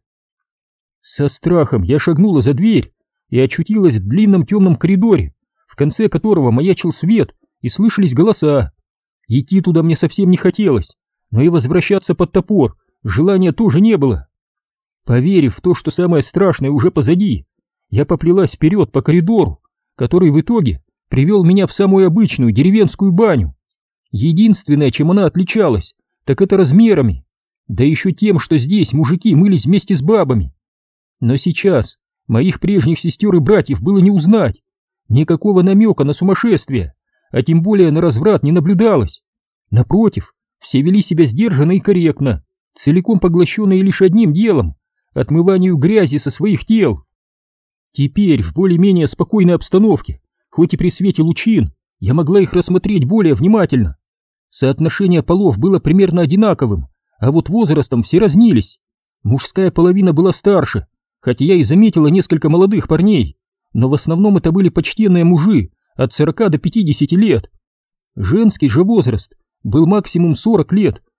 Со страхом я шагнула за дверь и очутилась в длинном темном коридоре, в конце которого маячил свет и слышались голоса. Идти туда мне совсем не хотелось, но и возвращаться под топор желания тоже не было. Поверив в то, что самое страшное уже позади, я поплелась вперед по коридору, который в итоге привел меня в самую обычную деревенскую баню. Единственное, чем она отличалась, так это размерами, да еще тем, что здесь мужики мылись вместе с бабами. Но сейчас моих прежних сестер и братьев было не узнать, никакого намека на сумасшествие, а тем более на разврат не наблюдалось. Напротив, все вели себя сдержанно и корректно, целиком поглощенные лишь одним делом — отмыванию грязи со своих тел. Теперь, в более-менее спокойной обстановке, хоть и при свете лучин, я могла их рассмотреть более внимательно. Соотношение полов было примерно одинаковым, а вот возрастом все разнились. Мужская половина была старше, хотя я и заметила несколько молодых парней, но в основном это были почтенные мужи от сорока до пятидесяти лет. Женский же возраст был максимум сорок лет,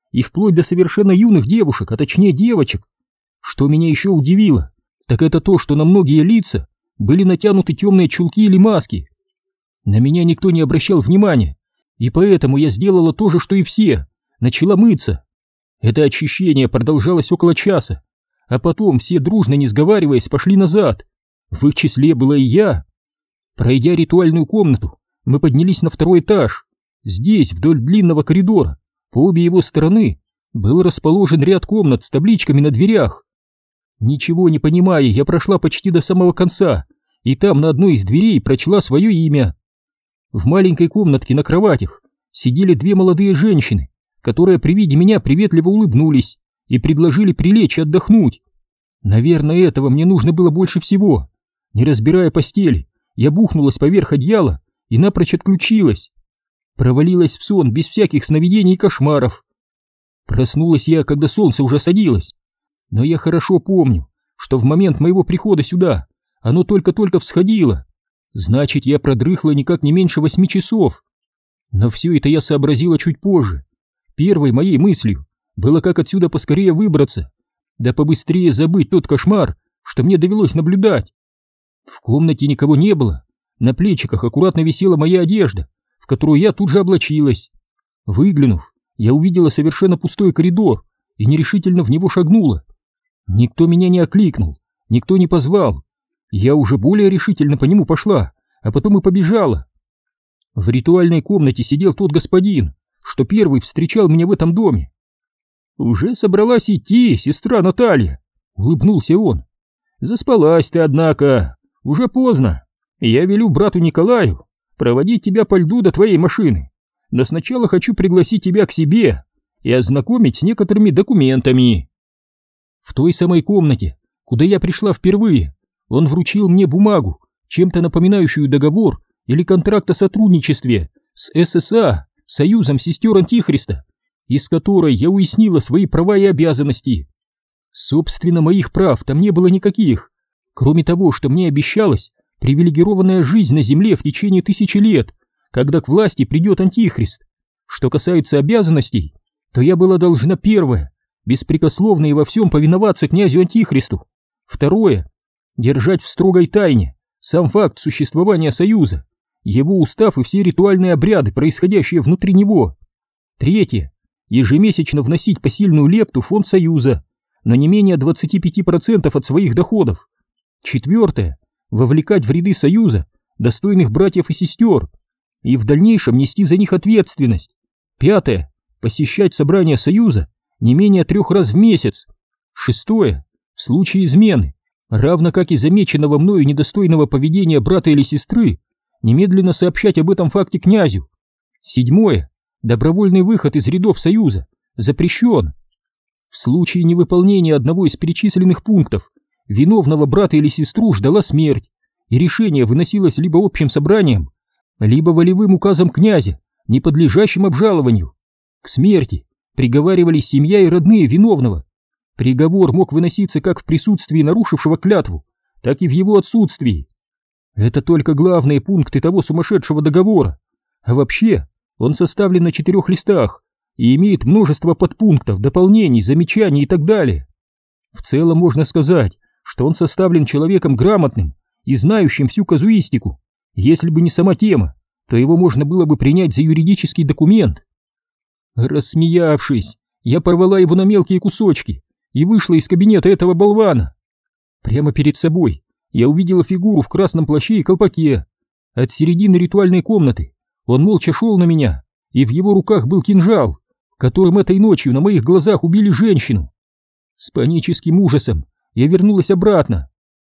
и вплоть до совершенно юных девушек, а точнее девочек. Что меня еще удивило, так это то, что на многие лица были натянуты темные чулки или маски. На меня никто не обращал внимания, и поэтому я сделала то же, что и все, начала мыться. Это очищение продолжалось около часа, а потом все дружно, не сговариваясь, пошли назад. В их числе была и я. Пройдя ритуальную комнату, мы поднялись на второй этаж. Здесь, вдоль длинного коридора, по обе его стороны, был расположен ряд комнат с табличками на дверях. Ничего не понимая, я прошла почти до самого конца, и там на одной из дверей прочла свое имя. В маленькой комнатке на кроватях сидели две молодые женщины, которые при виде меня приветливо улыбнулись и предложили прилечь и отдохнуть. Наверное, этого мне нужно было больше всего. Не разбирая постели, я бухнулась поверх одеяла и напрочь отключилась. Провалилась в сон без всяких сновидений и кошмаров. Проснулась я, когда солнце уже садилось. Но я хорошо помню, что в момент моего прихода сюда оно только-только всходило. Значит, я продрыхла никак не меньше восьми часов. Но все это я сообразила чуть позже. Первой моей мыслью было, как отсюда поскорее выбраться, да побыстрее забыть тот кошмар, что мне довелось наблюдать. В комнате никого не было. На плечиках аккуратно висела моя одежда, в которую я тут же облачилась. Выглянув, я увидела совершенно пустой коридор и нерешительно в него шагнула. Никто меня не окликнул, никто не позвал. Я уже более решительно по нему пошла, а потом и побежала. В ритуальной комнате сидел тот господин, что первый встречал меня в этом доме. «Уже собралась идти, сестра Наталья», — улыбнулся он. «Заспалась ты, однако. Уже поздно. Я велю брату Николаю проводить тебя по льду до твоей машины. Но сначала хочу пригласить тебя к себе и ознакомить с некоторыми документами». В той самой комнате, куда я пришла впервые, он вручил мне бумагу, чем-то напоминающую договор или контракт о сотрудничестве с ССА, Союзом сестер Антихриста, из которой я уяснила свои права и обязанности. Собственно, моих прав там не было никаких, кроме того, что мне обещалась привилегированная жизнь на земле в течение тысячи лет, когда к власти придет Антихрист. Что касается обязанностей, то я была должна, первое, беспрекословно и во всем повиноваться князю Антихристу. Второе, держать в строгой тайне сам факт существования Союза, его устав и все ритуальные обряды, происходящие внутри него. Третье, ежемесячно вносить посильную лепту в фонд Союза, но не менее двадцати пяти процентов от своих доходов. Четвертое, вовлекать в ряды Союза достойных братьев и сестер и в дальнейшем нести за них ответственность. Пятое, посещать собрания Союза не менее трех раз в месяц. Шестое, в случае измены, равно как и замеченного мною недостойного поведения брата или сестры, немедленно сообщать об этом факте князю. Седьмое, добровольный выход из рядов Союза запрещен. В случае невыполнения одного из перечисленных пунктов виновного брата или сестру ждала смерть, и решение выносилось либо общим собранием, либо волевым указом князя, не подлежащим обжалованию. К смерти приговаривались семья и родные виновного. Приговор мог выноситься как в присутствии нарушившего клятву, так и в его отсутствии. Это только главные пункты того сумасшедшего договора. А вообще, он составлен на четырех листах и имеет множество подпунктов, дополнений, замечаний и так далее. В целом можно сказать, что он составлен человеком грамотным и знающим всю казуистику. Если бы не сама тема, то его можно было бы принять за юридический документ. Рассмеявшись, я порвала его на мелкие кусочки и вышла из кабинета этого болвана. Прямо перед собой я увидела фигуру в красном плаще и колпаке. От середины ритуальной комнаты он молча шел на меня, и в его руках был кинжал, которым этой ночью на моих глазах убили женщину. С паническим ужасом я вернулась обратно.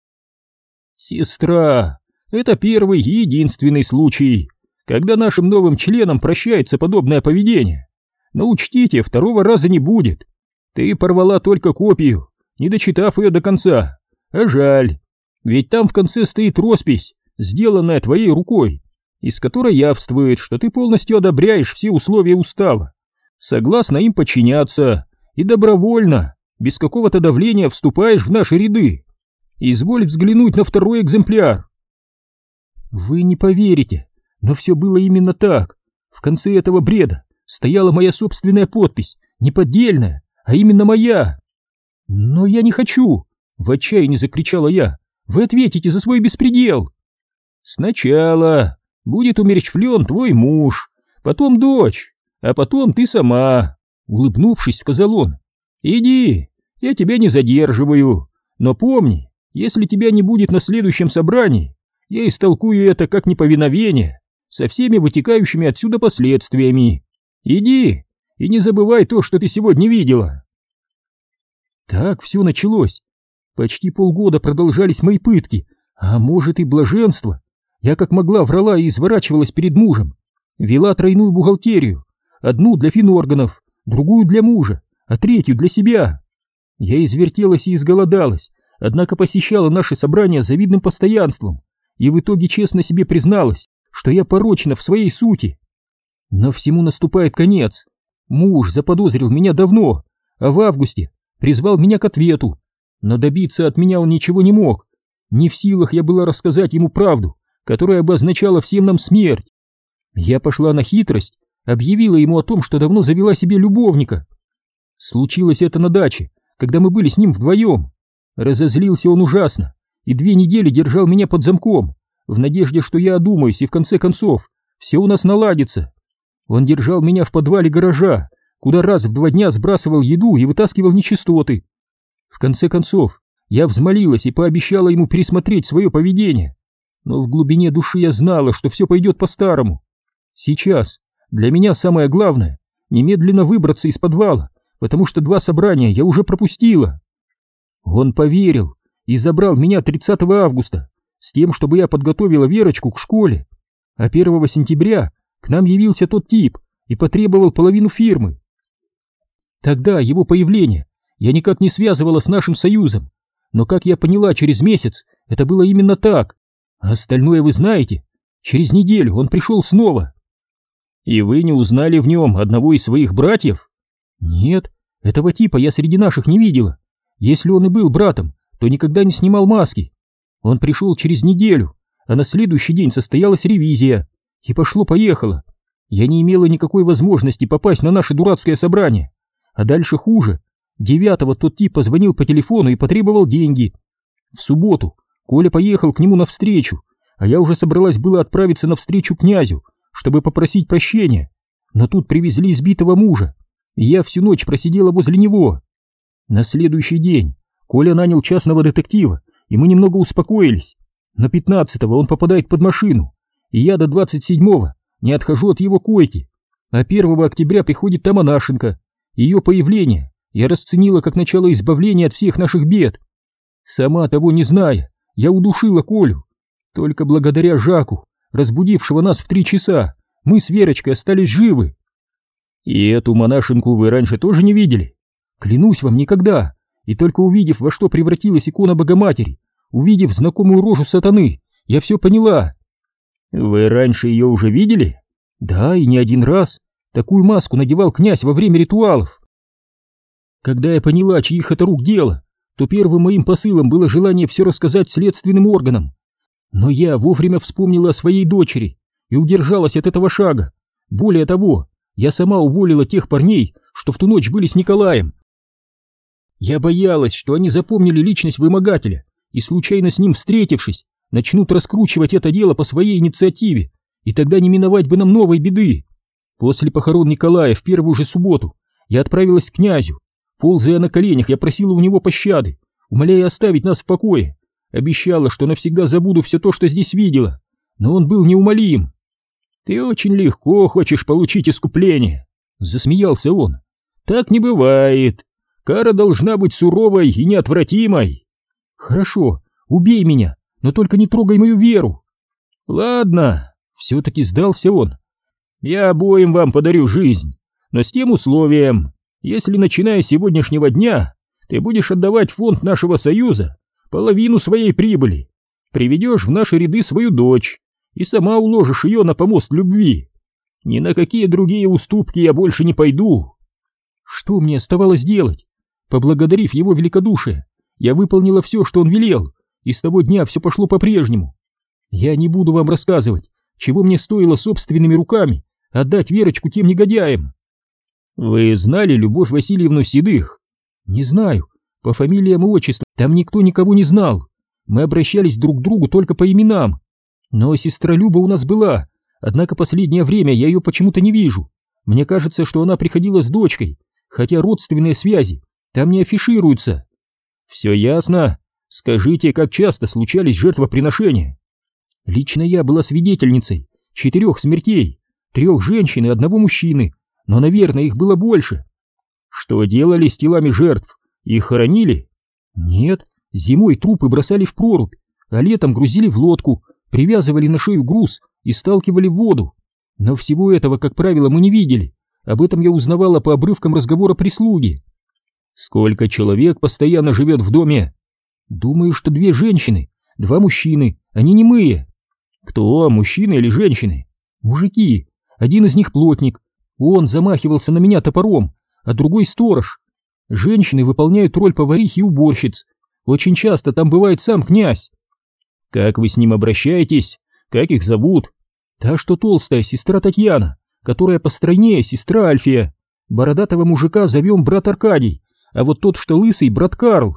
«Сестра, это первый и единственный случай, когда нашим новым членам прощается подобное поведение. Но учтите, второго раза не будет. Ты порвала только копию, не дочитав ее до конца. А жаль, ведь там в конце стоит роспись, сделанная твоей рукой, из которой явствует, что ты полностью одобряешь все условия устава, согласна им подчиняться и добровольно, без какого-то давления вступаешь в наши ряды. Изволь взглянуть на второй экземпляр». Вы не поверите, но все было именно так. В конце этого бреда стояла моя собственная подпись, Не поддельная, а именно моя. Но я не хочу, в отчаянии закричала я. Вы ответите за свой беспредел. Сначала будет умерщвлен твой муж, потом дочь, а потом ты сама, улыбнувшись, сказал он. Иди, я тебя не задерживаю, но помни, если тебя не будет на следующем собрании, я истолкую это как неповиновение со всеми вытекающими отсюда последствиями. Иди и не забывай то, что ты сегодня видела. Так все началось. Почти полгода продолжались мои пытки, а может и блаженство. Я как могла врала и изворачивалась перед мужем. Вела тройную бухгалтерию. Одну для финорганов, другую для мужа, а третью для себя. Я извертелась и изголодалась, однако посещала наши собрания с завидным постоянством и в итоге честно себе призналась, что я порочна в своей сути. Но всему наступает конец. Муж заподозрил меня давно, а в августе призвал меня к ответу. Но добиться от меня он ничего не мог. Не в силах я была рассказать ему правду, которая обозначала всем нам смерть. Я пошла на хитрость, объявила ему о том, что давно завела себе любовника. Случилось это на даче, когда мы были с ним вдвоем. Разозлился он ужасно и две недели держал меня под замком, в надежде, что я одумаюсь и в конце концов все у нас наладится. Он держал меня в подвале гаража, куда раз в два дня сбрасывал еду и вытаскивал нечистоты. В конце концов, я взмолилась и пообещала ему пересмотреть свое поведение. Но в глубине души я знала, что все пойдет по-старому. Сейчас для меня самое главное — немедленно выбраться из подвала, потому что два собрания я уже пропустила. Он поверил и забрал меня тридцатого августа с тем, чтобы я подготовила Верочку к школе. А первого сентября к нам явился тот тип и потребовал половину фирмы. Тогда его появление я никак не связывала с нашим союзом, но, как я поняла через месяц, это было именно так. А остальное вы знаете. Через неделю он пришел снова. И вы не узнали в нем одного из своих братьев? Нет, этого типа я среди наших не видела. Если он и был братом, то никогда не снимал маски. Он пришел через неделю, а на следующий день состоялась ревизия. И пошло-поехало. Я не имела никакой возможности попасть на наше дурацкое собрание. А дальше хуже. Девятого тот тип позвонил по телефону и потребовал деньги. В субботу Коля поехал к нему навстречу, а я уже собралась было отправиться навстречу князю, чтобы попросить прощения. Но тут привезли избитого мужа, и я всю ночь просидела возле него. На следующий день Коля нанял частного детектива, и мы немного успокоились. На пятнадцатого он попадает под машину, и я до двадцать седьмого не отхожу от его койки. А первого октября приходит Таманашенко. Ее появление я расценила как начало избавления от всех наших бед. Сама того не зная, я удушила Колю. Только благодаря Жаку, разбудившего нас в три часа, мы с Верочкой остались живы. И эту монашенку вы раньше тоже не видели? Клянусь вам, никогда. И только увидев, во что превратилась икона Богоматери, увидев знакомую рожу сатаны, я все поняла. Вы раньше ее уже видели? Да, и не один раз. Такую маску надевал князь во время ритуалов. Когда я поняла, чьих это рук дело, то первым моим посылом было желание все рассказать следственным органам. Но я вовремя вспомнила о своей дочери и удержалась от этого шага. Более того, я сама уволила тех парней, что в ту ночь были с Николаем. Я боялась, что они запомнили личность вымогателя и, случайно с ним встретившись, начнут раскручивать это дело по своей инициативе, и тогда не миновать бы нам новой беды. После похорон Николая в первую же субботу я отправилась к князю. Ползая на коленях, я просила у него пощады, умоляя оставить нас в покое. Обещала, что навсегда забуду все то, что здесь видела, но он был неумолим. «Ты очень легко хочешь получить искупление», — засмеялся он. «Так не бывает. Кара должна быть суровой и неотвратимой». «Хорошо, убей меня, но только не трогай мою Веру». «Ладно», — все-таки сдался он. «Я обоим вам подарю жизнь, но с тем условием, если, начиная с сегодняшнего дня, ты будешь отдавать в фонд нашего союза половину своей прибыли, приведешь в наши ряды свою дочь и сама уложишь ее на помост любви. Ни на какие другие уступки я больше не пойду». Что мне оставалось делать? Поблагодарив его великодушие, я выполнила все, что он велел, и с того дня все пошло по-прежнему. Я не буду вам рассказывать, чего мне стоило собственными руками отдать Верочку тем негодяям. Вы знали Любовь Васильевну Седых? Не знаю. По фамилиям и отчеству там никто никого не знал. Мы обращались друг к другу только по именам. Но сестра Люба у нас была, однако последнее время я ее почему-то не вижу. Мне кажется, что она приходила с дочкой, хотя родственные связи там не афишируются. Все ясно. Скажите, как часто случались жертвоприношения? Лично я была свидетельницей четырех смертей, трех женщин и одного мужчины, но, наверное, их было больше. Что делали с телами жертв? Их хоронили? Нет, зимой трупы бросали в прорубь, а летом грузили в лодку, привязывали на шею груз и сталкивали в воду. Но всего этого, как правило, мы не видели. Об этом я узнавала по обрывкам разговора прислуги. Сколько человек постоянно живет в доме? Думаю, что две женщины, два мужчины, они немые. Кто, мужчины или женщины? Мужики. Один из них плотник. Он замахивался на меня топором, а другой сторож. Женщины выполняют роль поварих и уборщиц. Очень часто там бывает сам князь. Как вы с ним обращаетесь? Как их зовут? Та, что толстая, сестра Татьяна, которая постройнее, сестра Альфия. Бородатого мужика зовем брат Аркадий, а вот тот, что лысый, брат Карл.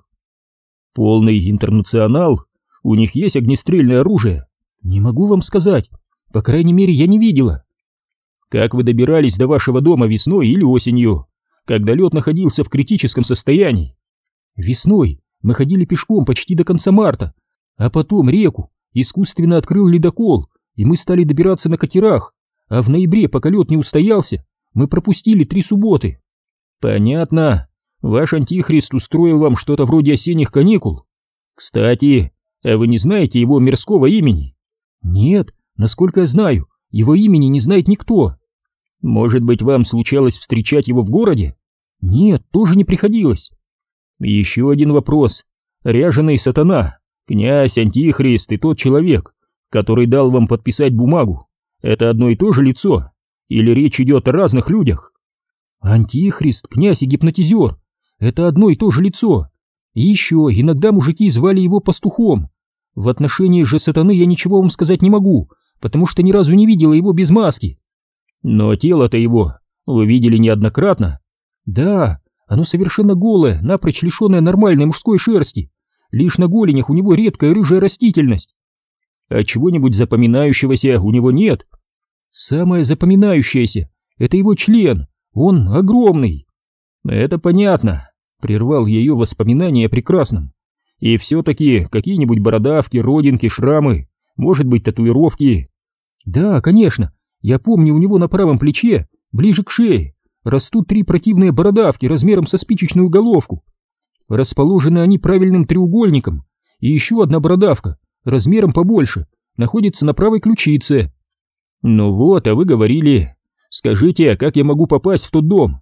Полный интернационал. У них есть огнестрельное оружие? Не могу вам сказать. По крайней мере, я не видела. Как вы добирались до вашего дома весной или осенью, когда лед находился в критическом состоянии? Весной мы ходили пешком почти до конца марта, а потом реку искусственно открыл ледокол, и мы стали добираться на катерах, а в ноябре, пока лед не устоялся, мы пропустили три субботы. Понятно. Ваш антихрист устроил вам что-то вроде осенних каникул. Кстати, а вы не знаете его мирского имени? Нет, насколько я знаю, его имени не знает никто. Может быть, вам случалось встречать его в городе? Нет, тоже не приходилось. Еще один вопрос. Ряженый сатана, князь, антихрист и тот человек, который дал вам подписать бумагу, это одно и то же лицо? Или речь идет о разных людях? Антихрист, князь и гипнотизер — это одно и то же лицо. И еще иногда мужики звали его пастухом. В отношении же сатаны я ничего вам сказать не могу, потому что ни разу не видела его без маски. Но тело-то его вы видели неоднократно? Да, оно совершенно голое, напрочь лишенное нормальной мужской шерсти. Лишь на голенях у него редкая рыжая растительность. А чего-нибудь запоминающегося у него нет? Самое запоминающееся — это его член, он огромный. Это понятно, прервал ее воспоминания о прекрасном. И все-таки какие-нибудь бородавки, родинки, шрамы, может быть, татуировки? Да, конечно, я помню, у него на правом плече, ближе к шее, растут три противные бородавки размером со спичечную головку. Расположены они правильным треугольником, и еще одна бородавка, размером побольше, находится на правой ключице. Ну вот, а вы говорили. Скажите, как я могу попасть в тот дом?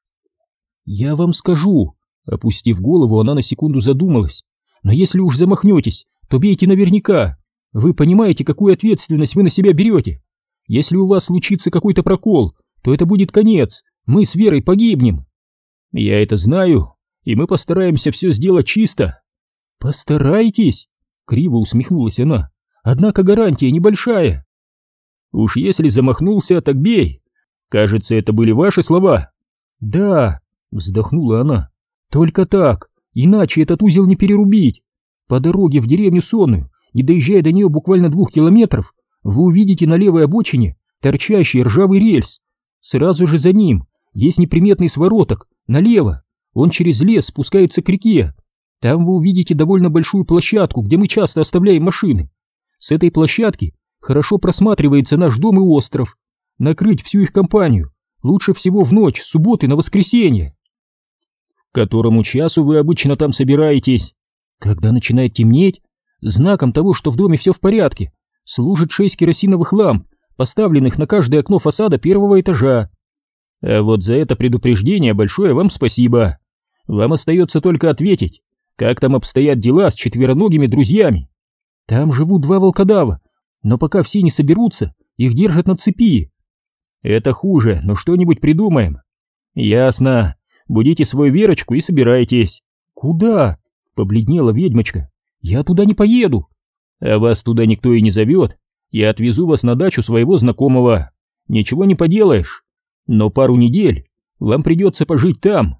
Я вам скажу. Опустив голову, она на секунду задумалась. Но если уж замахнетесь, то бейте наверняка. Вы понимаете, какую ответственность вы на себя берете? Если у вас случится какой-то прокол, то это будет конец. Мы с Верой погибнем. Я это знаю, и мы постараемся все сделать чисто. Постарайтесь, криво усмехнулась она. Однако гарантия небольшая. Уж если замахнулся, так бей. Кажется, это были ваши слова. Да, вздохнула она. Только так, иначе этот узел не перерубить. По дороге в деревню Сонную, не доезжая до нее буквально двух километров, вы увидите на левой обочине торчащий ржавый рельс. Сразу же за ним есть неприметный свороток, налево. Он через лес спускается к реке. Там вы увидите довольно большую площадку, где мы часто оставляем машины. С этой площадки хорошо просматривается наш дом и остров. Накрыть всю их компанию лучше всего в ночь с субботы на воскресенье. К которому часу вы обычно там собираетесь? Когда начинает темнеть, знаком того, что в доме все в порядке, служит шесть керосиновых ламп, поставленных на каждое окно фасада первого этажа. А вот за это предупреждение большое вам спасибо. Вам остается только ответить, как там обстоят дела с четвероногими друзьями. Там живут два волкодава, но пока все не соберутся, их держат на цепи. Это хуже, но что-нибудь придумаем. Ясно. Будите свою Верочку и собирайтесь. Куда? Побледнела ведьмочка. Я туда не поеду. А вас туда никто и не зовет. Я отвезу вас на дачу своего знакомого. Ничего не поделаешь. Но пару недель вам придется пожить там.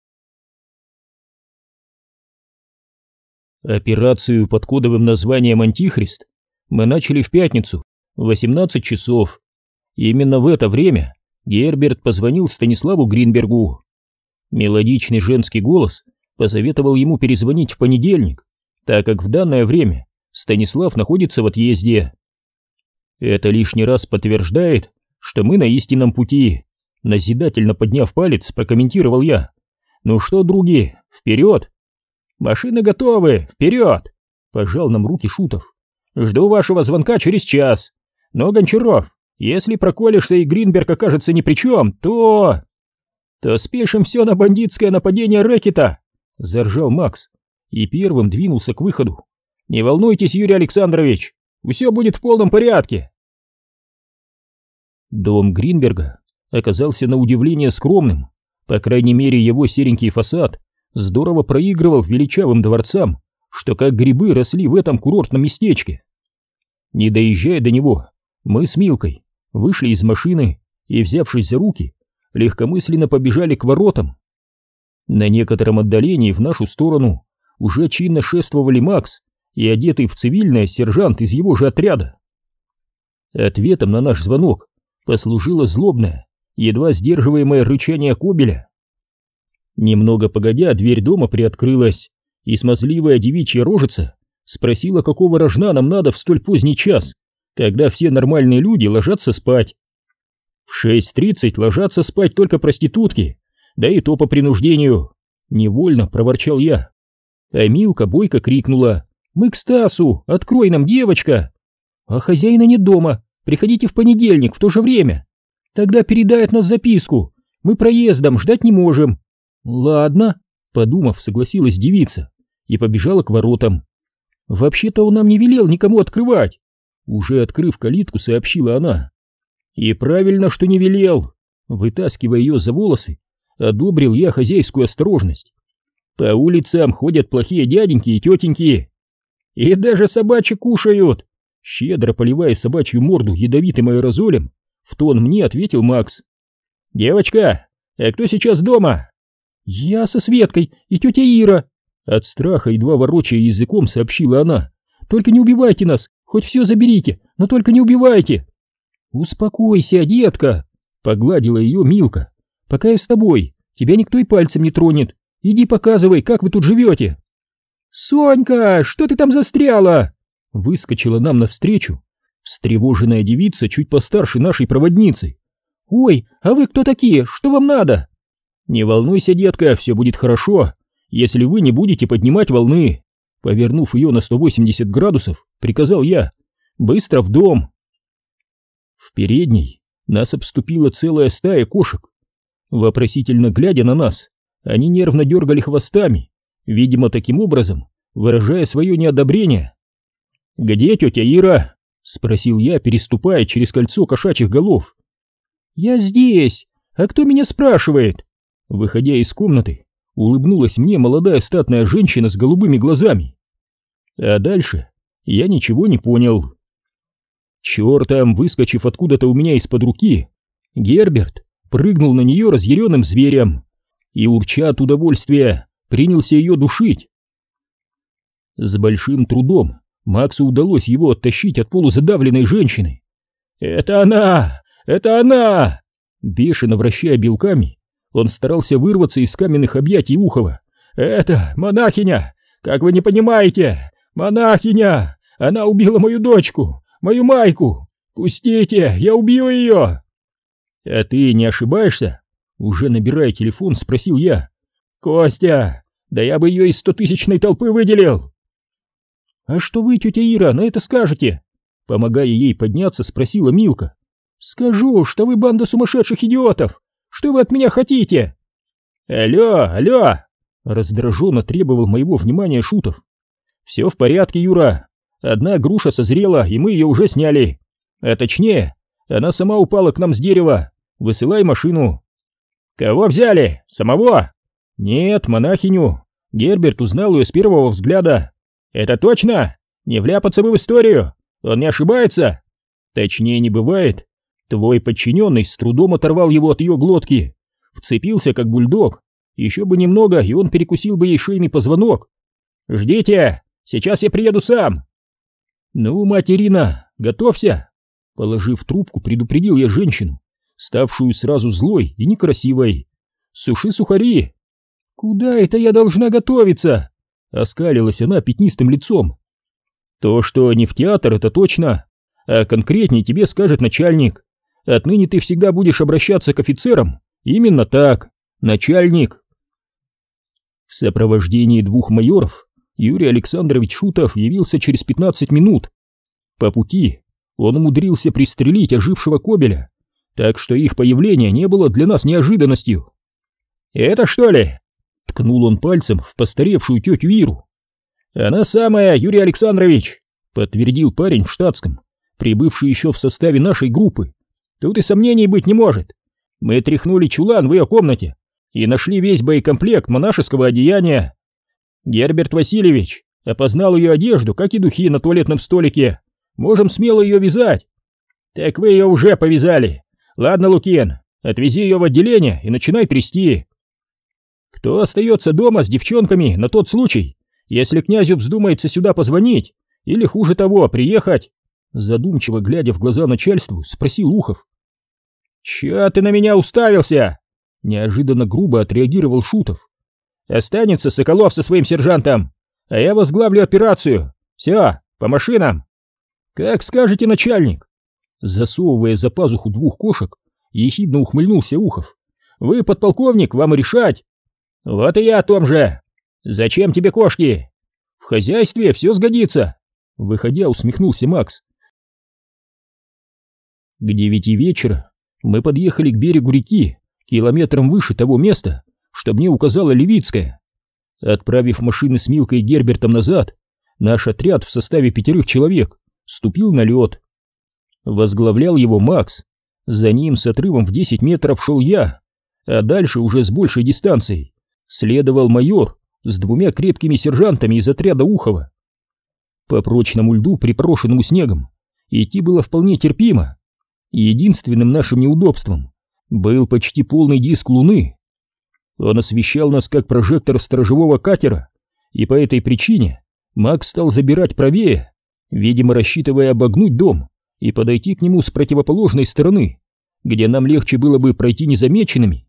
Операцию под кодовым названием «Антихрист» мы начали в пятницу в восемнадцать часов. Именно в это время Герберт позвонил Станиславу Гринбергу. Мелодичный женский голос посоветовал ему перезвонить в понедельник, так как в данное время Станислав находится в отъезде. Это лишний раз подтверждает, что мы на истинном пути, назидательно подняв палец, прокомментировал я. Ну что, други, вперед! Машины готовы, вперед! Пожал нам руки Шутов. Жду вашего звонка через час. Но, Гончаров, если проколешься и Гринберг окажется ни при чем, то... то спешим все на бандитское нападение рэкета, заржал Макс и первым двинулся к выходу. Не волнуйтесь, Юрий Александрович, все будет в полном порядке. Дом Гринберга оказался на удивление скромным, по крайней мере его серенький фасад здорово проигрывал величавым дворцам, что как грибы росли в этом курортном местечке. Не доезжая до него, мы с Милкой вышли из машины и, взявшись за руки, легкомысленно побежали к воротам. На некотором отдалении в нашу сторону уже чинно шествовали Макс и одетый в цивильное сержант из его же отряда. Ответом на наш звонок послужило злобное, едва сдерживаемое рычание Кобеля. Немного погодя, дверь дома приоткрылась, и смазливая девичья рожица спросила, какого рожна нам надо в столь поздний час, когда все нормальные люди ложатся спать. В шесть тридцать ложатся спать только проститутки, да и то по принуждению. Невольно проворчал я. А Милка бойко крикнула: «Мы к Стасу! Открой нам, девочка!» «А хозяина нет дома, приходите в понедельник в то же время. Тогда передай от нас записку, мы проездом ждать не можем». «Ладно», — подумав, согласилась девица и побежала к воротам. «Вообще-то он нам не велел никому открывать», — уже открыв калитку, сообщила она. «И правильно, что не велел», — вытаскивая ее за волосы, одобрил я хозяйскую осторожность. «По улицам ходят плохие дяденьки и тетеньки. И даже собачьи кушают», — щедро поливая собачью морду ядовитым аэрозолем, в тон мне ответил Макс. «Девочка, а кто сейчас дома?» «Я со Светкой и тетя Ира», — от страха едва ворочая языком сообщила она. «Только не убивайте нас, хоть все заберите, но только не убивайте». «Успокойся, детка», — погладила ее Милка. «Пока я с тобой, тебя никто и пальцем не тронет. Иди показывай, как вы тут живете». «Сонька, что ты там застряла?» Выскочила нам навстречу встревоженная девица чуть постарше нашей проводницы. «Ой, а вы кто такие? Что вам надо?» «Не волнуйся, детка, все будет хорошо, если вы не будете поднимать волны», повернув ее на сто восемьдесят градусов, приказал я. «Быстро в дом». В передней нас обступила целая стая кошек. Вопросительно глядя на нас, они нервно дергали хвостами, видимо, таким образом выражая свое неодобрение. «Где тетя Ира?» — спросил я, переступая через кольцо кошачьих голов. «Я здесь, а кто меня спрашивает?» Выходя из комнаты, улыбнулась мне молодая статная женщина с голубыми глазами. А дальше я ничего не понял. Чертом, выскочив откуда-то у меня из-под руки, Герберт прыгнул на нее разъяренным зверем и, урча от удовольствия, принялся ее душить. С большим трудом Максу удалось его оттащить от полузадавленной женщины. «Это она! Это она!» Бешено вращая белками, он старался вырваться из каменных объятий Ухова. «Это монахиня! Как вы не понимаете? Монахиня! Она убила мою дочку, мою Майку! Пустите, я убью ее!» «А ты не ошибаешься?» Уже набирая телефон, спросил я. «Костя, да я бы ее из стотысячной толпы выделил!» «А что вы, тетя Ира, на это скажете?» Помогая ей подняться, спросила Милка. «Скажу, что вы банда сумасшедших идиотов! Что вы от меня хотите?» «Алло, алло!» Раздраженно требовал моего внимания Шутов. «Все в порядке, Юра. Одна груша созрела, и мы ее уже сняли. А точнее, она сама упала к нам с дерева. Высылай машину». «Кого взяли? Самого?» «Нет, монахиню. Герберт узнал ее с первого взгляда». «Это точно? Не вляпаться бы в историю? Он не ошибается?» «Точнее не бывает. Твой подчиненный с трудом оторвал его от ее глотки. Вцепился, как бульдог. Еще бы немного, и он перекусил бы ей шейный позвонок. «Ждите! Сейчас я приеду сам!» «Ну, мать Ирина, готовься!» Положив трубку, предупредил я женщину, ставшую сразу злой и некрасивой. «Суши сухари!» «Куда это я должна готовиться?» Оскалилась она пятнистым лицом. «То, что не в театр, это точно. А конкретнее тебе скажет начальник. Отныне ты всегда будешь обращаться к офицерам. Именно так. Начальник». В сопровождении двух майоров Юрий Александрович Шутов явился через пятнадцать минут. По пути он умудрился пристрелить ожившего Кобеля, так что их появление не было для нас неожиданностью. «Это что ли?» — ткнул он пальцем в постаревшую тетю Иру. «Она самая, Юрий Александрович», — подтвердил парень в штатском, прибывший еще в составе нашей группы. «Тут и сомнений быть не может. Мы тряхнули чулан в ее комнате и нашли весь боекомплект монашеского одеяния. Герберт Васильевич опознал ее одежду, как и духи на туалетном столике. Можем смело ее вязать». «Так вы ее уже повязали. Ладно, Лукин, отвези ее в отделение и начинай трясти. Кто остается дома с девчонками на тот случай, если князю вздумается сюда позвонить или, хуже того, приехать?» Задумчиво глядя в глаза начальству, спросил Ухов. «Чё ты на меня уставился?» Неожиданно грубо отреагировал Шутов. «Останется Соколов со своим сержантом, а я возглавлю операцию. Все, по машинам!» «Как скажете, начальник!» Засовывая за пазуху двух кошек, ехидно ухмыльнулся Ухов. «Вы, подполковник, вам и решать!» «Вот и я о том же! Зачем тебе кошки? В хозяйстве все сгодится!» Выходя, усмехнулся Макс. К девяти вечера мы подъехали к берегу реки, километром выше того места, что мне указала Левицкая. Отправив машины с Милкой и Гербертом назад, наш отряд в составе пятерых человек ступил на лед. Возглавлял его Макс, за ним с отрывом в десять метров шел я, а дальше уже с большей дистанцией следовал майор с двумя крепкими сержантами из отряда Ухова. По прочному льду, припорошенному снегом, идти было вполне терпимо. Единственным нашим неудобством был почти полный диск луны. Он освещал нас как прожектор сторожевого катера, и по этой причине Макс стал забирать правее, видимо, рассчитывая обогнуть дом и подойти к нему с противоположной стороны, где нам легче было бы пройти незамеченными.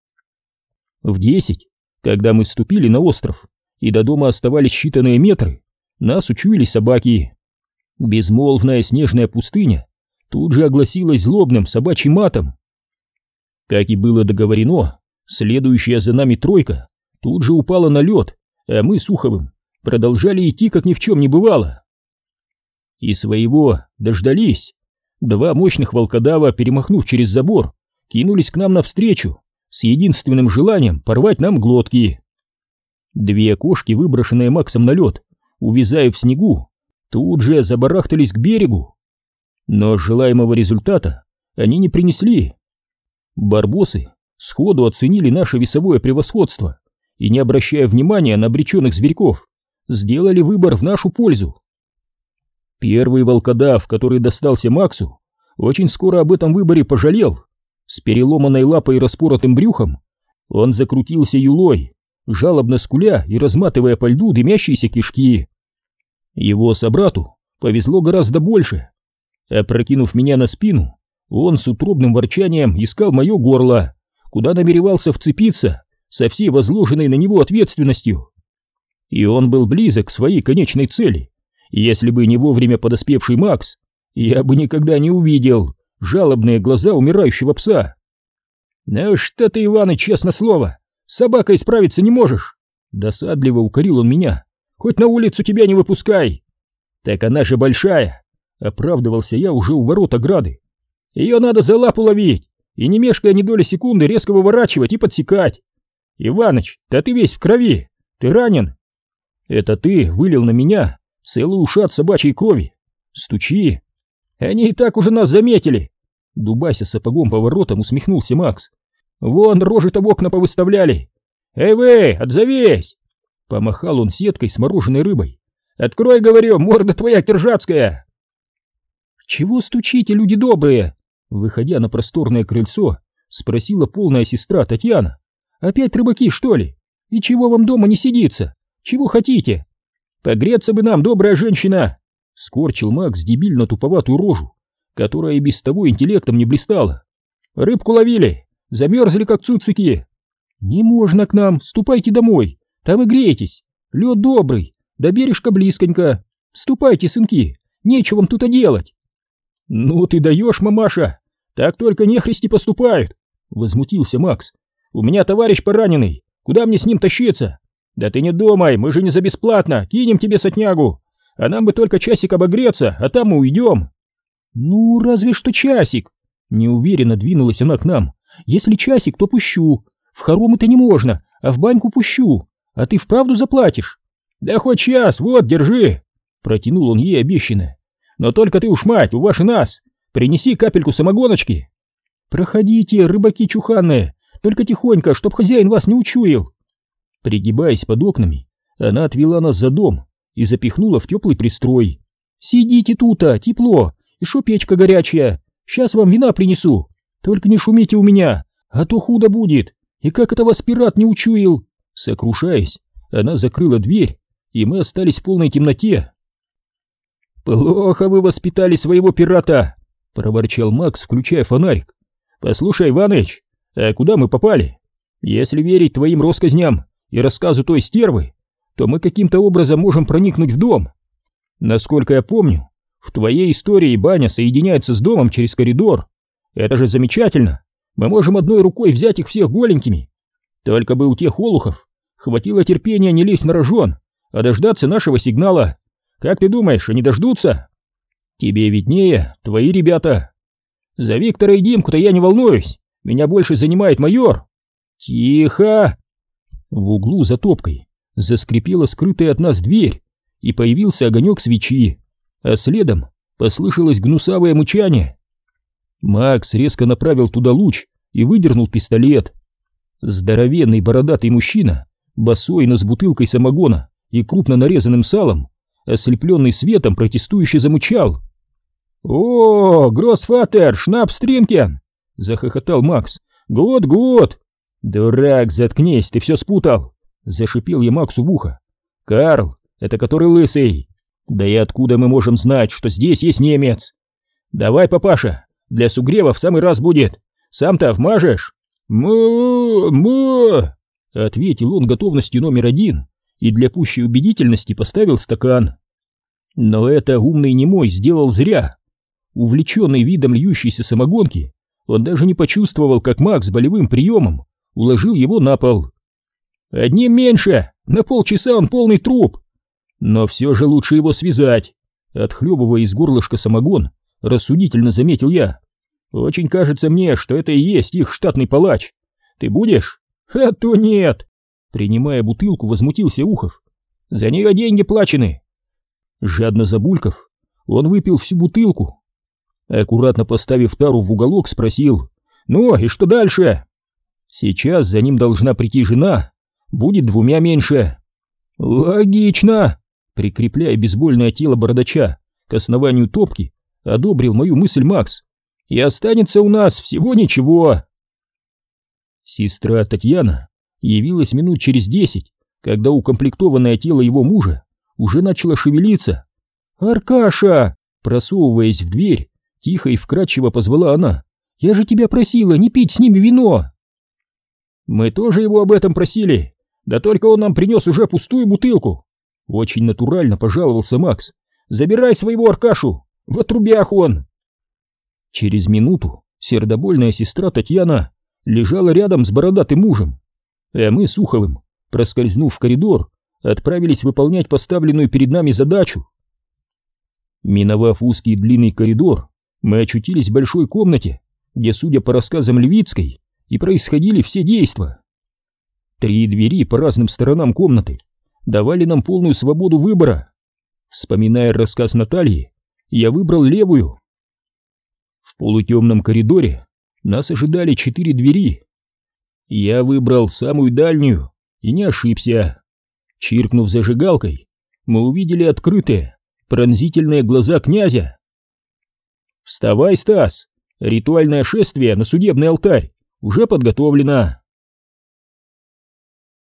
В десять, когда мы ступили на остров и до дома оставались считанные метры, нас учуяли собаки. Безмолвная снежная пустыня тут же огласилась злобным собачьим матом. Как и было договорено, следующая за нами тройка тут же упала на лед, а мы с Уховым продолжали идти, как ни в чем не бывало. И своего дождались. Два мощных волкодава, перемахнув через забор, кинулись к нам навстречу с единственным желанием порвать нам глотки. Две кошки, выброшенные Максом на лед, увязая в снегу, тут же забарахтались к берегу. Но желаемого результата они не принесли. Барбосы сходу оценили наше весовое превосходство и, не обращая внимания на обреченных зверьков, сделали выбор в нашу пользу. Первый волкодав, который достался Максу, очень скоро об этом выборе пожалел. С переломанной лапой и распоротым брюхом он закрутился юлой, жалобно скуля и разматывая по льду дымящиеся кишки. Его собрату повезло гораздо больше. Опрокинув меня на спину, он с утробным ворчанием искал мое горло, куда намеревался вцепиться со всей возложенной на него ответственностью. И он был близок к своей конечной цели. Если бы не вовремя подоспевший Макс, я бы никогда не увидел жалобные глаза умирающего пса. «Ну что ты, Иваныч, честно слово, с собакой справиться не можешь!» Досадливо укорил он меня. «Хоть на улицу тебя не выпускай!» «Так она же большая!» Оправдывался я уже у ворот ограды. «Ее надо за лапу ловить и, не мешкая ни доли секунды, резко выворачивать и подсекать!» «Иваныч, да ты весь в крови! Ты ранен!» «Это ты вылил на меня целый ушат собачьей крови! Стучи!» «Они и так уже нас заметили!» Дубася сапогом по воротам, усмехнулся Макс. «Вон рожи-то в окна повыставляли! Эй вы, отзовись!» Помахал он сеткой с мороженой рыбой. «Открой, говорю, морда твоя киржацкая!» «Чего стучите, люди добрые?» Выходя на просторное крыльцо, — спросила полная сестра Татьяна. «Опять рыбаки, что ли? И чего вам дома не сидится? Чего хотите?» «Погреться бы нам, добрая женщина!» — скорчил Макс дебильно-туповатую рожу, которая и без того интеллектом не блистала. «Рыбку ловили, замерзли как цуцики!» «Не можно к нам, ступайте домой, там и греетесь, лед добрый, до бережка близконько. Ступайте, сынки, нечего вам тут делать!» «Ну ты даешь, мамаша, так только нехристи поступают!» — возмутился Макс. «У меня товарищ пораненный, куда мне с ним тащиться? Да ты не думай, мы же не за бесплатно, кинем тебе сотнягу, а нам бы только часик обогреться, а там мы уйдем». «Ну, разве что часик!» — неуверенно двинулась она к нам. «Если часик, то пущу. В хоромы-то не можно, а в баньку пущу. А ты вправду заплатишь?» «Да хоть час, вот, держи!» — протянул он ей обещанное. «Но только ты уж, мать, у ваши нас, принеси капельку самогоночки». «Проходите, рыбаки чуханные, только тихонько, чтоб хозяин вас не учуял». Пригибаясь под окнами, она отвела нас за дом и запихнула в теплый пристрой. «Сидите тут-то, тепло, и шо печка горячая, сейчас вам вина принесу, только не шумите у меня, а то худо будет, и как это вас пират не учуял?» Сокрушаясь, она закрыла дверь, и мы остались в полной темноте. «Плохо вы воспитали своего пирата», — проворчал Макс, включая фонарик. «Послушай, Иваныч, а куда мы попали? Если верить твоим россказням и рассказу той стервы, то мы каким-то образом можем проникнуть в дом. Насколько я помню, в твоей истории баня соединяется с домом через коридор. Это же замечательно, мы можем одной рукой взять их всех голенькими. Только бы у тех олухов хватило терпения не лезть на рожон, а дождаться нашего сигнала. Как ты думаешь, они дождутся? Тебе виднее, твои ребята. За Виктора и Димку-то я не волнуюсь, меня больше занимает майор». «Тихо!» В углу за топкой заскрипела скрытая от нас дверь, и появился огонек свечи, а следом послышалось гнусавое мычание. Макс резко направил туда луч и выдернул пистолет. Здоровенный бородатый мужчина, босой, но с бутылкой самогона и крупно нарезанным салом, ослепленный светом, протестующе замычал. «О, Гроссфатер, Шнапстринкен!» — захохотал Макс. «Гуд, гуд!» «Дурак, заткнись, ты все спутал!» — зашипел я Максу в ухо. «Карл, это который лысый. Да и откуда мы можем знать, что здесь есть немец? Давай, папаша, для сугрева в самый раз будет. Сам-то вмажешь?» «Му-му!» — ответил он готовностью номер один и для пущей убедительности поставил стакан. Но это умный немой сделал зря. Увлеченный видом льющейся самогонки, он даже не почувствовал, как Макс болевым приемом уложил его на пол. «Одним меньше, на полчаса он полный труп. Но все же лучше его связать», — отхлебывая из горлышка самогон, рассудительно заметил я. «Очень кажется мне, что это и есть их штатный палач. Ты будешь?» «А то нет!» Принимая бутылку, возмутился Ухов. «За нее деньги плачены!» Жадно забулькав, он выпил всю бутылку. Аккуратно поставив тару в уголок, спросил: «Ну, и что дальше?» «Сейчас за ним должна прийти жена, будет двумя меньше». «Логично!» Прикрепляя бейсбольное тело бородача к основанию топки, одобрил мою мысль Макс. «И останется у нас всего ничего». Сестра Татьяна явилась минут через десять, когда укомплектованное тело его мужа уже начало шевелиться. «Аркаша!» Просовываясь в дверь, тихо и вкрадчиво позвала она. «Я же тебя просила не пить с ними вино!» «Мы тоже его об этом просили, да только он нам принес уже пустую бутылку!» Очень натурально пожаловался Макс. «Забирай своего Аркашу, в отрубях он!» Через минуту сердобольная сестра Татьяна лежала рядом с бородатым мужем, а мы с Уховым, проскользнув в коридор, отправились выполнять поставленную перед нами задачу. Миновав узкий и длинный коридор, мы очутились в большой комнате, где, судя по рассказам Левицкой, и происходили все действа. Три двери по разным сторонам комнаты давали нам полную свободу выбора. Вспоминая рассказ Натальи, я выбрал левую. В полутемном коридоре нас ожидали четыре двери. Я выбрал самую дальнюю и не ошибся. Чиркнув зажигалкой, мы увидели открытые, пронзительные глаза князя. «Вставай, Стас! Ритуальное шествие на судебный алтарь уже подготовлена.